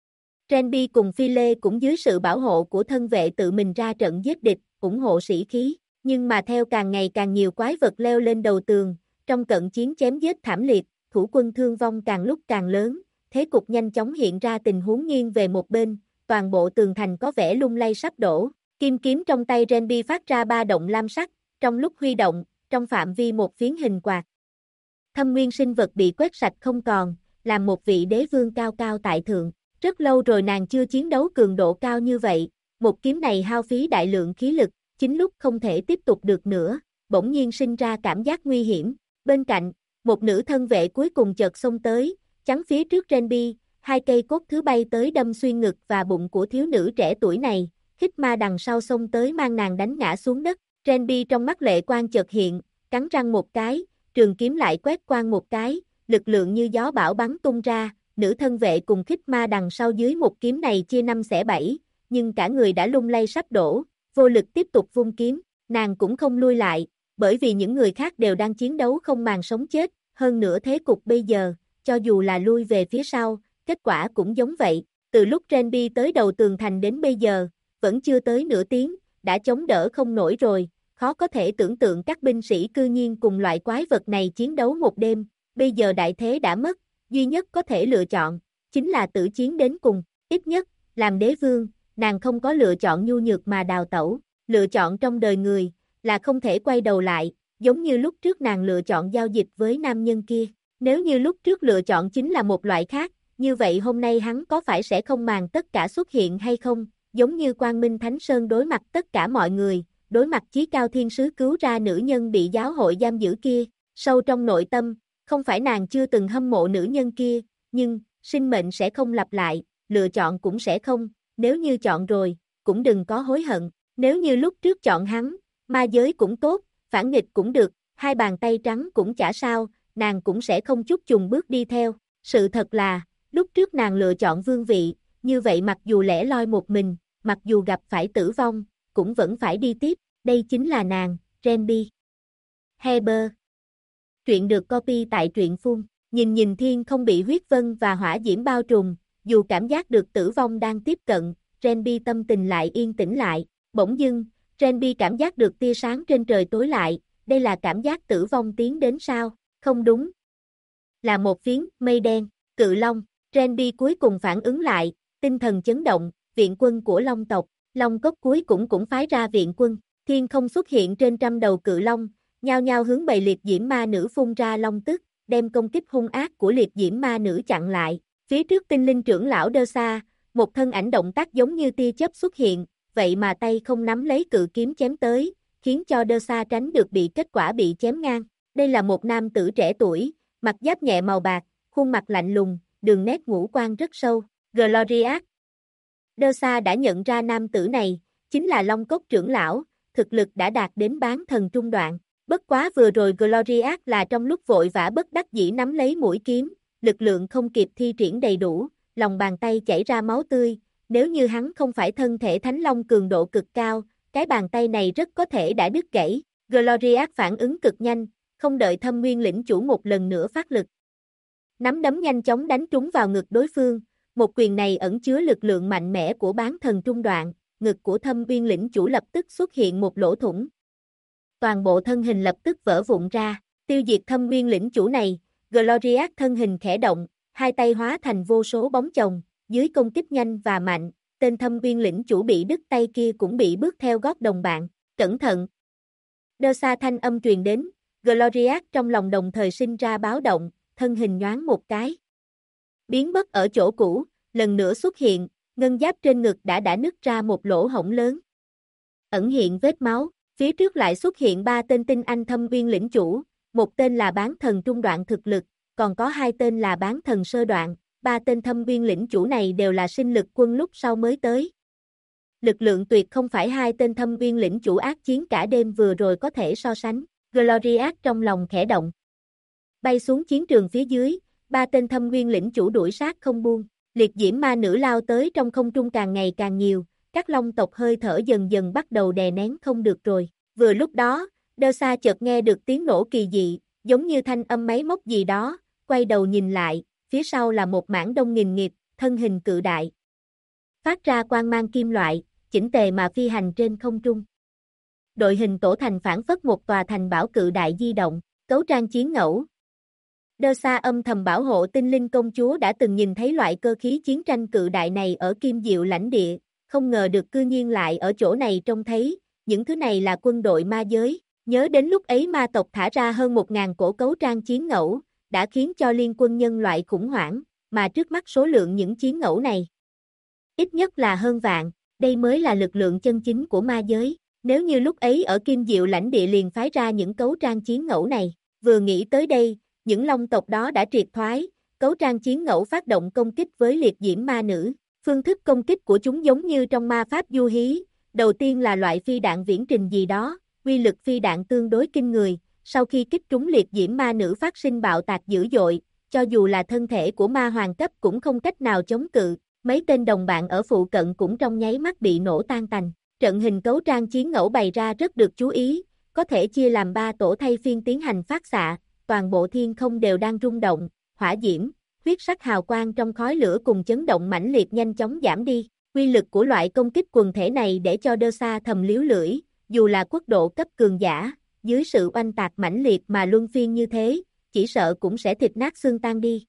Renby cùng Phileas cũng dưới sự bảo hộ của thân vệ tự mình ra trận giết địch, ủng hộ sĩ khí, nhưng mà theo càng ngày càng nhiều quái vật leo lên đầu tường, trong cận chiến chém giết thảm liệt, thủ quân thương vong càng lúc càng lớn, thế cục nhanh chóng hiện ra tình huống nghiêng về một bên, toàn bộ tường thành có vẻ lung lay sắp đổ, kim kiếm trong tay Renby phát ra ba động lam sắc, trong lúc huy động, trong phạm vi một phiến hình quạt. Thâm nguyên sinh vật bị quét sạch không còn, làm một vị đế vương cao cao tại thượng. Rất lâu rồi nàng chưa chiến đấu cường độ cao như vậy, một kiếm này hao phí đại lượng khí lực, chính lúc không thể tiếp tục được nữa, bỗng nhiên sinh ra cảm giác nguy hiểm. Bên cạnh, một nữ thân vệ cuối cùng chợt xông tới, chắn phía trước Renby, hai cây cốt thứ bay tới đâm xuyên ngực và bụng của thiếu nữ trẻ tuổi này, khích ma đằng sau xông tới mang nàng đánh ngã xuống đất. Renby trong mắt lệ quang chợt hiện, cắn răng một cái, trường kiếm lại quét quang một cái, lực lượng như gió bão bắn tung ra. Nữ thân vệ cùng khích ma đằng sau dưới một kiếm này chia 5 xẻ 7, nhưng cả người đã lung lay sắp đổ, vô lực tiếp tục vung kiếm, nàng cũng không lui lại, bởi vì những người khác đều đang chiến đấu không màng sống chết, hơn nữa thế cục bây giờ, cho dù là lui về phía sau, kết quả cũng giống vậy, từ lúc Renby tới đầu tường thành đến bây giờ, vẫn chưa tới nửa tiếng, đã chống đỡ không nổi rồi, khó có thể tưởng tượng các binh sĩ cư nhiên cùng loại quái vật này chiến đấu một đêm, bây giờ đại thế đã mất. Duy nhất có thể lựa chọn, chính là tử chiến đến cùng, ít nhất, làm đế vương, nàng không có lựa chọn nhu nhược mà đào tẩu, lựa chọn trong đời người, là không thể quay đầu lại, giống như lúc trước nàng lựa chọn giao dịch với nam nhân kia, nếu như lúc trước lựa chọn chính là một loại khác, như vậy hôm nay hắn có phải sẽ không màng tất cả xuất hiện hay không, giống như Quang Minh Thánh Sơn đối mặt tất cả mọi người, đối mặt chí cao thiên sứ cứu ra nữ nhân bị giáo hội giam giữ kia, sâu trong nội tâm, không phải nàng chưa từng hâm mộ nữ nhân kia, nhưng, sinh mệnh sẽ không lặp lại, lựa chọn cũng sẽ không, nếu như chọn rồi, cũng đừng có hối hận, nếu như lúc trước chọn hắn, ma giới cũng tốt, phản nghịch cũng được, hai bàn tay trắng cũng chả sao, nàng cũng sẽ không chút chùng bước đi theo, sự thật là, lúc trước nàng lựa chọn vương vị, như vậy mặc dù lẻ loi một mình, mặc dù gặp phải tử vong, cũng vẫn phải đi tiếp, đây chính là nàng, Renby. Heber. Truyện được copy tại truyện phun, nhìn thiên không bị huyết vân và hỏa diễm bao trùm, dù cảm giác được tử vong đang tiếp cận, Renby tâm tình lại yên tĩnh lại, bỗng dưng, Renby cảm giác được tia sáng trên trời tối lại, đây là cảm giác tử vong tiến đến sao, không đúng. Là một phiến mây đen, cự long, Renby cuối cùng phản ứng lại, tinh thần chấn động, viện quân của long tộc, long cốc cuối cũng phái ra viện quân, thiên không xuất hiện trên trăm đầu cự long, nhao nhao hướng bầy liệt diễm ma nữ phun ra long tức, đem công kích hung ác của liệt diễm ma nữ chặn lại. Phía trước tinh linh trưởng lão Đơ Sa, một thân ảnh động tác giống như tia chớp xuất hiện, vậy mà tay không nắm lấy cự kiếm chém tới, khiến cho Đơ Sa tránh được bị kết quả bị chém ngang. Đây là một nam tử trẻ tuổi, mặc giáp nhẹ màu bạc, khuôn mặt lạnh lùng, đường nét ngũ quan rất sâu. Glorious. Đơ Sa đã nhận ra nam tử này, chính là Long Cốc trưởng lão, thực lực đã đạt đến bán thần trung đoạn. Bất quá vừa rồi Glorious là trong lúc vội vã bất đắc dĩ nắm lấy mũi kiếm, lực lượng không kịp thi triển đầy đủ, lòng bàn tay chảy ra máu tươi, nếu như hắn không phải thân thể Thánh Long cường độ cực cao, cái bàn tay này rất có thể đã đứt gãy. Glorious phản ứng cực nhanh, không đợi Thâm Nguyên lĩnh chủ một lần nữa phát lực. Nắm đấm nhanh chóng đánh trúng vào ngực đối phương, một quyền này ẩn chứa lực lượng mạnh mẽ của bán thần trung đoạn, ngực của Thâm Nguyên lĩnh chủ lập tức xuất hiện một lỗ thủng. Toàn bộ thân hình lập tức vỡ vụn ra, tiêu diệt Thâm Nguyên lĩnh chủ này, Glorious thân hình khẽ động, hai tay hóa thành vô số bóng chồng, dưới công kích nhanh và mạnh, tên Thâm Nguyên lĩnh chủ bị đứt tay kia cũng bị bước theo gót đồng bạn, cẩn thận. Đơ xa thanh âm truyền đến, Glorious trong lòng đồng thời sinh ra báo động, thân hình nhoáng một cái. Biến mất ở chỗ cũ, lần nữa xuất hiện, ngân giáp trên ngực đã nứt ra một lỗ hổng lớn. Ẩn hiện vết máu, phía trước lại xuất hiện ba tên tinh anh Thâm Nguyên lĩnh chủ, một tên là bán thần trung đoạn thực lực, còn có hai tên là bán thần sơ đoạn, ba tên Thâm Nguyên lĩnh chủ này đều là sinh lực quân lúc sau mới tới. Lực lượng tuyệt không phải hai tên Thâm Nguyên lĩnh chủ ác chiến cả đêm vừa rồi có thể so sánh, Glorious trong lòng khẽ động. Bay xuống chiến trường phía dưới, ba tên Thâm Nguyên lĩnh chủ đuổi sát không buông, liệt diễm ma nữ lao tới trong không trung càng ngày càng nhiều, các long tộc hơi thở dần dần bắt đầu đè nén không được rồi. Vừa lúc đó, Đơ Sa chợt nghe được tiếng nổ kỳ dị, giống như thanh âm máy móc gì đó, quay đầu nhìn lại, phía sau là một mảng đông nghìn nghịt, thân hình cự đại. Phát ra quang mang kim loại, chỉnh tề mà phi hành trên không trung. Đội hình tổ thành phản phất một tòa thành bảo cự đại di động, cấu trang chiến ngẫu. Đơ Sa âm thầm bảo hộ tinh linh công chúa đã từng nhìn thấy loại cơ khí chiến tranh cự đại này ở Kim Diệu lãnh địa, không ngờ được cư nhiên lại ở chỗ này trông thấy, những thứ này là quân đội ma giới, nhớ đến lúc ấy ma tộc thả ra hơn 1.000 cổ cấu trang chiến ngẫu, đã khiến cho liên quân nhân loại khủng hoảng, mà trước mắt số lượng những chiến ngẫu này, ít nhất là hơn vạn, đây mới là lực lượng chân chính của ma giới, nếu như lúc ấy ở Kim Diệu lãnh địa liền phái ra những cấu trang chiến ngẫu này, vừa nghĩ tới đây, những long tộc đó đã triệt thoái, cấu trang chiến ngẫu phát động công kích với liệt diễm ma nữ. Phương thức công kích của chúng giống như trong ma pháp du hí, đầu tiên là loại phi đạn viễn trình gì đó, uy lực phi đạn tương đối kinh người, sau khi kích trúng liệt diễm ma nữ phát sinh bạo tạc dữ dội, cho dù là thân thể của ma hoàng cấp cũng không cách nào chống cự, mấy tên đồng bạn ở phụ cận cũng trong nháy mắt bị nổ tan tành. Trận hình cấu trang chiến ngẫu bày ra rất được chú ý, có thể chia làm 3 tổ thay phiên tiến hành phát xạ, toàn bộ thiên không đều đang rung động, hỏa diễm, huyết sắc hào quang trong khói lửa cùng chấn động mãnh liệt nhanh chóng giảm đi. Quy lực của loại công kích quần thể này để cho Đơ Sa thầm liếu lưỡi, dù là quốc độ cấp cường giả, dưới sự oanh tạc mãnh liệt mà luân phiên như thế, chỉ sợ cũng sẽ thịt nát xương tan đi.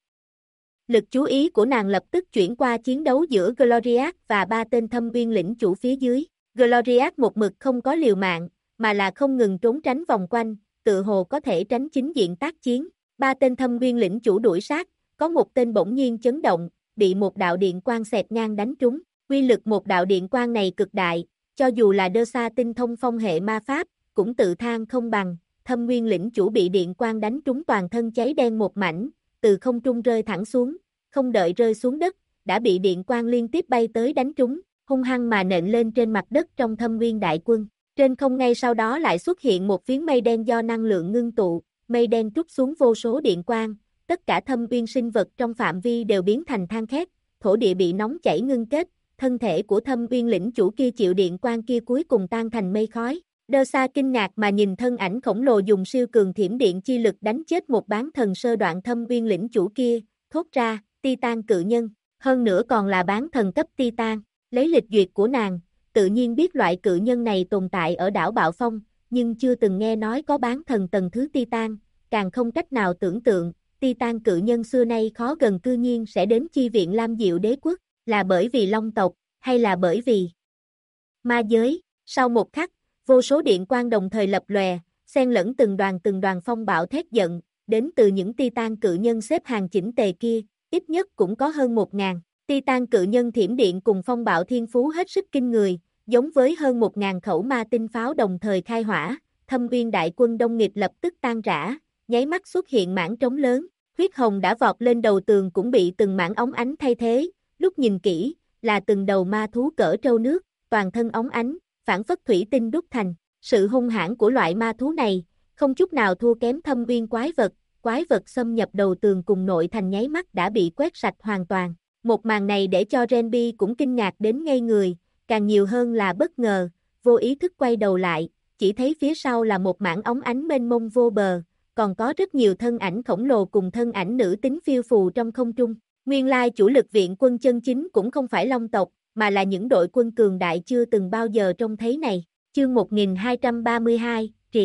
Lực chú ý của nàng lập tức chuyển qua chiến đấu giữa Glorious và ba tên Thâm Nguyên lĩnh chủ phía dưới. Glorious một mực không có liều mạng, mà là không ngừng trốn tránh vòng quanh, tự hồ có thể tránh chính diện tác chiến. Ba tên Thâm Nguyên lĩnh chủ đuổi sát, có một tên bỗng nhiên chấn động, bị một đạo điện quang xẹt ngang đánh trúng. Quy lực một đạo điện quang này cực đại, cho dù là Đơ Sa tinh thông phong hệ ma pháp, cũng tự than không bằng. Thâm Nguyên lĩnh chủ bị điện quang đánh trúng toàn thân cháy đen một mảnh, từ không trung rơi thẳng xuống, không đợi rơi xuống đất, đã bị điện quang liên tiếp bay tới đánh trúng, hung hăng mà nện lên trên mặt đất trong Thâm Nguyên đại quân. Trên không ngay sau đó lại xuất hiện một phiến mây đen do năng lượng ngưng tụ, mây đen trút xuống vô số điện quang, tất cả Thâm Nguyên sinh vật trong phạm vi đều biến thành than khét, thổ địa bị nóng chảy ngưng kết, thân thể của Thâm Nguyên lĩnh chủ kia chịu điện quang kia cuối cùng tan thành mây khói. Đơ Sa kinh ngạc mà nhìn thân ảnh khổng lồ dùng siêu cường thiểm điện chi lực đánh chết một bán thần sơ đoạn Thâm Nguyên lĩnh chủ kia, thốt ra, Titan cự nhân, hơn nữa còn là bán thần cấp Titan, lấy lịch duyệt của nàng, tự nhiên biết loại cự nhân này tồn tại ở đảo Bạo Phong, nhưng chưa từng nghe nói có bán thần tầng thứ Titan, càng không cách nào tưởng tượng, Titan cự nhân xưa nay khó gần cư nhiên sẽ đến chi viện Lam Diệu đế quốc, là bởi vì Long tộc, hay là bởi vì ma giới. Sau một khắc, vô số điện quang đồng thời lập lòe, xen lẫn từng đoàn phong bạo thét giận, đến từ những Titan cự nhân xếp hàng chỉnh tề kia, ít nhất cũng có hơn 1.000. Titan cự nhân thiểm điện cùng phong bạo thiên phú hết sức kinh người, giống với hơn 1.000 khẩu ma tinh pháo đồng thời khai hỏa, Thâm Nguyên đại quân đông nghịt lập tức tan rã, nháy mắt xuất hiện mảng trống lớn, huyết hồng đã vọt lên đầu tường cũng bị từng mảng óng ánh thay thế, lúc nhìn kỹ, là từng đầu ma thú cỡ trâu nước, toàn thân óng ánh, phản phất thủy tinh đúc thành. Sự hung hãn của loại ma thú này, không chút nào thua kém thâm uyên quái vật xâm nhập đầu tường cùng nội thành nháy mắt đã bị quét sạch hoàn toàn. Một màn này để cho Renby cũng kinh ngạc đến ngây người, càng nhiều hơn là bất ngờ, vô ý thức quay đầu lại, chỉ thấy phía sau là một mảng óng ánh mênh mông vô bờ, còn có rất nhiều thân ảnh khổng lồ cùng thân ảnh nữ tính phiêu phù trong không trung. Nguyên lai chủ lực viện quân chân chính cũng không phải Long tộc, mà là những đội quân cường đại chưa từng bao giờ trông thấy này. Chương 1232, triệt.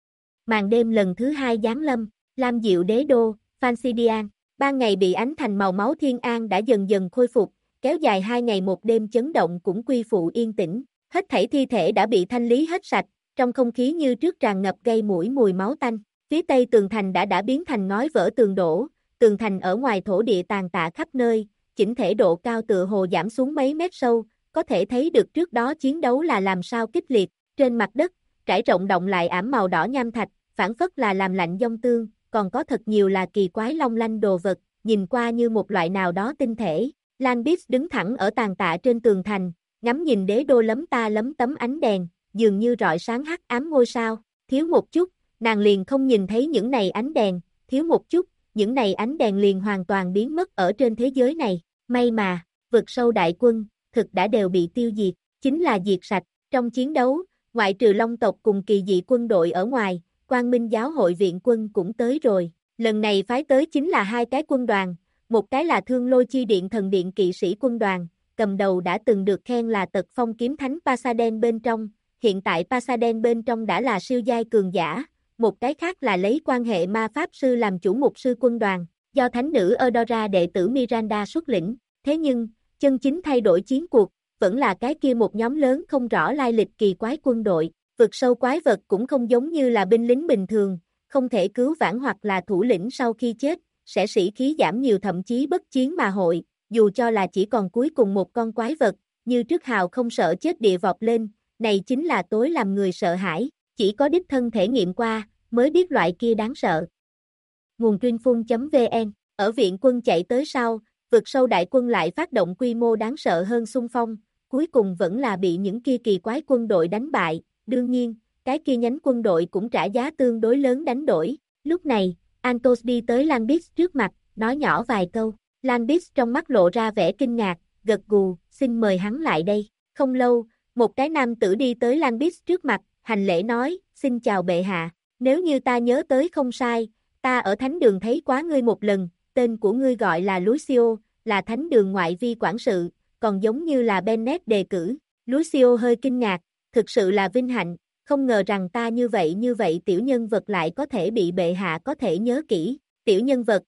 Màn đêm lần thứ 2 giáng lâm, Lam Diệu Đế Đô, Phanxidian. Ban ngày bị ánh thành màu máu thiên an đã dần dần khôi phục, kéo dài 2 ngày một đêm chấn động cũng quy phụ yên tĩnh. Hết thảy thi thể đã bị thanh lý hết sạch, trong không khí như trước tràn ngập gây mũi mùi máu tanh. Phía tây tường thành đã biến thành ngói vỡ tường đổ, tường thành ở ngoài thổ địa tàn tạ khắp nơi, chỉnh thể độ cao tựa hồ giảm xuống mấy mét sâu, có thể thấy được trước đó chiến đấu là làm sao kích liệt. Trên mặt đất, trải rộng động lại ảm màu đỏ nham thạch, phản phất là làm lạnh giông tương, còn có thật nhiều là kỳ quái long lanh đồ vật, nhìn qua như một loại nào đó tinh thể. Lan Beast đứng thẳng ở tàn tạ trên tường thành, ngắm nhìn đế đô lấm ta lấm tấm ánh đèn, dường như rọi sáng hắc ám ngôi sao. Thiếu một chút, nàng liền không nhìn thấy những này ánh đèn, thiếu một chút, những này ánh đèn liền hoàn toàn biến mất ở trên thế giới này. May mà, vực sâu đại quân, thực đã đều bị tiêu diệt, chính là diệt sạch. Trong chiến đấu, ngoại trừ Long tộc cùng kỳ dị quân đội ở ngoài, Quang Minh giáo hội viện quân cũng tới rồi. Lần này phái tới chính là 2 cái quân đoàn, một cái là Thương Lôi Chi Điện Thần Điện kỵ sĩ quân đoàn, cầm đầu đã từng được khen là tật phong kiếm thánh Pasaden bên trong, hiện tại Pasaden bên trong đã là siêu giai cường giả, một cái khác là lấy quan hệ ma pháp sư làm chủ mục sư quân đoàn, do thánh nữ Eudora đệ tử Miranda xuất lĩnh. Thế nhưng, chân chính thay đổi chiến cuộc, vẫn là cái kia một nhóm lớn không rõ lai lịch kỳ quái quân đội. Vực sâu quái vật cũng không giống như là binh lính bình thường, không thể cứu vãn hoặc là thủ lĩnh sau khi chết, sẽ sĩ khí giảm nhiều thậm chí bất chiến mà hội, dù cho là chỉ còn cuối cùng một con quái vật, như trước hào không sợ chết địa vọt lên, này chính là tối làm người sợ hãi, chỉ có đích thân thể nghiệm qua, mới biết loại kia đáng sợ. Nguồn Truyện.vn. Ở viện quân chạy tới sau, vực sâu đại quân lại phát động quy mô đáng sợ hơn xung phong, cuối cùng vẫn là bị những kia kỳ quái quân đội đánh bại. Đương nhiên, cái kia nhánh quân đội cũng trả giá tương đối lớn đánh đổi. Lúc này, Antos đi tới Lan Beast trước mặt, nói nhỏ vài câu. Lan Beast trong mắt lộ ra vẻ kinh ngạc, gật gù, xin mời hắn lại đây. Không lâu, một cái nam tử đi tới Lan Beast trước mặt, hành lễ nói, xin chào bệ hạ. Nếu như ta nhớ tới không sai, ta ở thánh đường thấy quá ngươi một lần, tên của ngươi gọi là Lucio, là thánh đường ngoại vi quản sự, còn giống như là Bennett đề cử. Lucio hơi kinh ngạc, thực sự là vinh hạnh, không ngờ rằng ta như vậy tiểu nhân vật lại có thể bị bệ hạ có thể nhớ kỹ. Tiểu nhân vật.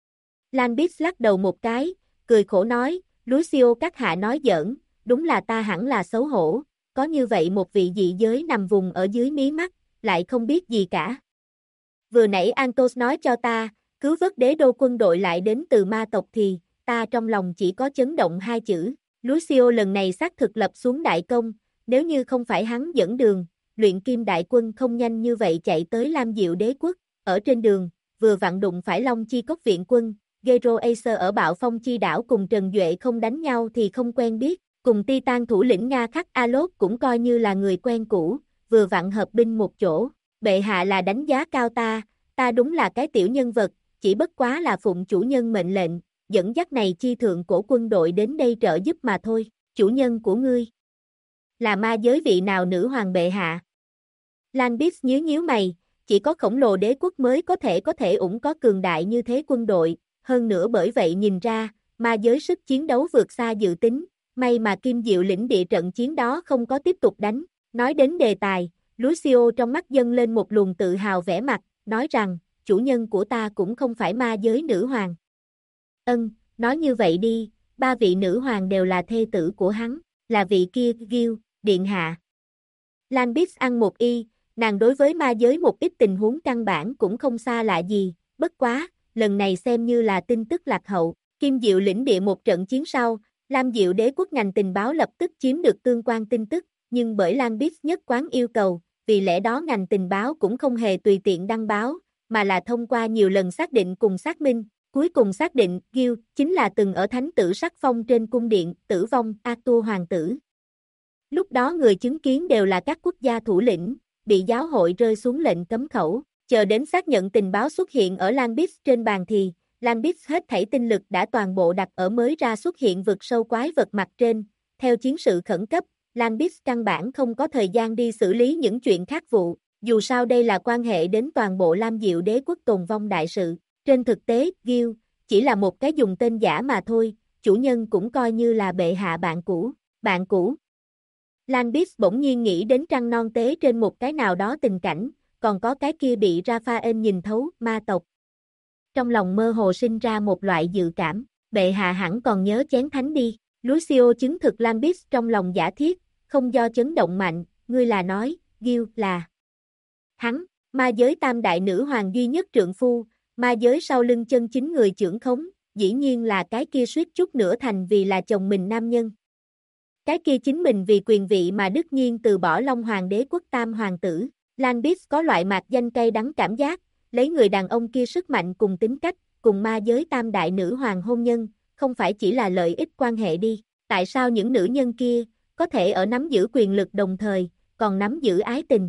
Lan Beast lắc đầu một cái, cười khổ nói, Lucio các hạ nói giỡn, đúng là ta hẳn là xấu hổ, có như vậy một vị dị giới nằm vùng ở dưới mí mắt, lại không biết gì cả. Vừa nãy Antos nói cho ta, cứu vớt đế đô quân đội lại đến từ ma tộc thì, ta trong lòng chỉ có chấn động 2 chữ. Lucio lần này xác thực lập xuống đại công, nếu như không phải hắn dẫn đường, luyện kim đại quân không nhanh như vậy chạy tới Lam Diệu đế quốc. Ở trên đường, vừa vặn đụng phải Long Chi Cốc viện quân, Gero Acer ở Bạo Phong Chi đảo cùng Trần Duệ không đánh nhau thì không quen biết, cùng Titan thủ lĩnh Nga Khắc Alot cũng coi như là người quen cũ, vừa vặn hợp binh một chỗ. Bệ hạ là đánh giá cao ta đúng là cái tiểu nhân vật, chỉ bất quá là phụng chủ nhân mệnh lệnh, dẫn dắt này chi thượng cổ quân đội đến đây trợ giúp mà thôi. Chủ nhân của ngươi là ma giới vị nào nữ hoàng bệ hạ? Lan Beast nhíu mày, chỉ có khổng lồ đế quốc mới có thể ủng có cường đại như thế quân đội, hơn nữa bởi vậy nhìn ra, ma giới sức chiến đấu vượt xa dự tính, may mà Kim Diệu lĩnh địa trận chiến đó không có tiếp tục đánh. Nói đến đề tài, Lucio trong mắt dâng lên một luồng tự hào vẻ mặt, nói rằng, chủ nhân của ta cũng không phải ma giới nữ hoàng. Nói như vậy đi, 3 vị nữ hoàng đều là thê tử của hắn, là vị kia Gil, điện hạ. Lan Beast ăn một y, nàng đối với ma giới một ít tình huống căn bản cũng không xa lạ gì, bất quá, lần này xem như là tin tức lạc hậu. Kim Diệu lĩnh địa một trận chiến sau, Lam Diệu đế quốc ngành tình báo lập tức chiếm được tương quan tin tức, nhưng bởi Lan Beast nhất quán yêu cầu, vì lẽ đó ngành tình báo cũng không hề tùy tiện đăng báo, mà là thông qua nhiều lần xác định cùng xác minh, cuối cùng xác định Gil chính là từng ở thánh tử sắc phong trên cung điện tử vong Arthur hoàng tử. Lúc đó người chứng kiến đều là các quốc gia thủ lĩnh, bị giáo hội rơi xuống lệnh cấm khẩu, Chờ đến xác nhận tình báo xuất hiện ở Lanbis trên bàn thì, Lanbis hết thảy tinh lực đã toàn bộ đặt ở mới ra xuất hiện vực sâu quái vật mặt trên. Theo chiến sự khẩn cấp, Lanbis căn bản không có thời gian đi xử lý những chuyện khác vụ, dù sao đây là quan hệ đến toàn bộ Lam Diệu đế quốc tồn vong đại sự. Trên thực tế, Gil chỉ là một cái dùng tên giả mà thôi, chủ nhân cũng coi như là bệ hạ bạn cũ. Bạn cũ. Lanbis bỗng nhiên nghĩ đến trăng non tế trên một cái nào đó tình cảnh, còn có cái kia bị Raphael nhìn thấu, ma tộc. Trong lòng mơ hồ sinh ra một loại dự cảm, bệ hạ hẳn còn nhớ chén thánh đi. Lucio chứng thực Lanbis trong lòng giả thiết, không do chấn động mạnh, ngươi là nói, Gil là hắn, ma giới tam đại nữ hoàng duy nhất trượng phu, ma giới sau lưng chân chính người trưởng khống, dĩ nhiên là cái kia suýt chút nữa thành vì là chồng mình nam nhân. Cái kia chính mình vì quyền vị mà đứt nhiên từ bỏ Long Hoàng đế quốc tam hoàng tử. Lanbis có loại mạc danh cay đắng cảm giác, lấy người đàn ông kia sức mạnh cùng tính cách, cùng ma giới tam đại nữ hoàng hôn nhân, không phải chỉ là lợi ích quan hệ đi. Tại sao những nữ nhân kia, có thể ở nắm giữ quyền lực đồng thời, còn nắm giữ ái tình?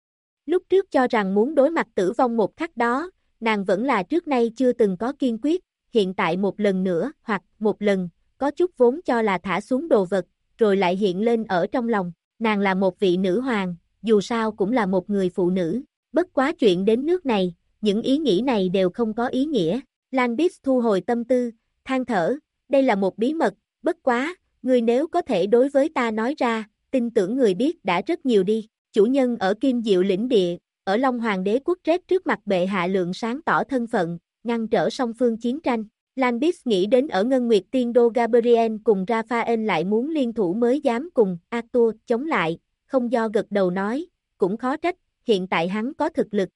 Lúc trước cho rằng muốn đối mặt tử vong một khắc đó, nàng vẫn là trước nay chưa từng có kiên quyết, hiện tại một lần nữa, hoặc một lần, có chút vốn cho là thả xuống đồ vật, rồi lại hiện lên ở trong lòng, nàng là một vị nữ hoàng, dù sao cũng là một người phụ nữ, bất quá chuyện đến nước này, những ý nghĩ này đều không có ý nghĩa. Lanbis thu hồi tâm tư, than thở, đây là một bí mật, bất quá, ngươi nếu có thể đối với ta nói ra, tin tưởng người biết đã rất nhiều đi. Chủ nhân ở Kim Diệu lĩnh địa, ở Long Hoàng đế quốc Trết trước mặt bệ hạ lượng sáng tỏ thân phận, ngăn trở song phương chiến tranh. Lanbis nghĩ đến ở Ngân Nguyệt Tiên Đô Gabriel cùng Raphael lại muốn liên thủ mới dám cùng Arthur chống lại, không do gật đầu nói, cũng khó trách, hiện tại hắn có thực lực.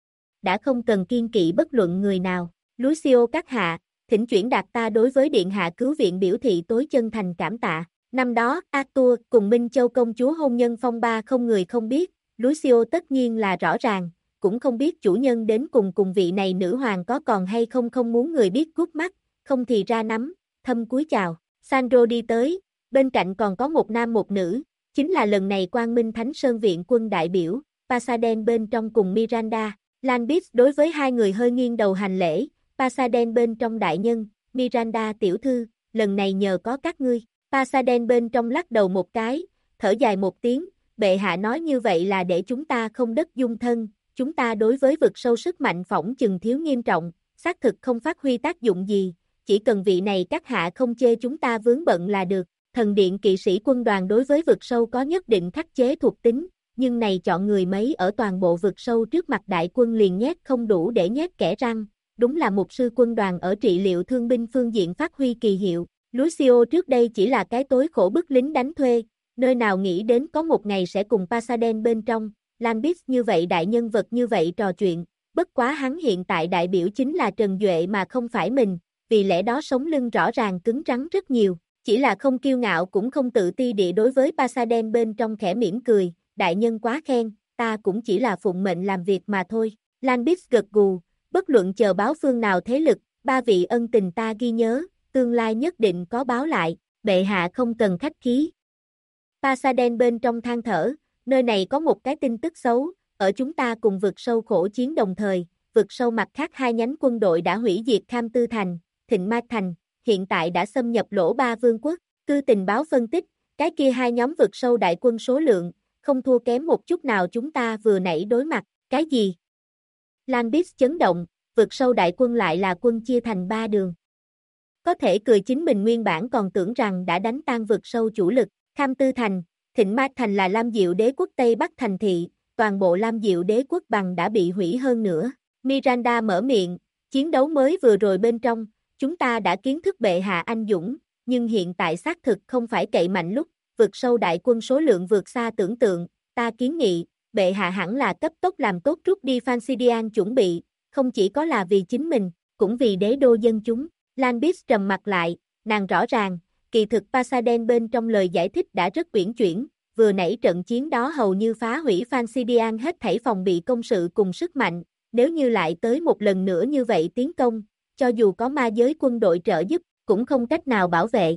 Đã không cần kiên kỵ bất luận người nào. Lucio các hạ, thỉnh chuyển đạt ta đối với điện hạ cứu viện biểu thị tối chân thành cảm tạ. Năm đó, Arthur cùng Minh Châu công chúa hôn nhân phong ba không người không biết, Lucio tất nhiên là rõ ràng, cũng không biết chủ nhân đến cùng vị này nữ hoàng có còn hay không không muốn người biết cút mắt, không thì ra nắm, thâm cúi chào. Sandro đi tới, bên cạnh còn có một nam một nữ, chính là lần này Quang Minh Thánh Sơn Viện quân đại biểu, Pasadena bên trong cùng Miranda. Lanbis đối với hai người hơi nghiêng đầu hành lễ, Pasadena bên trong đại nhân, Miranda tiểu thư, lần này nhờ có các ngươi. Pasadena bên trong lắc đầu một cái, thở dài một tiếng, bệ hạ nói như vậy là để chúng ta không đất dung thân, chúng ta đối với vực sâu sức mạnh phỏng chừng thiếu nghiêm trọng, xác thực không phát huy tác dụng gì, chỉ cần vị này các hạ không chê chúng ta vướng bận là được. Thần điện kỵ sĩ quân đoàn đối với vực sâu có nhất định khắc chế thuộc tính, nhưng này chọn người mấy ở toàn bộ vực sâu trước mặt đại quân liền nhét không đủ để nhét kẻ răng, đúng là mục sư quân đoàn ở trị liệu thương binh phương diện phát huy kỳ hiệu. Lucio trước đây chỉ là cái tối khổ bức lính đánh thuê, nơi nào nghĩ đến có một ngày sẽ cùng Pasadena bên trong, Lanbis như vậy đại nhân vật như vậy trò chuyện, bất quá hắn hiện tại đại biểu chính là Trần Duệ mà không phải mình, vì lẽ đó sống lưng rõ ràng cứng rắn rất nhiều, chỉ là không kiêu ngạo cũng không tự ti địa đối với Pasadena bên trong khẽ mỉm cười, đại nhân quá khen, ta cũng chỉ là phụng mệnh làm việc mà thôi. Lanbis gật gù, bất luận chờ báo phương nào thế lực, ba vị ân tình ta ghi nhớ, tương lai nhất định có báo lại, bệ hạ không cần khách khí. Pasadena bên trong than thở, nơi này có một cái tin tức xấu, ở chúng ta cùng vực sâu khổ chiến đồng thời, vực sâu mặt khác hai nhánh quân đội đã hủy diệt Kham Tư Thành, Thịnh Ma Thành, hiện tại đã xâm nhập Lỗ Ba Vương quốc, cư tình báo phân tích, cái kia hai nhóm vực sâu đại quân số lượng, không thua kém một chút nào chúng ta vừa nãy đối mặt, cái gì? Lanbis chấn động, vực sâu đại quân lại là quân chia thành ba đường. Có thể cười chính mình nguyên bản còn tưởng rằng đã đánh tan vực sâu chủ lực, Kham Tư Thành, Thịnh Ma Thành là Lam Diệu đế quốc Tây Bắc thành thị, toàn bộ Lam Diệu đế quốc bằng đã bị hủy hơn nữa. Miranda mở miệng, chiến đấu mới vừa rồi bên trong, chúng ta đã kiến thức bệ hạ anh dũng, nhưng hiện tại xác thực không phải cậy mạnh lúc, vực sâu đại quân số lượng vượt xa tưởng tượng, ta kiến nghị, bệ hạ hẳn là cấp tốc làm tốt rút đi Phanxidian chuẩn bị, không chỉ có là vì chính mình, cũng vì đế đô dân chúng. Lanbis trầm mặt lại, nàng rõ ràng, kỳ thực Pasadena bên trong lời giải thích đã rất uyển chuyển, vừa nãy trận chiến đó hầu như phá hủy Phanxidian hết thảy phòng bị công sự cùng sức mạnh, nếu như lại tới một lần nữa như vậy tiến công, cho dù có ma giới quân đội trợ giúp, cũng không cách nào bảo vệ.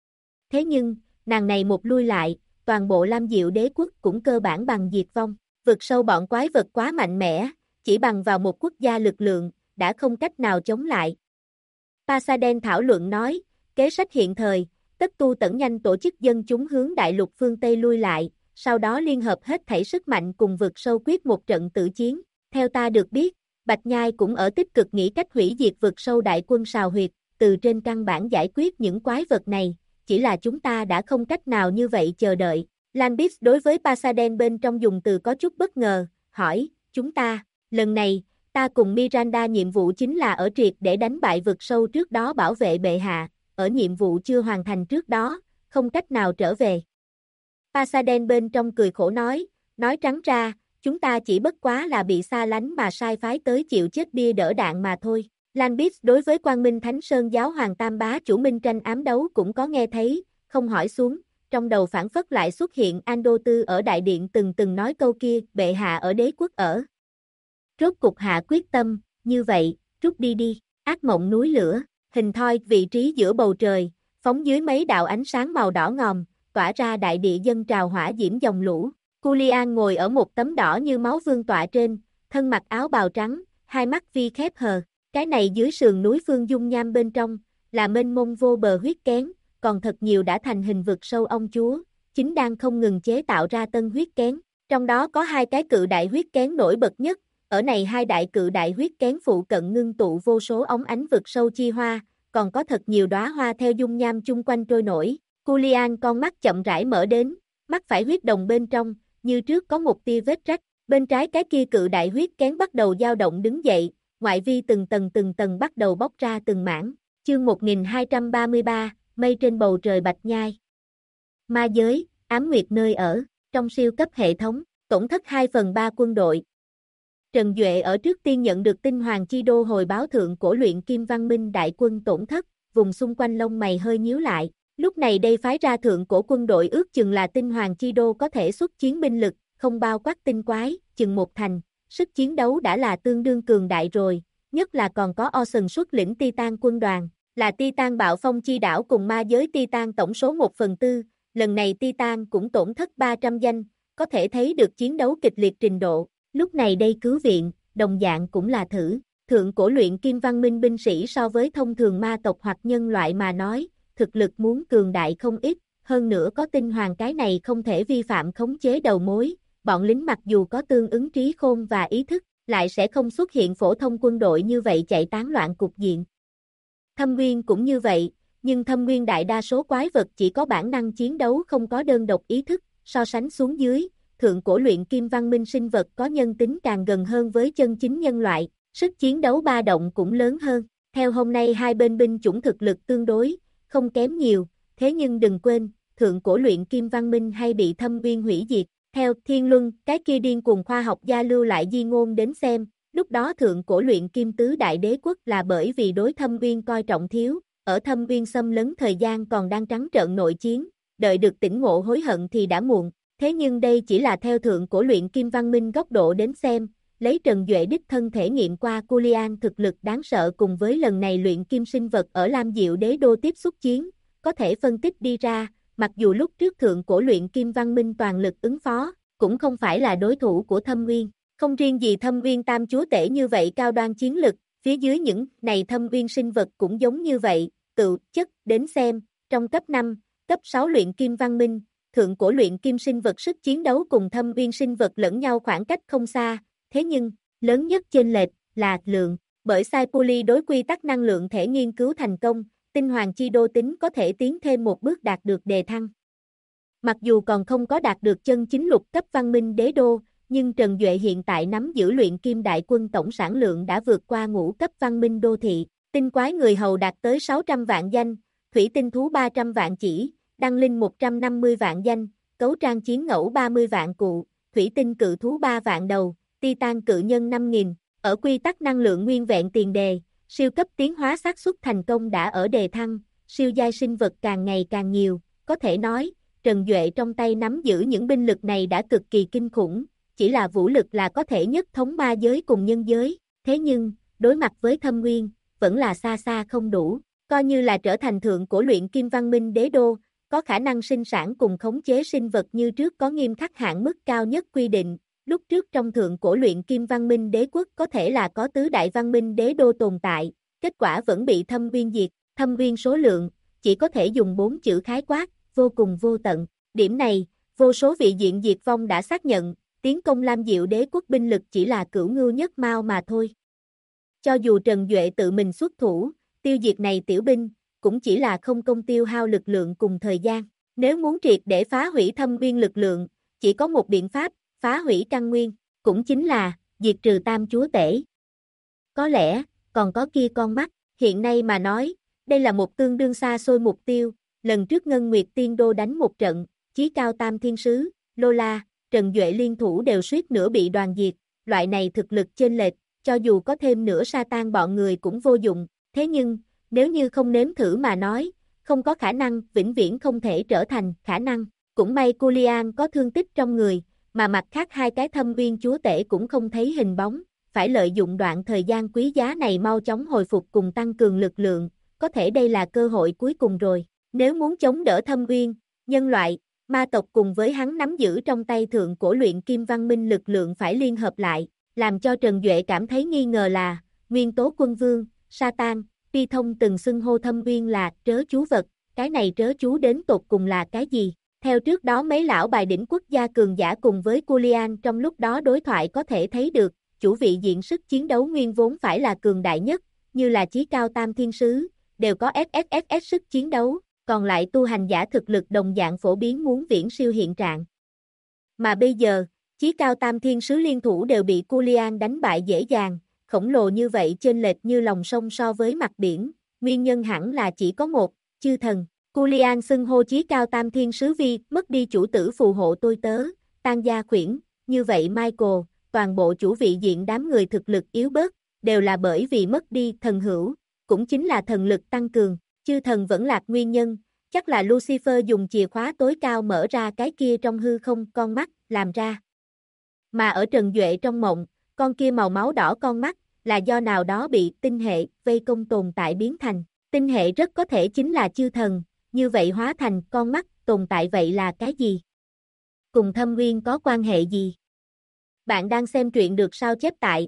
Thế nhưng, nàng này một lui lại, toàn bộ Lam Diệu đế quốc cũng cơ bản bằng diệt vong, vực sâu bọn quái vật quá mạnh mẽ, chỉ bằng vào một quốc gia lực lượng, đã không cách nào chống lại. Pasadena thảo luận nói, kế sách hiện thời, tất tu tẫn nhanh tổ chức dân chúng hướng đại lục phương Tây lui lại, sau đó liên hợp hết thảy sức mạnh cùng vực sâu quyết một trận tử chiến. Theo ta được biết, Bạch Nhai cũng ở tích cực nghĩ cách hủy diệt vực sâu đại quân Sào Huyệt, từ trên căn bản giải quyết những quái vật này, chỉ là chúng ta đã không cách nào như vậy chờ đợi. Lanbis đối với Pasadena bên trong dùng từ có chút bất ngờ, hỏi, chúng ta, lần này, ta cùng Miranda nhiệm vụ chính là ở triệt để đánh bại vực sâu trước đó bảo vệ bệ hạ, ở nhiệm vụ chưa hoàn thành trước đó, không cách nào trở về. Pasadena bên trong cười khổ nói trắng ra, chúng ta chỉ bất quá là bị xa lánh mà sai phái tới chịu chết bia đỡ đạn mà thôi. Lanbis đối với Quang Minh Thánh Sơn giáo hoàng tam bá chủ Minh tranh ám đấu cũng có nghe thấy, không hỏi xuống, trong đầu phản phất lại xuất hiện Ando Tư ở đại điện từng nói câu kia, bệ hạ ở đế quốc ở. Rốt cục hạ quyết tâm, như vậy, rút đi, ác mộng núi lửa, hình thoi vị trí giữa bầu trời, phóng dưới mấy đạo ánh sáng màu đỏ ngòm, tỏa ra đại địa dân trào hỏa diễm dòng lũ. Culian ngồi ở một tấm đỏ như máu vương tọa trên, thân mặc áo bào trắng, hai mắt vi khép hờ. Cái này dưới sườn núi phương dung nham bên trong, là mênh mông vô bờ huyết kén, còn thật nhiều đã thành hình vực sâu ông chúa, chính đang không ngừng chế tạo ra tân huyết kén. Trong đó có hai cái cự đại huyết kén nổi bật nhất, ở này hai đại cự đại huyết kén phụ cận ngưng tụ vô số óng ánh vực sâu chi hoa, còn có thật nhiều đóa hoa theo dung nham chung quanh trôi nổi. Culian con mắt chậm rãi mở đến, mắt phải huyết đồng bên trong, như trước có một tia vết rách, bên trái cái kia cự đại huyết kén bắt đầu dao động đứng dậy, ngoại vi từng tầng bắt đầu bóc ra từng mảng. Chương 1233, mây trên bầu trời Bạch Nhai. Ma giới, ám nguyệt nơi ở, trong siêu cấp hệ thống, tổn thất 2/3 quân đội. Trần Duệ ở trước tiên nhận được tinh Hoàng Chi Đô hồi báo thượng cổ luyện kim văn minh đại quân tổn thất, vùng xung quanh lông mày hơi nhíu lại. Lúc này đây phái ra thượng cổ quân đội ước chừng là tinh Hoàng Chi Đô có thể xuất chiến binh lực, không bao quát tinh quái, chừng một thành, sức chiến đấu đã là tương đương cường đại rồi, nhất là còn có Ocean xuất lĩnh Titan quân đoàn, là Titan bạo phong chi đảo cùng ma giới Titan tổng số 1/4, lần này Titan cũng tổn thất 300 danh, có thể thấy được chiến đấu kịch liệt trình độ. Lúc này đây cứu viện, đồng dạng cũng là thử, thượng cổ luyện kim văn minh binh sĩ so với thông thường ma tộc hoặc nhân loại mà nói, thực lực muốn cường đại không ít, hơn nữa có tinh hoàng cái này không thể vi phạm khống chế đầu mối, bọn lính mặc dù có tương ứng trí khôn và ý thức, lại sẽ không xuất hiện phổ thông quân đội như vậy chạy tán loạn cục diện. Thâm Nguyên cũng như vậy, nhưng Thâm Nguyên đại đa số quái vật chỉ có bản năng chiến đấu không có đơn độc ý thức, so sánh xuống dưới, thượng cổ luyện kim văn minh sinh vật có nhân tính càng gần hơn với chân chính nhân loại, sức chiến đấu ba động cũng lớn hơn. Theo hôm nay hai bên binh chủng thực lực tương đối, không kém nhiều, thế nhưng đừng quên, thượng cổ luyện kim văn minh hay bị Thâm Nguyên hủy diệt. Theo Thiên Luân, cái kia điên cuồng khoa học gia lưu lại di ngôn đến xem, lúc đó thượng cổ luyện kim tứ đại đế quốc là bởi vì đối Thâm Nguyên coi trọng thiếu, ở Thâm Nguyên xâm lấn thời gian còn đang trắng trợn nội chiến, đợi được tỉnh ngộ hối hận thì đã muộn. Thế nhưng đây chỉ là theo thượng cổ luyện kim văn minh góc độ đến xem, lấy Trần Duệ đích thân thể nghiệm qua Culian thực lực đáng sợ cùng với lần này luyện kim sinh vật ở Lam Diệu Đế Đô tiếp xúc chiến, có thể phân tích đi ra, mặc dù lúc trước thượng cổ luyện kim văn minh toàn lực ứng phó, cũng không phải là đối thủ của Thâm Nguyên. Không riêng gì Thâm Nguyên tam chúa tể như vậy cao đoan chiến lực, phía dưới những này Thâm Nguyên sinh vật cũng giống như vậy, tự chất đến xem, trong cấp 5, cấp 6 luyện kim văn minh, thượng cổ luyện kim sinh vật sức chiến đấu cùng Thâm Nguyên sinh vật lẫn nhau khoảng cách không xa, thế nhưng, lớn nhất chênh lệch là lượng, bởi Sai Puli đối quy tắc năng lượng thể nghiên cứu thành công, tinh hoàng chi đô tính có thể tiến thêm một bước đạt được đề thăng. Mặc dù còn không có đạt được chân chính lục cấp văn minh đế đô, nhưng Trần Duệ hiện tại nắm giữ luyện kim đại quân tổng sản lượng đã vượt qua ngũ cấp văn minh đô thị, tinh quái người hầu đạt tới 600 vạn danh, thủy tinh thú 300 vạn chỉ, đăng linh 150 vạn danh, cấu trang chiến ngẫu 30 vạn cụ, thủy tinh cự thú 3 vạn đầu, titan cự nhân 5.000, ở quy tắc năng lượng nguyên vẹn tiền đề, siêu cấp tiến hóa xác suất thành công đã ở đề thăng, siêu giai sinh vật càng ngày càng nhiều, có thể nói, Trần Duệ trong tay nắm giữ những binh lực này đã cực kỳ kinh khủng, chỉ là vũ lực là có thể nhất thống ma giới cùng nhân giới, thế nhưng, đối mặt với Thâm Nguyên, vẫn là xa xa không đủ, coi như là trở thành thượng cổ luyện kim văn minh đế đô, có khả năng sinh sản cùng khống chế sinh vật như trước có nghiêm khắc hạn mức cao nhất quy định, lúc trước trong thượng cổ luyện kim văn minh đế quốc có thể là có tứ đại văn minh đế đô tồn tại, kết quả vẫn bị thâm viên diệt, thâm viên số lượng, chỉ có thể dùng 4 chữ khái quát, vô cùng vô tận. Điểm này, vô số vị diện diệt vong đã xác nhận, tiến công Lam Diệu đế quốc binh lực chỉ là cửu ngưu nhất mao mà thôi. Cho dù Trần Duệ tự mình xuất thủ, tiêu diệt này tiểu binh, cũng chỉ là không công tiêu hao lực lượng cùng thời gian. Nếu muốn triệt để phá hủy thâm viên lực lượng, chỉ có một biện pháp, phá hủy căn nguyên, cũng chính là diệt trừ tam chúa tể. Có lẽ, còn có kia con mắt, hiện nay mà nói, đây là một tương đương xa xôi mục tiêu, lần trước Ngân Nguyệt Tiên Đô đánh một trận, chí cao tam thiên sứ, Lola, Trần Duệ liên thủ đều suýt nữa bị đoàn diệt, loại này thực lực chênh lệch, cho dù có thêm nửa sa tan bọn người cũng vô dụng, thế nhưng, nếu như không nếm thử mà nói, không có khả năng, vĩnh viễn không thể trở thành khả năng, cũng may Culian có thương tích trong người, mà mặt khác hai cái thâm viên chúa tể cũng không thấy hình bóng, phải lợi dụng đoạn thời gian quý giá này mau chóng hồi phục cùng tăng cường lực lượng, có thể đây là cơ hội cuối cùng rồi, nếu muốn chống đỡ thâm viên, nhân loại, ma tộc cùng với hắn nắm giữ trong tay thượng cổ luyện kim văn minh lực lượng phải liên hợp lại, làm cho Trần Duệ cảm thấy nghi ngờ là, Nguyên Tố Quân Vương, Satan, Pi Thông từng xưng hô thâm viên là trớ chú vật, cái này trớ chú đến tột cùng là cái gì? Theo trước đó mấy lão bài đỉnh quốc gia cường giả cùng với Culian trong lúc đó đối thoại có thể thấy được, chủ vị diện sức chiến đấu nguyên vốn phải là cường đại nhất, như là chí cao tam thiên sứ, đều có SSSS sức chiến đấu, còn lại tu hành giả thực lực đồng dạng phổ biến muốn viễn siêu hiện trạng. Mà bây giờ, chí cao tam thiên sứ liên thủ đều bị Culian đánh bại dễ dàng, khổng lồ như vậy chênh lệch như lòng sông so với mặt biển, nguyên nhân hẳn là chỉ có một, chư thần. Culian xưng hô chí cao tam thiên sứ vi, mất đi chủ tử phù hộ tôi tớ, tan gia khuyển, như vậy Michael, toàn bộ chủ vị diện đám người thực lực yếu bớt, đều là bởi vì mất đi thần hữu, cũng chính là thần lực tăng cường, chư thần vẫn lạc nguyên nhân, chắc là Lucifer dùng chìa khóa tối cao mở ra cái kia trong hư không con mắt, làm ra. Mà ở Trần Duệ trong mộng, con kia màu máu đỏ con mắt, là do nào đó bị tinh hệ vây công tồn tại biến thành, tinh hệ rất có thể chính là chư thần, như vậy hóa thành con mắt tồn tại vậy là cái gì? Cùng thâm nguyên có quan hệ gì? Bạn đang xem truyện được sao chép tại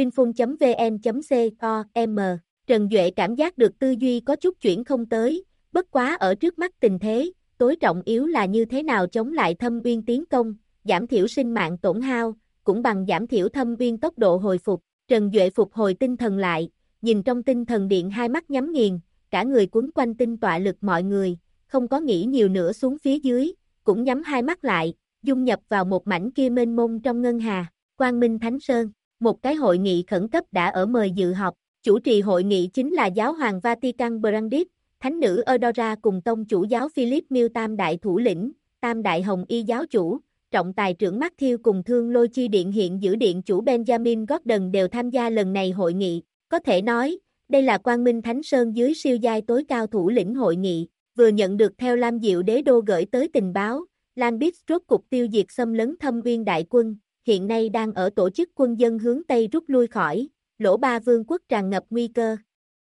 truyênphun.vn.com. Trần Duệ cảm giác được tư duy có chút chuyển không tới, bất quá ở trước mắt tình thế, tối trọng yếu là như thế nào chống lại thâm uyên tiến công, giảm thiểu sinh mạng tổn hao, cũng bằng giảm thiểu thâm uyên tốc độ hồi phục. Trần Duệ phục hồi tinh thần lại, nhìn trong tinh thần điện hai mắt nhắm nghiền, cả người quấn quanh tinh tọa lực mọi người, không có nghĩ nhiều nữa xuống phía dưới, cũng nhắm hai mắt lại, dung nhập vào một mảnh kia mênh mông trong ngân hà. Quang Minh Thánh Sơn, một cái hội nghị khẩn cấp đã ở mời dự họp, chủ trì hội nghị chính là giáo hoàng Vatican Brandis, thánh nữ Eudora cùng tông chủ giáo Philip Miêu tam đại thủ lĩnh, tam đại hồng y giáo chủ, trọng tài trưởng Matthew cùng thương lôi chi điện hiện giữ điện chủ Benjamin Gordon đều tham gia lần này hội nghị, có thể nói, đây là Quang Minh Thánh Sơn dưới siêu giai tối cao thủ lĩnh hội nghị, vừa nhận được theo Lam Diệu đế đô gửi tới tình báo, Lan Bích rốt cục tiêu diệt xâm lấn thâm viên đại quân, hiện nay đang ở tổ chức quân dân hướng Tây rút lui khỏi, lỗ ba vương quốc tràn ngập nguy cơ.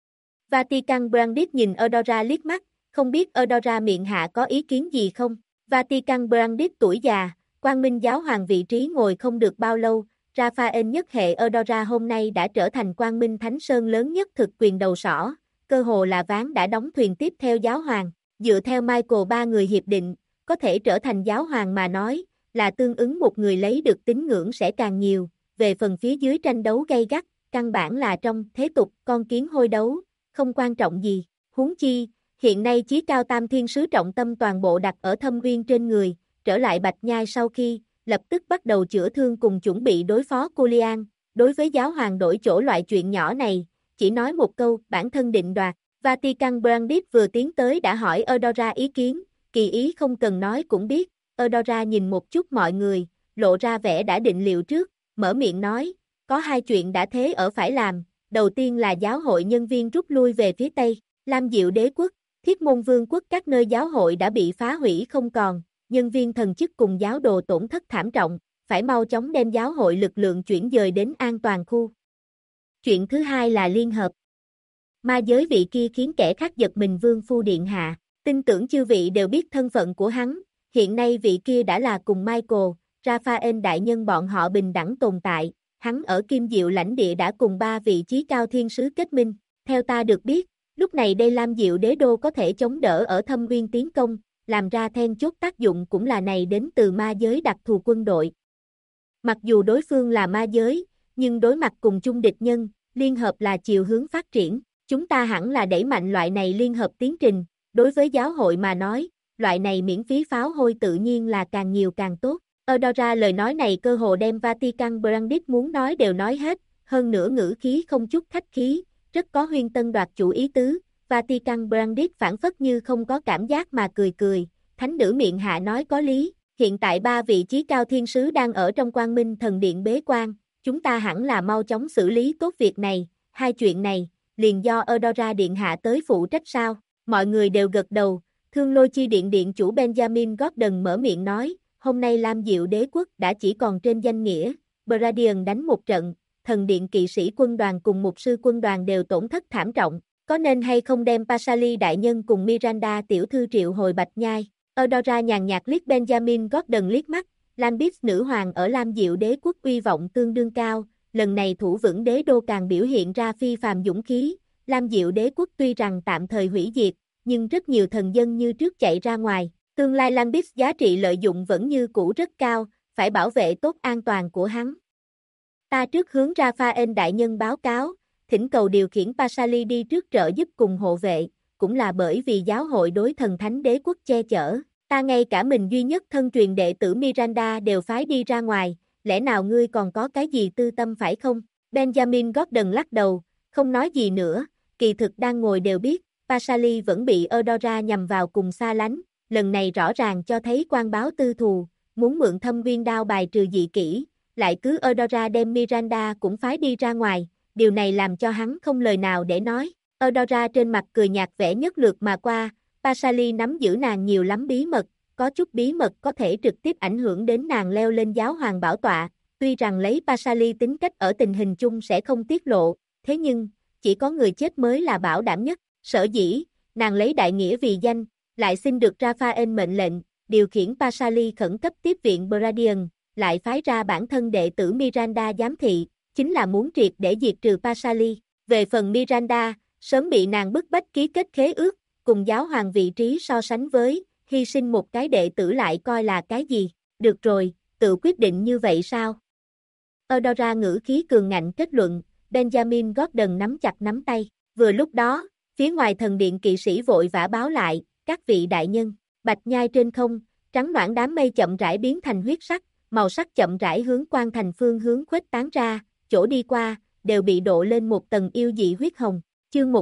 Vatican Brandis nhìn Eudora liếc mắt, không biết Eudora miệng hạ có ý kiến gì không? Vatican Brandis tuổi già, Quang Minh giáo hoàng vị trí ngồi không được bao lâu, Raphael nhất hệ Eudora hôm nay đã trở thành Quang Minh Thánh Sơn lớn nhất thực quyền đầu sỏ, cơ hồ là ván đã đóng thuyền tiếp theo giáo hoàng, dựa theo Michael ba người hiệp định, có thể trở thành giáo hoàng mà nói, là tương ứng một người lấy được tín ngưỡng sẽ càng nhiều, về phần phía dưới tranh đấu gay gắt, căn bản là trong thế tục con kiến hôi đấu, không quan trọng gì, huống chi, hiện nay chí cao tam thiên sứ trọng tâm toàn bộ đặt ở thâm uyên trên người, trở lại Bạch Nhai sau khi, lập tức bắt đầu chữa thương cùng chuẩn bị đối phó Culian, đối với giáo hoàng đổi chỗ loại chuyện nhỏ này, chỉ nói một câu, bản thân định đoạt, Vatican Brandis vừa tiến tới đã hỏi Eudora ý kiến, kỳ ý không cần nói cũng biết, Eudora nhìn một chút mọi người, lộ ra vẻ đã định liệu trước, mở miệng nói, có hai chuyện đã thế ở phải làm, đầu tiên là giáo hội nhân viên rút lui về phía Tây, Lam Diệu đế quốc, Thiết Môn vương quốc các nơi giáo hội đã bị phá hủy không còn, nhân viên thần chức cùng giáo đồ tổn thất thảm trọng, phải mau chóng đem giáo hội lực lượng chuyển dời đến an toàn khu. Chuyện thứ hai là liên hợp. Ma giới vị kia khiến kẻ khác giật mình vương phu điện hạ, tin tưởng chư vị đều biết thân phận của hắn, hiện nay vị kia đã là cùng Michael, Raphael đại nhân bọn họ bình đẳng tồn tại, hắn ở Kim Diệu lãnh địa đã cùng 3 vị chí cao thiên sứ kết minh, theo ta được biết, lúc này đây Lam Diệu đế đô có thể chống đỡ ở Thâm Uyên tiến công, làm ra then chốt tác dụng cũng là này đến từ ma giới đặc thù quân đội. Mặc dù đối phương là ma giới, nhưng đối mặt cùng chung địch nhân, liên hợp là chiều hướng phát triển, chúng ta hẳn là đẩy mạnh loại này liên hợp tiến trình, đối với giáo hội mà nói, loại này miễn phí pháo hôi tự nhiên là càng nhiều càng tốt. Eudora lời nói này cơ hồ đem Vatican Brandis muốn nói đều nói hết, hơn nữa ngữ khí không chút khách khí, rất có huyên tân đoạt chủ ý tứ. Vatican Brandis phản phất như không có cảm giác mà cười cười, thánh nữ miệng hạ nói có lý, hiện tại 3 vị chí cao thiên sứ đang ở trong Quang Minh thần điện bế quan, chúng ta hẳn là mau chóng xử lý tốt việc này, hai chuyện này, liền do Eudora điện hạ tới phụ trách sao, mọi người đều gật đầu, Thương Lôi Chi điện điện chủ Benjamin Gordon mở miệng nói, hôm nay Lam Diệu đế quốc đã chỉ còn trên danh nghĩa, Bradian đánh một trận, thần điện kỵ sĩ quân đoàn cùng mục sư quân đoàn đều tổn thất thảm trọng, có nên hay không đem Pasali đại nhân cùng Miranda tiểu thư triệu hồi Bạch Nhai. Eudora nhàn nhạt liếc Benjamin Gordon liếc mắt, Lambis nữ hoàng ở Lam Diệu đế quốc uy vọng tương đương cao, lần này thủ vững đế đô càng biểu hiện ra phi phàm dũng khí, Lam Diệu đế quốc tuy rằng tạm thời hủy diệt, nhưng rất nhiều thần dân như trước chạy ra ngoài, tương lai Lambis giá trị lợi dụng vẫn như cũ rất cao, phải bảo vệ tốt an toàn của hắn. Ta trước hướng Raphael đại nhân báo cáo, thỉnh cầu điều khiển Pasali đi trước trợ giúp cùng hộ vệ, cũng là bởi vì giáo hội đối thần thánh đế quốc che chở, ta ngay cả mình duy nhất thân truyền đệ tử Miranda đều phái đi ra ngoài, lẽ nào ngươi còn có cái gì tư tâm phải không? Benjamin Gordon lắc đầu, không nói gì nữa, kỳ thực đang ngồi đều biết, Pasali vẫn bị Eudora nhằm vào cùng xa lánh, lần này rõ ràng cho thấy quan báo tư thù, muốn mượn Thâm Uyên đao bài trừ dị kỷ, lại cứ Eudora đem Miranda cũng phái đi ra ngoài, điều này làm cho hắn không lời nào để nói. Eudora trên mặt cười nhạt vẻ nhất lượt mà qua, Pasali nắm giữ nàng nhiều lắm bí mật, có chút bí mật có thể trực tiếp ảnh hưởng đến nàng leo lên giáo hoàng bảo tọa, tuy rằng lấy Pasali tính cách ở tình hình chung sẽ không tiết lộ, thế nhưng, chỉ có người chết mới là bảo đảm nhất, sở dĩ, nàng lấy đại nghĩa vì danh, lại xin được Raphael mệnh lệnh, điều khiển Pasali khẩn cấp tiếp viện Bradian, lại phái ra bản thân đệ tử Miranda giám thị, chính là muốn triệt để diệt trừ Pasali. Về phần Miranda, sớm bị nàng bức bách ký kết khế ước, cùng giáo hoàng vị trí so sánh với, hy sinh một cái đệ tử lại coi là cái gì, được rồi, tự quyết định như vậy sao? Eudora ngữ khí cường ngạnh kết luận, Benjamin Gordon nắm chặt nắm tay, vừa lúc đó, phía ngoài thần điện kỵ sĩ vội vã báo lại, các vị đại nhân, Bạch Nhai trên không, trắng noãn đám mây chậm rãi biến thành huyết sắc, màu sắc chậm rãi hướng Quan Thành phương hướng khuếch tán ra, chỗ đi qua, đều bị độ lên một tầng yêu dị huyết hồng. Chương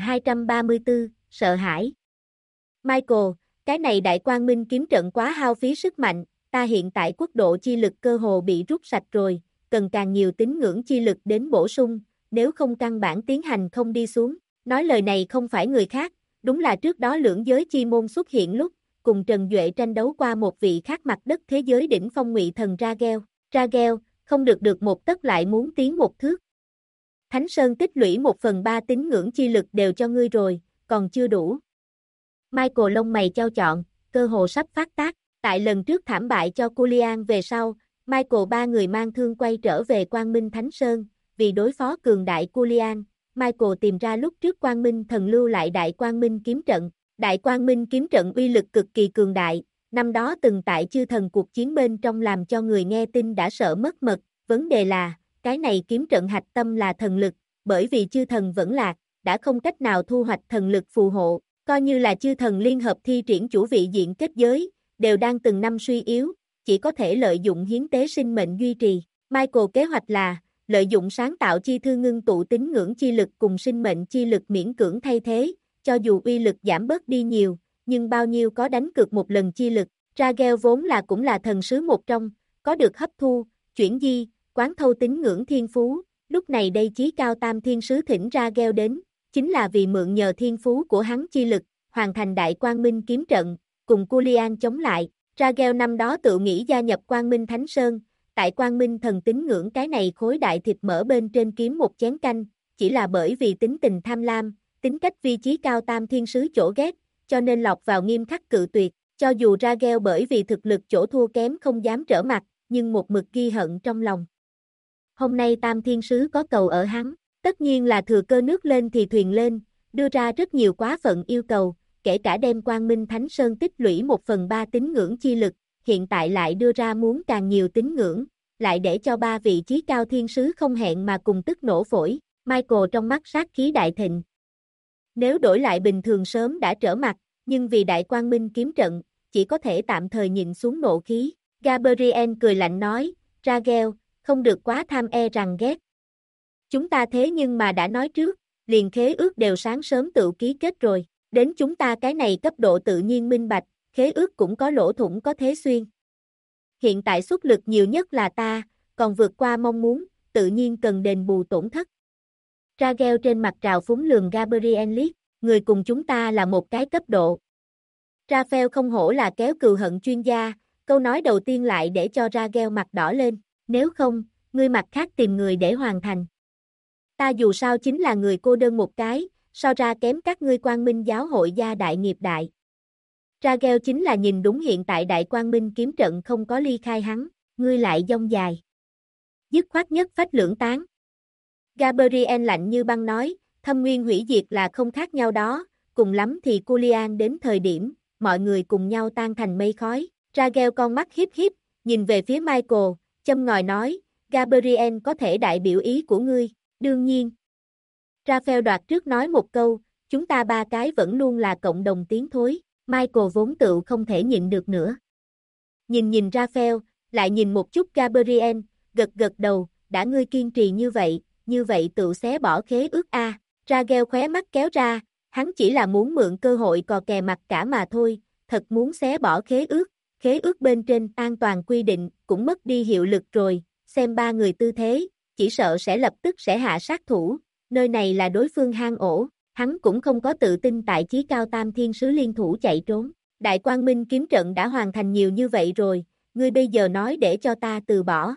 1234, sợ hãi. Michael, cái này đại quang minh kiếm trận quá hao phí sức mạnh, ta hiện tại quốc độ chi lực cơ hồ bị rút sạch rồi, cần càng nhiều tín ngưỡng chi lực đến bổ sung, nếu không căn bản tiến hành không đi xuống. Nói lời này không phải người khác, đúng là trước đó lưỡng giới chi môn xuất hiện lúc, cùng Trần Duệ tranh đấu qua một vị khác mặt đất thế giới đỉnh phong ngụy thần Ragel. Ragel, không được một tấc lại muốn tiến một thước. Thánh Sơn tích lũy 1/3 tín ngưỡng chi lực đều cho ngươi rồi, còn chưa đủ. Michael lông mày chau chọn, cơ hồ sắp phát tác, tại lần trước thảm bại cho Culian về sau, Michael ba người mang thương quay trở về Quang Minh Thánh Sơn, vì đối phó cường đại Culian, Michael tìm ra lúc trước Quang Minh thần lưu lại Đại Quang Minh kiếm trận. Đại Quang Minh kiếm trận uy lực cực kỳ cường đại, năm đó từng tại chư thần cuộc chiến bên trong làm cho người nghe tin đã sợ mất mật, vấn đề là, cái này kiếm trận hạch tâm là thần lực, bởi vì chư thần vẫn lạc, đã không cách nào thu hoạch thần lực phù hộ, coi như là chư thần liên hợp thi triển chủ vị diện kết giới, đều đang từng năm suy yếu, chỉ có thể lợi dụng hiến tế sinh mệnh duy trì. Michael kế hoạch là, lợi dụng sáng tạo chi thư ngưng tụ tín ngưỡng chi lực cùng sinh mệnh chi lực miễn cưỡng thay thế, cho dù uy lực giảm bớt đi nhiều, nhưng bao nhiêu có đánh cược một lần chi lực. Ragel vốn là cũng là thần sứ một trong, có được hấp thu, chuyển di, quán thâu tín ngưỡng thiên phú, lúc này đây chí cao tam thiên sứ thỉnh Ragel đến, chính là vì mượn nhờ thiên phú của hắn chi lực, hoàn thành đại quang minh kiếm trận, cùng Culian chống lại. Ragel năm đó tự nghĩ gia nhập Quang Minh Thánh Sơn, tại Quang Minh thần tín ngưỡng cái này khối đại thịt mỡ bên trên kiếm một chén canh, chỉ là bởi vì tính tình tham lam, tính cách vi chí cao tam thiên sứ chỗ ghét, cho nên lọt vào nghiêm khắc cự tuyệt, cho dù Ragel bởi vì thực lực chỗ thua kém không dám trở mặt, nhưng một mực ghi hận trong lòng. Hôm nay Tam Thiên Sứ có cầu ở hắn, tất nhiên là thừa cơ nước lên thì thuyền lên, đưa ra rất nhiều quá phận yêu cầu, kể cả đem Quang Minh Thánh Sơn tích lũy 1/3 tín ngưỡng chi lực, hiện tại lại đưa ra muốn càng nhiều tín ngưỡng, lại để cho 3 vị chí cao thiên sứ không hẹn mà cùng tức nổ phổi, Michael trong mắt sát khí đại thịnh. Nếu đổi lại bình thường sớm đã trở mặt, nhưng vì Đại Quang Minh kiếm trận, chỉ có thể tạm thời nhịn xuống nộ khí. Gabriel cười lạnh nói, Ragel, không được quá tham rằng ghét. Chúng ta thế nhưng mà đã nói trước, liền khế ước đều sáng sớm tự ký kết rồi, đến chúng ta cái này cấp độ tự nhiên minh bạch, khế ước cũng có lỗ thủng có thế xuyên. Hiện tại xuất lực nhiều nhất là ta, còn vượt qua mong muốn, tự nhiên cần đền bù tổn thất. Ragel trên mặt trào phúng lườm Gabriel liếc, người cùng chúng ta là một cái cấp độ. Raphael không hổ là kéo cừu hận chuyên gia, câu nói đầu tiên lại để cho Ragel mặt đỏ lên, nếu không, ngươi mặt khác tìm người để hoàn thành. Ta dù sao chính là người cô đơn một cái, so ra kém các ngươi Quang Minh giáo hội gia đại nghiệp đại. Ragel chính là nhìn đúng hiện tại Đại Quang Minh kiếm trận không có ly khai hắn, ngươi lại dông dài. Dứt khoát nhất phách lưỡng tán. Gabriel lạnh như băng nói, thâm nguyên hủy diệt là không khác nhau đó, cùng lắm thì Culian đến thời điểm, mọi người cùng nhau tan thành mây khói. Ragel con mắt hiếp hiếp, nhìn về phía Michael, châm ngòi nói, Gabriel có thể đại biểu ý của ngươi, đương nhiên. Raphael đoạt trước nói một câu, chúng ta 3 cái vẫn luôn là cộng đồng tiến thối, Michael vốn tự không thể nhịn được nữa. Nhìn Raphael, lại nhìn một chút Gabriel, gật gật đầu, đã ngươi kiên trì như vậy tự xé bỏ khế ước a. Ragel khóe mắt kéo ra, hắn chỉ là muốn mượn cơ hội cò kè mặt cả mà thôi, thật muốn xé bỏ khế ước bên trên an toàn quy định cũng mất đi hiệu lực rồi, xem 3 người tư thế, chỉ sợ sẽ lập tức sẽ hạ sát thủ, nơi này là đối phương hang ổ, hắn cũng không có tự tin tại chí cao Tam Thiên Sứ liên thủ chạy trốn. Đại Quang Minh kiếm trận đã hoàn thành nhiều như vậy rồi, ngươi bây giờ nói để cho ta từ bỏ.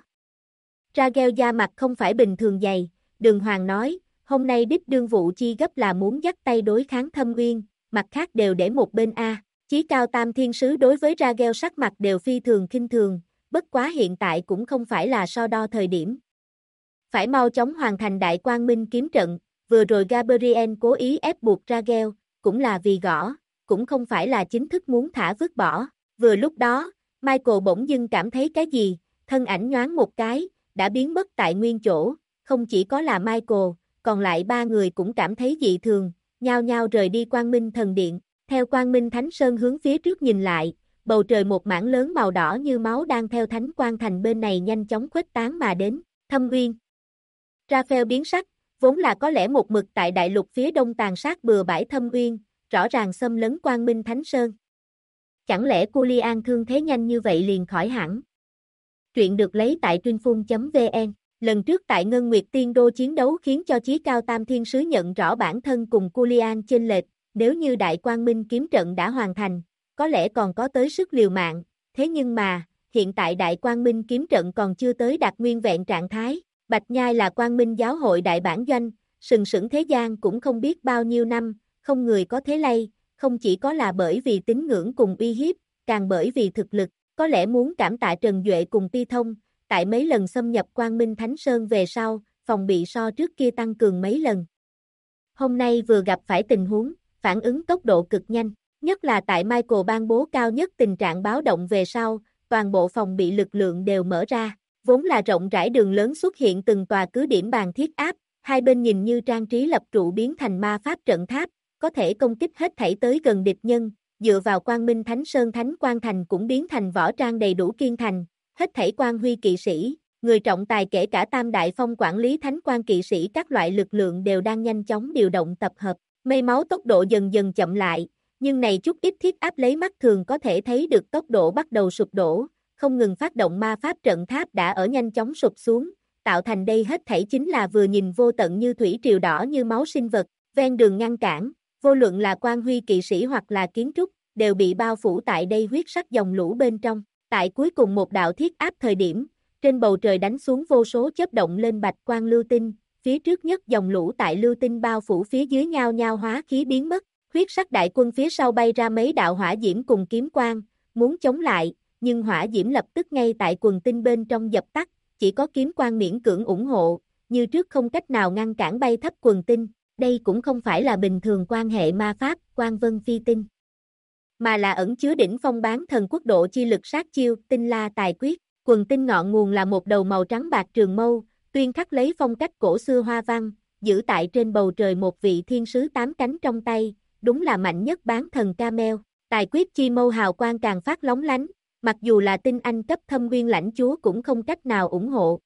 Ragel da mặt không phải bình thường dày, Đường Hoàng nói, hôm nay đích đương vụ chi gấp là muốn dắt tay đối kháng Thâm Uyên, mặt khác đều để một bên a. Chí cao Tam Thiên Sứ đối với Ragel sắc mặt đều phi thường khinh thường, bất quá hiện tại cũng không phải là so đo thời điểm. Phải mau chóng hoàn thành Đại Quang Minh kiếm trận, vừa rồi Gabriel cố ý ép buộc Ragel, cũng là vì gõ, cũng không phải là chính thức muốn thả vứt bỏ. Vừa lúc đó, Michael bỗng dưng cảm thấy cái gì, thân ảnh nhoáng một cái, đã biến mất tại nguyên chỗ, không chỉ có là Michael, còn lại 3 người cũng cảm thấy dị thường, nhao nhao rời đi Quang Minh Thần Điện, theo Quang Minh Thánh Sơn hướng phía trước nhìn lại, bầu trời một mảng lớn màu đỏ như máu đang theo Thánh Quang Thành bên này nhanh chóng khuếch tán mà đến, Thâm Uyên. Raphael biến sắc, vốn là có lẽ một mực tại đại lục phía đông tàn sát bừa bãi Thâm Uyên, rõ ràng xâm lấn Quang Minh Thánh Sơn. Chẳng lẽ Culian thương thế nhanh như vậy liền khỏi hẳn? Truyện được lấy tại truyệnphun.vn. Lần trước tại Ngân Nguyệt Tiên Đô chiến đấu khiến cho chí cao Tam Thiên Sứ nhận rõ bản thân cùng Culian chênh lệch, nếu như Đại Quang Minh kiếm trận đã hoàn thành, có lẽ còn có tới sức liều mạng, thế nhưng mà, hiện tại Đại Quang Minh kiếm trận còn chưa tới đạt nguyên vẹn trạng thái, Bạch Nhai là Quang Minh giáo hội đại bản doanh, sừng sững thế gian cũng không biết bao nhiêu năm, không người có thế lay, không chỉ có là bởi vì tín ngưỡng cùng uy hiếp, càng bởi vì thực lực, có lẽ muốn cảm tạ Trần Duệ cùng Ti Thông, tại mấy lần xâm nhập Quang Minh Thánh Sơn về sau, phòng bị so trước kia tăng cường mấy lần. Hôm nay vừa gặp phải tình huống, phản ứng tốc độ cực nhanh, nhất là tại Michael ban bố cao nhất tình trạng báo động về sau, toàn bộ phòng bị lực lượng đều mở ra, vốn là rộng rãi đường lớn xuất hiện từng tòa cứ điểm bàn thiết áp, hai bên nhìn như trang trí lập trụ biến thành ma pháp trận tháp, có thể công kích hết thảy tới gần địch nhân, dựa vào Quang Minh Thánh Sơn Thánh Quang Thành cũng biến thành võ trang đầy đủ kiên thành, hết thảy quan huy kỵ sĩ, người trọng tài kể cả Tam Đại Phong quản lý Thánh Quang kỵ sĩ các loại lực lượng đều đang nhanh chóng điều động tập hợp, mây máu tốc độ dần dần chậm lại, nhưng này chút ít thiết áp lấy mắt thường có thể thấy được tốc độ bắt đầu sụp đổ, không ngừng phát động ma pháp trận tháp đã ở nhanh chóng sụp xuống, tạo thành đây hết thảy chính là vừa nhìn vô tận như thủy triều đỏ như máu sinh vật, ven đường ngăn cản, vô luận là quan huy kỵ sĩ hoặc là kiến trúc, đều bị bao phủ tại đây huyết sắc dòng lũ bên trong. Tại cuối cùng một đạo thiết áp thời điểm, trên bầu trời đánh xuống vô số chớp động lên bạch quang lưu tinh, phía trước nhất dòng lũ tại lưu tinh bao phủ phía dưới nhao nhao hóa khí biến mất, huyết sắc đại quân phía sau bay ra mấy đạo hỏa diễm cùng kiếm quang, muốn chống lại, nhưng hỏa diễm lập tức ngay tại quần tinh bên trong dập tắt, chỉ có kiếm quang miễn cưỡng ủng hộ, như trước không cách nào ngăn cản bay thấp quần tinh. Đây cũng không phải là bình thường quan hệ ma pháp, quan vân phi tinh, mà là ẩn chứa đỉnh phong bán thần quốc độ chi lực sát chiêu, tinh la tài quyết. Quần tinh ngọn nguồn là một đầu màu trắng bạc trường mâu, tuyên khắc lấy phong cách cổ xưa hoa văn, giữ tại trên bầu trời một vị thiên sứ 8 cánh trong tay, đúng là mạnh nhất bán thần Camel. Tài quyết chi mâu hào quang càng phát lóng lánh, mặc dù là tinh anh cấp thâm nguyên lãnh chúa cũng không cách nào ủng hộ.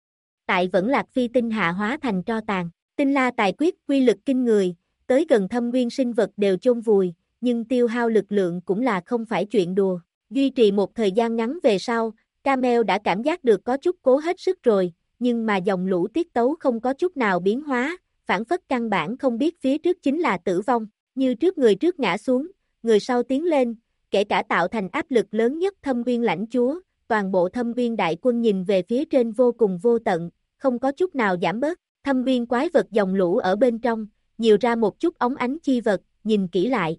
Tại vẫn lạc phi tinh hạ hóa thành tro tàn, tinh la tài quyết quy lực kinh người, tới gần thâm nguyên sinh vật đều chôn vùi, nhưng tiêu hao lực lượng cũng là không phải chuyện đùa. Duy trì một thời gian ngắn về sau, Camel đã cảm giác được có chút cố hết sức rồi, nhưng mà dòng lũ tiết tấu không có chút nào biến hóa, phản phất căn bản không biết phía trước chính là tử vong, như trước người trước ngã xuống, người sau tiến lên, kể cả tạo thành áp lực lớn nhất thâm nguyên lãnh chúa, toàn bộ thâm nguyên đại quân nhìn về phía trên vô cùng vô tận, không có chút nào giảm bớt. Thâm nguyên quái vật dòng lũ ở bên trong, nhiều ra một chút óng ánh chi vật, nhìn kỹ lại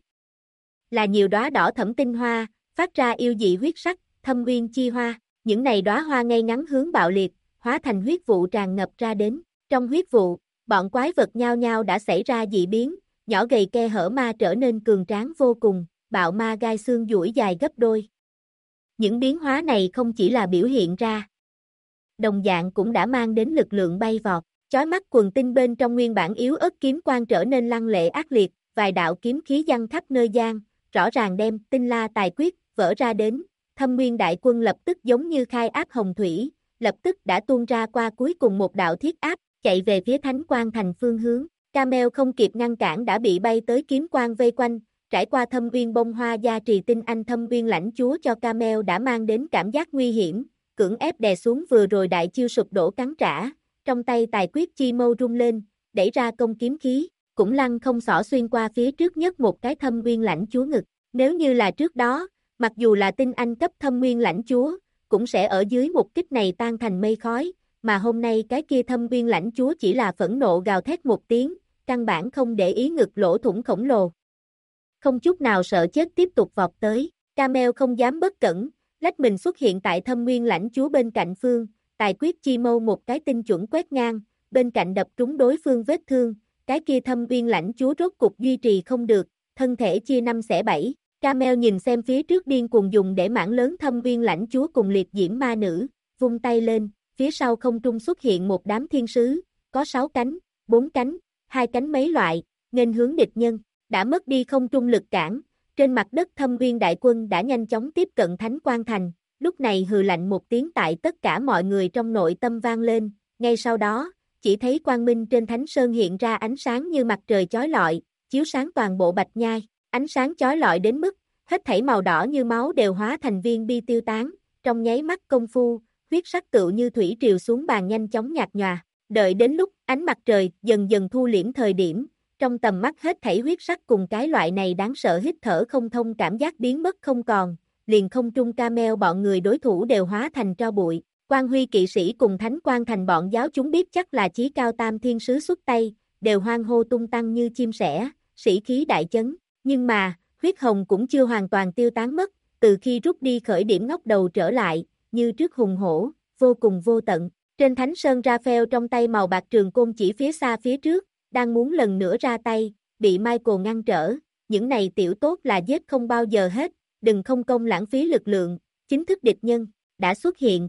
là nhiều đóa đỏ thẫm tinh hoa, phát ra yêu dị huyết sắc, thâm nguyên chi hoa. Những này đóa hoa ngay ngắn hướng bạo liệt, hóa thành huyết vụ tràn ngập ra đến. Trong huyết vụ, bọn quái vật nhao nhao đã xảy ra dị biến, nhỏ gầy ke hở ma trở nên cường tráng vô cùng, bạo ma gai xương duỗi dài gấp đôi. Những biến hóa này không chỉ là biểu hiện ra, đồng dạng cũng đã mang đến lực lượng bay vọt. Chói mắt quần tinh bên trong nguyên bản yếu ớt kiếm quang trở nên lăng lệ ác liệt, vài đạo kiếm khí giăng khắp nơi gian, rõ ràng đem tinh la tài quyết vỡ ra đến. Thâm nguyên đại quân lập tức giống như khai áp hồng thủy, lập tức đã tuôn ra qua cuối cùng một đạo thiết áp, chạy về phía Thánh Quang Thành phương hướng. Camel không kịp ngăn cản đã bị bay tới kiếm quang vây quanh, trải qua thâm nguyên bông hoa gia trì tinh anh thâm nguyên lãnh chúa cho Camel đã mang đến cảm giác nguy hiểm, cưỡng ép đè xuống vừa rồi đại chiêu sụp đổ cắn trả, trong tay tài quyết chi mâu rung lên, đẩy ra công kiếm khí, cũng lăng không xỏ xuyên qua phía trước nhất một cái thâm nguyên lãnh chúa ngực. Nếu như là trước đó, mặc dù là tinh anh cấp thâm nguyên lãnh chúa, cũng sẽ ở dưới một kích này tan thành mây khói, mà hôm nay cái kia thâm nguyên lãnh chúa chỉ là phẫn nộ gào thét một tiếng, căn bản không để ý ngực lỗ thủng khổng lồ. Không chút nào sợ chết tiếp tục vọt tới, Camel không dám bất cẩn, lách mình xuất hiện tại thâm nguyên lãnh chúa bên cạnh phương, tài quyết chi mâu một cái tinh chuẩn quét ngang, bên cạnh đập trúng đối phương vết thương, cái kia thâm nguyên lãnh chúa rốt cục duy trì không được, thân thể chia 5 xẻ 7. Camel nhìn xem phía trước điên cuồng dùng để mảng lớn thâm nguyên lãnh chúa cùng liệt diễm ma nữ, vung tay lên, phía sau không trung xuất hiện một đám thiên sứ, có 6 cánh, 4 cánh, 2 cánh mấy loại, nghênh hướng địch nhân, đã mất đi không trung lực cản, trên mặt đất thâm nguyên đại quân đã nhanh chóng tiếp cận Thánh Quang Thành, lúc này hừ lạnh một tiếng tại tất cả mọi người trong nội tâm vang lên, ngay sau đó, chỉ thấy quang minh trên Thánh Sơn hiện ra ánh sáng như mặt trời chói lọi, chiếu sáng toàn bộ Bạch Nhai. Ánh sáng chói lọi đến mức, hết thảy màu đỏ như máu đều hóa thành viên bi tiêu tán, trong nháy mắt công phu, huyết sắc tựu như thủy triều xuống bàn nhanh chóng nhạt nhòa. Đợi đến lúc ánh mặt trời dần dần thu liễm thời điểm, trong tầm mắt hết thảy huyết sắc cùng cái loại này đáng sợ hít thở không thông cảm giác biến mất không còn, liền không trung Camel bọn người đối thủ đều hóa thành tro bụi. Quan Huy kỵ sĩ cùng Thánh Quang Thành bọn giáo chúng biết chắc là chí cao tam thiên sứ xuất tay, đều hoan hô tung tăng như chim sẻ, sĩ khí đại chấn. Nhưng mà, huyết hồng cũng chưa hoàn toàn tiêu tán mất, từ khi rút đi khởi điểm ngóc đầu trở lại, như trước hùng hổ, vô cùng vô tận. Trên Thánh Sơn Raphael trong tay màu bạc trường côn chỉ phía xa phía trước, đang muốn lần nữa ra tay, bị Michael ngăn trở, những này tiểu tốt là giết không bao giờ hết, đừng không công lãng phí lực lượng, chính thức địch nhân, đã xuất hiện.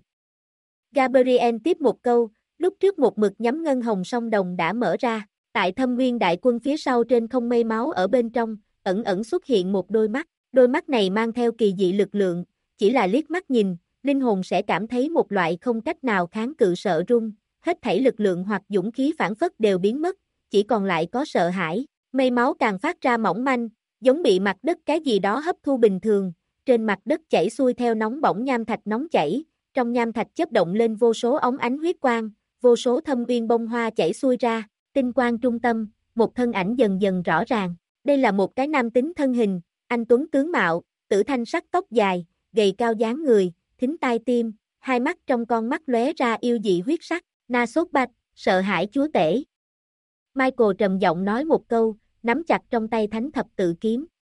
Gabriel tiếp một câu, lúc trước một mực nhắm ngân hồng song đồng đã mở ra, tại thâm nguyên đại quân phía sau trên không mây máu ở bên trong, ẩn ẩn xuất hiện một đôi mắt này mang theo kỳ dị lực lượng, chỉ là liếc mắt nhìn, linh hồn sẽ cảm thấy một loại không cách nào kháng cự sợ run, hết thảy lực lượng hoặc dũng khí phản phất đều biến mất, chỉ còn lại có sợ hãi, mây máu càng phát ra mỏng manh, giống bị mặt đất cái gì đó hấp thu bình thường, trên mặt đất chảy xuôi theo nóng bỏng nham thạch nóng chảy, trong nham thạch chớp động lên vô số óng ánh huyết quang, vô số thâm uyên bông hoa chảy xuôi ra, tinh quang trung tâm, một thân ảnh dần dần rõ ràng. Đây là một cái nam tính thân hình, anh tuấn tướng mạo, tử thanh sắc tóc dài, gầy cao dáng người, thính tai tim, hai mắt trong con mắt lóe ra yêu dị huyết sắc, Na Sốt Bạch, sợ hãi chúa tể. Michael trầm giọng nói một câu, nắm chặt trong tay thánh thập tự kiếm,